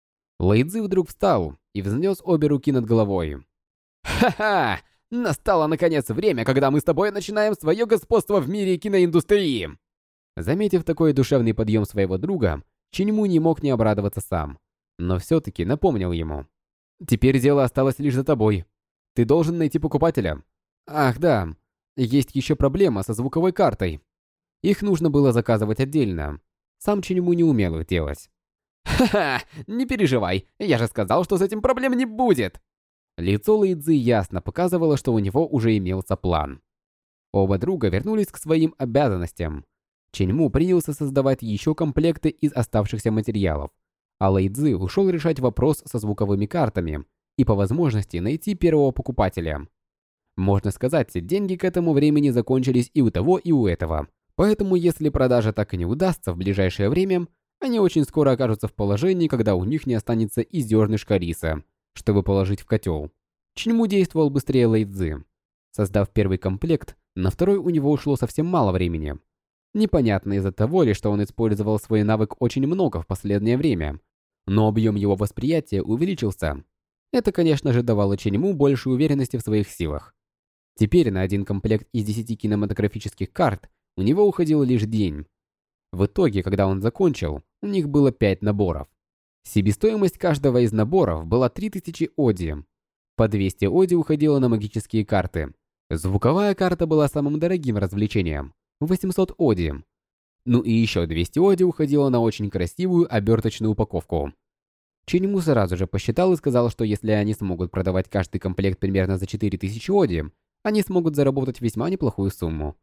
Лэйцзы вдруг встал и взнес обе руки над головой. «Ха-ха! Настало наконец время, когда мы с тобой начинаем свое господство в мире киноиндустрии!» Заметив такой душевный подъем своего друга, Чиньму не мог не обрадоваться сам, но все-таки напомнил ему. «Теперь дело осталось лишь за тобой. Ты должен найти покупателя. Ах да, есть еще проблема со звуковой картой. Их нужно было заказывать отдельно. Сам Чиньму не умел их делать». «Ха-ха, не переживай, я же сказал, что с этим проблем не будет!» Лицо Лэйцзы ясно показывало, что у него уже имелся план. Оба друга вернулись к своим обязанностям. Чиньму принялся создавать еще комплекты из оставшихся материалов, а Лэйцзы ушел решать вопрос со звуковыми картами и по возможности найти первого покупателя. Можно сказать, деньги к этому времени закончились и у того, и у этого. Поэтому если продажа так и не удастся в ближайшее время, они очень скоро окажутся в положении, когда у них не останется и зернышка риса, чтобы положить в котел. Чиньму действовал быстрее Лэйцзы. Создав первый комплект, на второй у него ушло совсем мало времени. Непонятно из-за того ли, что он использовал свой навык очень много в последнее время, но объем его восприятия увеличился. Это, конечно же, давало Чиньму больше уверенности в своих силах. Теперь на один комплект из 10 кинематографических карт у него уходил лишь день. В итоге, когда он закончил, у них было 5 наборов. Себестоимость каждого из наборов была 3000 оди. По 200 оди уходило на магические карты. Звуковая карта была самым дорогим развлечением – 800 оди. Ну и еще 200 оди уходило на очень красивую оберточную упаковку. Чиньму сразу же посчитал и сказал, что если они смогут продавать каждый комплект примерно за 4000 оди, они смогут заработать весьма неплохую сумму.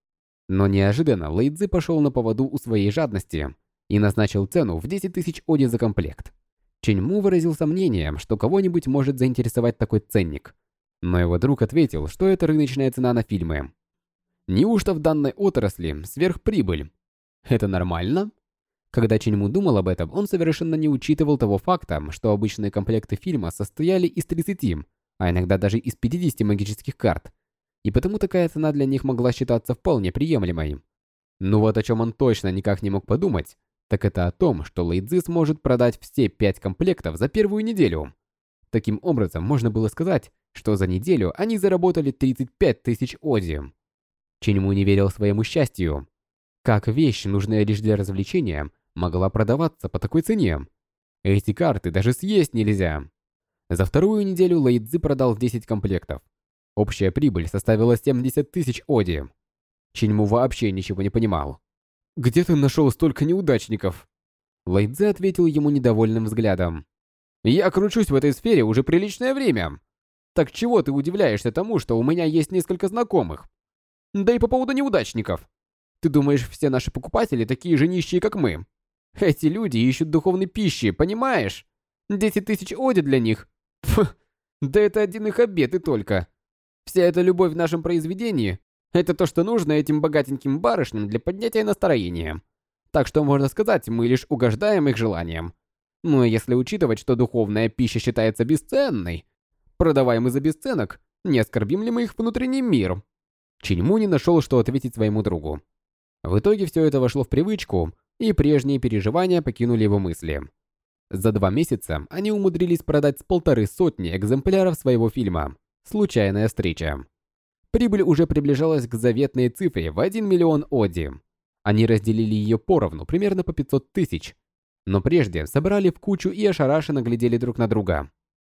Но неожиданно Лэйцзы пошел на поводу у своей жадности и назначил цену в 10 000 оди за комплект. Чиньму выразил сомнение, что кого-нибудь может заинтересовать такой ценник. Но его друг ответил, что это рыночная цена на фильмы. Неужто в данной отрасли сверхприбыль? Это нормально? Когда Чиньму думал об этом, он совершенно не учитывал того факта, что обычные комплекты фильма состояли из 30, а иногда даже из 50 магических карт. И потому такая цена для них могла считаться вполне приемлемой. Но вот о чем он точно никак не мог подумать, так это о том, что Лэйцзы сможет продать все 5 комплектов за первую неделю. Таким образом, можно было сказать, что за неделю они заработали 35 000 оди. Чиньму не верил своему счастью. Как вещь, нужная лишь для развлечения, могла продаваться по такой цене? Эти карты даже съесть нельзя. За вторую неделю Лэйцзы продал 10 комплектов. Общая прибыль составила 70 000 оди. Чиньму вообще ничего не понимал. «Где ты нашел столько неудачников?» Лэйцзы ответил ему недовольным взглядом. «Я кручусь в этой сфере уже приличное время. Так чего ты удивляешься тому, что у меня есть несколько знакомых? Да и по поводу неудачников. Ты думаешь, все наши покупатели такие же нищие, как мы? Эти люди ищут духовной пищи, понимаешь? 10 000 оди для них. Фу, да это один их обед и только. Вся эта любовь в нашем произведении – это то, что нужно этим богатеньким барышням для поднятия настроения. Так что, можно сказать, мы лишь угождаем их желаниям. Но если учитывать, что духовная пища считается бесценной, продаваем мы за бесценок, не оскорбим ли мы их внутренний мир?» Чиньму не нашел, что ответить своему другу. В итоге все это вошло в привычку, и прежние переживания покинули его мысли. За 2 месяца они умудрились продать с 150 экземпляров своего фильма «Случайная встреча». Прибыль уже приближалась к заветной цифре в 1 миллион оди. Они разделили ее поровну, примерно по 500 000. Но прежде собрали в кучу и ошарашенно глядели друг на друга.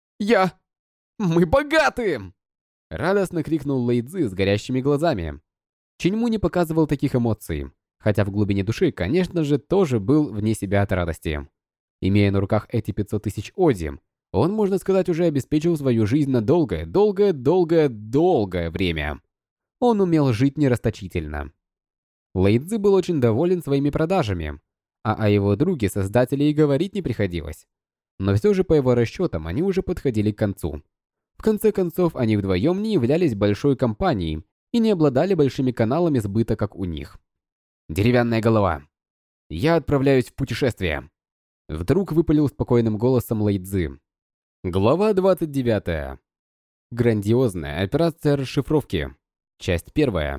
Мы богаты!» Радостно крикнул Лэйцзы с горящими глазами. Чиньму не показывал таких эмоций, хотя в глубине души, конечно же, тоже был вне себя от радости. Имея на руках эти 500 000 оди, он, можно сказать, уже обеспечил свою жизнь на долгое время. Он умел жить нерасточительно. Лэйцзы был очень доволен своими продажами, а о его друге-создателе и говорить не приходилось. Но все же по его расчетам они уже подходили к концу. В конце концов, они вдвоем не являлись большой компанией и не обладали большими каналами сбыта, как у них. Деревянная голова. Я отправляюсь в путешествие. Вдруг выпалил спокойным голосом Лэй Цзы. Глава 29. Грандиозная операция расшифровки. Часть 1.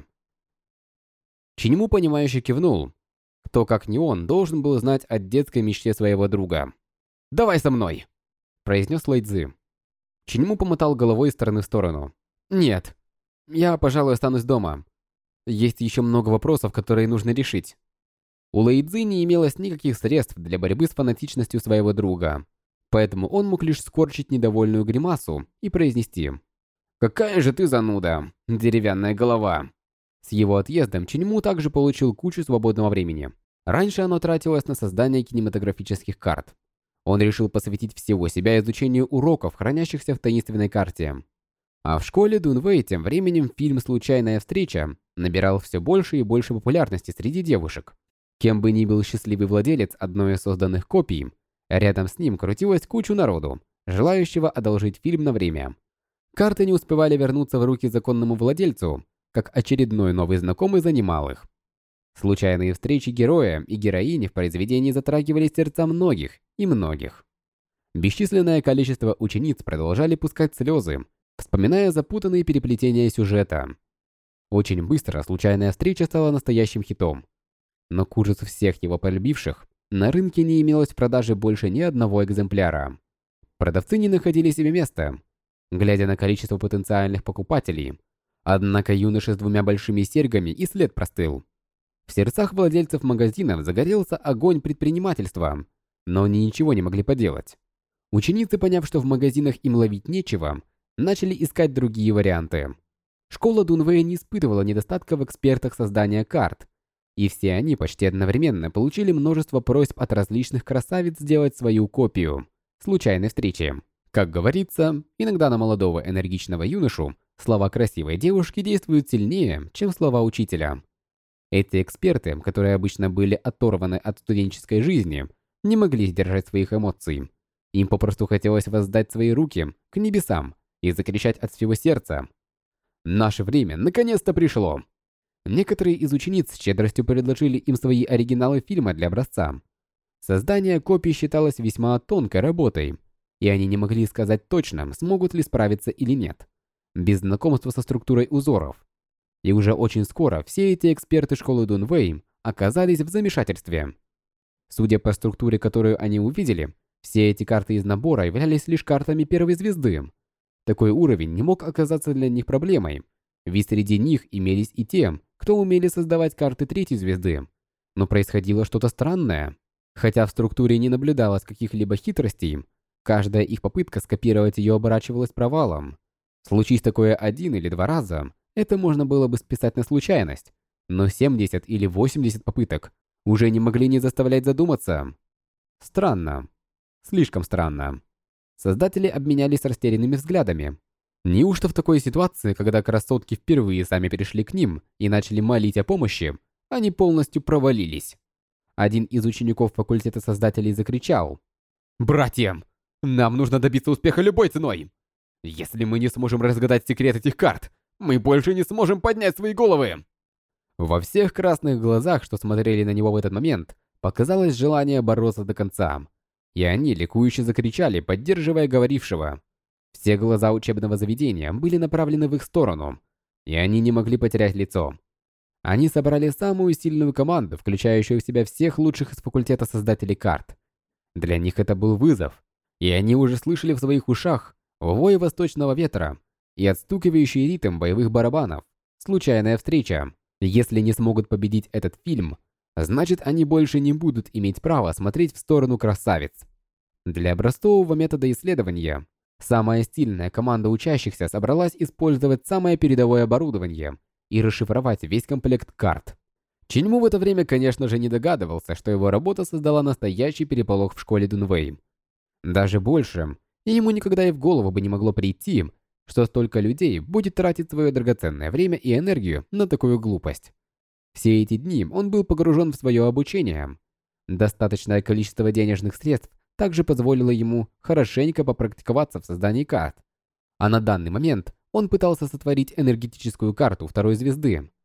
Чиньму, понимающе кивнул. Кто, как не он, должен был знать о детской мечте своего друга. «Давай со мной!» – произнес Лэй Цзы. Чиньму помотал головой из стороны в сторону. «Нет, я, пожалуй, останусь дома. Есть еще много вопросов, которые нужно решить». У Лэй Цзы не имелось никаких средств для борьбы с фанатичностью своего друга, поэтому он мог лишь скорчить недовольную гримасу и произнести: «Какая же ты зануда, деревянная голова!» С его отъездом Чиньму также получил кучу свободного времени. Раньше оно тратилось на создание кинематографических карт. Он решил посвятить всего себя изучению уроков, хранящихся в таинственной карте. А в школе Дунвэй тем временем фильм «Случайная встреча» набирал все больше и больше популярности среди девушек. Кем бы ни был счастливый владелец одной из созданных копий, рядом с ним крутилась куча народу, желающего одолжить фильм на время. Карты не успевали вернуться в руки законному владельцу, как очередной новый знакомый занимал их. Случайные встречи героя и героини в произведении затрагивали сердца многих и многих. Бесчисленное количество учениц продолжали пускать слезы, вспоминая запутанные переплетения сюжета. Очень быстро случайная встреча стала настоящим хитом. Но к ужасу всех его полюбивших, на рынке не имелось в продаже больше ни одного экземпляра. Продавцы не находили себе места, глядя на количество потенциальных покупателей. Однако юноша с двумя большими серьгами и след простыл. В сердцах владельцев магазинов загорелся огонь предпринимательства, но они ничего не могли поделать. Ученицы, поняв, что в магазинах им ловить нечего, начали искать другие варианты. Школа Дунвэя не испытывала недостатка в экспертах создания карт, и все они почти одновременно получили множество просьб от различных красавиц сделать свою копию случайной встречи. Как говорится, иногда на молодого энергичного юношу слова красивой девушки действуют сильнее, чем слова учителя. Эти эксперты, которые обычно были оторваны от студенческой жизни, не могли сдержать своих эмоций. Им попросту хотелось воздать свои руки к небесам и закричать от всего сердца: «Наше время наконец-то пришло!» Некоторые из учениц с щедростью предложили им свои оригиналы фильма для образца. Создание копий считалось весьма тонкой работой, и они не могли сказать точно, смогут ли справиться или нет, без знакомства со структурой узоров. И уже очень скоро все эти эксперты школы Дунвэй оказались в замешательстве. Судя по структуре, которую они увидели, все эти карты из набора являлись лишь картами первой звезды. Такой уровень не мог оказаться для них проблемой, ведь среди них имелись и те, кто умели создавать карты третьей звезды. Но происходило что-то странное. Хотя в структуре не наблюдалось каких-либо хитростей, каждая их попытка скопировать ее оборачивалась провалом. Случись такое 1 или 2 раза, это можно было бы списать на случайность, но 70 или 80 попыток уже не могли не заставлять задуматься. Странно. Слишком странно. Создатели обменялись растерянными взглядами. Неужто в такой ситуации, когда красотки впервые сами перешли к ним и начали молить о помощи, они полностью провалились? Один из учеников факультета создателей закричал: «Братья, нам нужно добиться успеха любой ценой! Если мы не сможем разгадать секрет этих карт, мы больше не сможем поднять свои головы!» Во всех красных глазах, что смотрели на него в этот момент, показалось желание бороться до конца. И они ликующе закричали, поддерживая говорившего. Все глаза учебного заведения были направлены в их сторону, и они не могли потерять лицо. Они собрали самую сильную команду, включающую в себя всех лучших из факультета создателей карт. Для них это был вызов, и они уже слышали в своих ушах вой восточного ветра и отстукивающий ритм боевых барабанов. Случайная встреча. Если не смогут победить этот фильм, значит, они больше не будут иметь права смотреть в сторону красавиц. Для образцового метода исследования самая стильная команда учащихся собралась использовать самое передовое оборудование и расшифровать весь комплект карт. Чиньму в это время, конечно же, не догадывался, что его работа создала настоящий переполох в школе Дунвэй. Даже больше, ему никогда и в голову бы не могло прийти, что столько людей будет тратить свое драгоценное время и энергию на такую глупость. Все эти дни он был погружен в свое обучение. Достаточное количество денежных средств также позволило ему хорошенько попрактиковаться в создании карт. А на данный момент он пытался сотворить энергетическую карту второй звезды.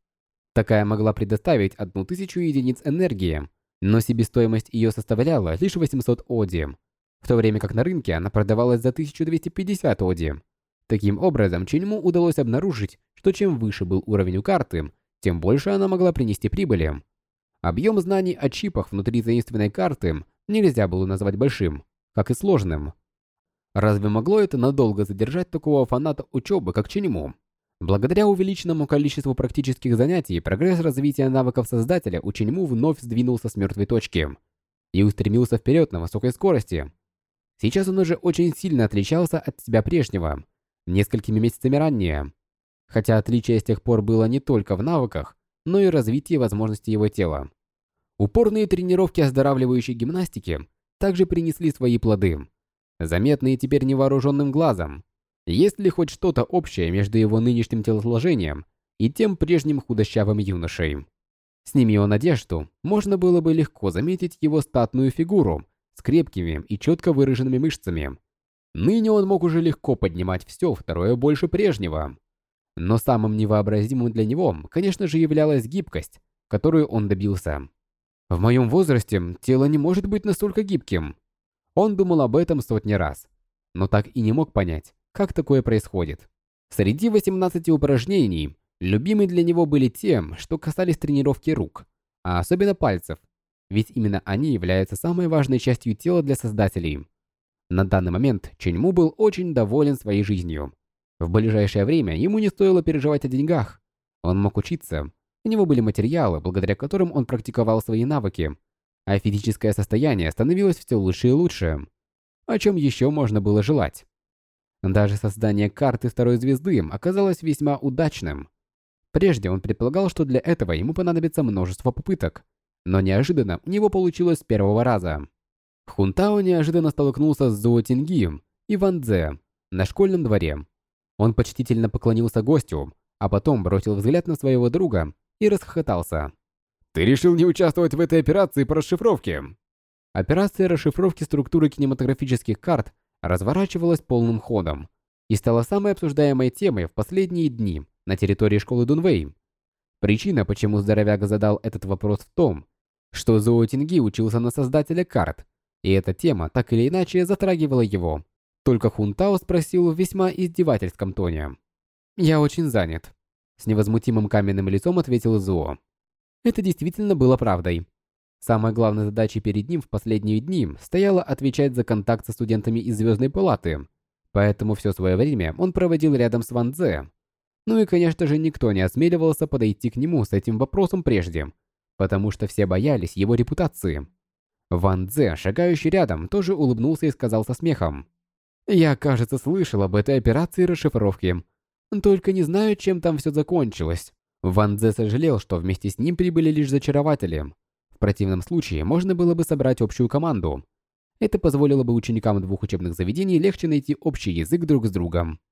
Такая могла предоставить 1000 единиц энергии, но себестоимость ее составляла лишь 800 оди, в то время как на рынке она продавалась за 1250 оди. Таким образом, Ченьму удалось обнаружить, что чем выше был уровень у карты, тем больше она могла принести прибыли. Объем знаний о чипах внутри таинственной карты нельзя было назвать большим, как и сложным. Разве могло это надолго задержать такого фаната учебы, как Ченьму? Благодаря увеличенному количеству практических занятий, прогресс развития навыков создателя у Ченьму вновь сдвинулся с мертвой точки и устремился вперед на высокой скорости. Сейчас он уже очень сильно отличался от себя прежнего, несколькими месяцами ранее. Хотя отличие с тех пор было не только в навыках, но и развитии возможностей его тела. Упорные тренировки оздоравливающей гимнастики также принесли свои плоды, заметные теперь невооруженным глазом. Есть ли хоть что-то общее между его нынешним телосложением и тем прежним худощавым юношей? Сними он одежду, можно было бы легко заметить его статную фигуру с крепкими и четко выраженными мышцами. Ныне он мог уже легко поднимать все втрое больше прежнего. Но самым невообразимым для него, конечно же, являлась гибкость, которую он добился. В моем возрасте тело не может быть настолько гибким. Он думал об этом сотни раз, но так и не мог понять, как такое происходит. Среди 18 упражнений, любимы для него были те, что касались тренировки рук, а особенно пальцев, ведь именно они являются самой важной частью тела для создателей. На данный момент Ченьму был очень доволен своей жизнью. В ближайшее время ему не стоило переживать о деньгах. Он мог учиться, у него были материалы, благодаря которым он практиковал свои навыки, а физическое состояние становилось все лучше и лучше. О чем еще можно было желать? Даже создание карты второй звезды оказалось весьма удачным. Прежде он предполагал, что для этого ему понадобится множество попыток, но неожиданно у него получилось с первого раза. Хунтао неожиданно столкнулся с Зуо Тинги и Ван Дзе на школьном дворе. Он почтительно поклонился гостю, а потом бросил взгляд на своего друга и расхохотался. «Ты решил не участвовать в этой операции по расшифровке?» Операция расшифровки структуры кинематографических карт разворачивалась полным ходом и стала самой обсуждаемой темой в последние дни на территории школы Дунвей. Причина, почему здоровяк задал этот вопрос, в том, что Зуо Тинги учился на создателя карт, и эта тема так или иначе затрагивала его. Только Хунтао спросил в весьма издевательском тоне. «Я очень занят», — с невозмутимым каменным лицом ответил Зуо. Это действительно было правдой. Самой главной задачей перед ним в последние дни стояло отвечать за контакт со студентами из Звездной палаты, поэтому все свое время он проводил рядом с Ван Дзе. Ну и, конечно же, никто не осмеливался подойти к нему с этим вопросом прежде, потому что все боялись его репутации. Ван Дзе, шагающий рядом, тоже улыбнулся и сказал со смехом. «Я, кажется, слышал об этой операции расшифровки. Только не знаю, чем там все закончилось». Ван Дзе сожалел, что вместе с ним прибыли лишь зачарователи. В противном случае можно было бы собрать общую команду. Это позволило бы ученикам двух учебных заведений легче найти общий язык друг с другом.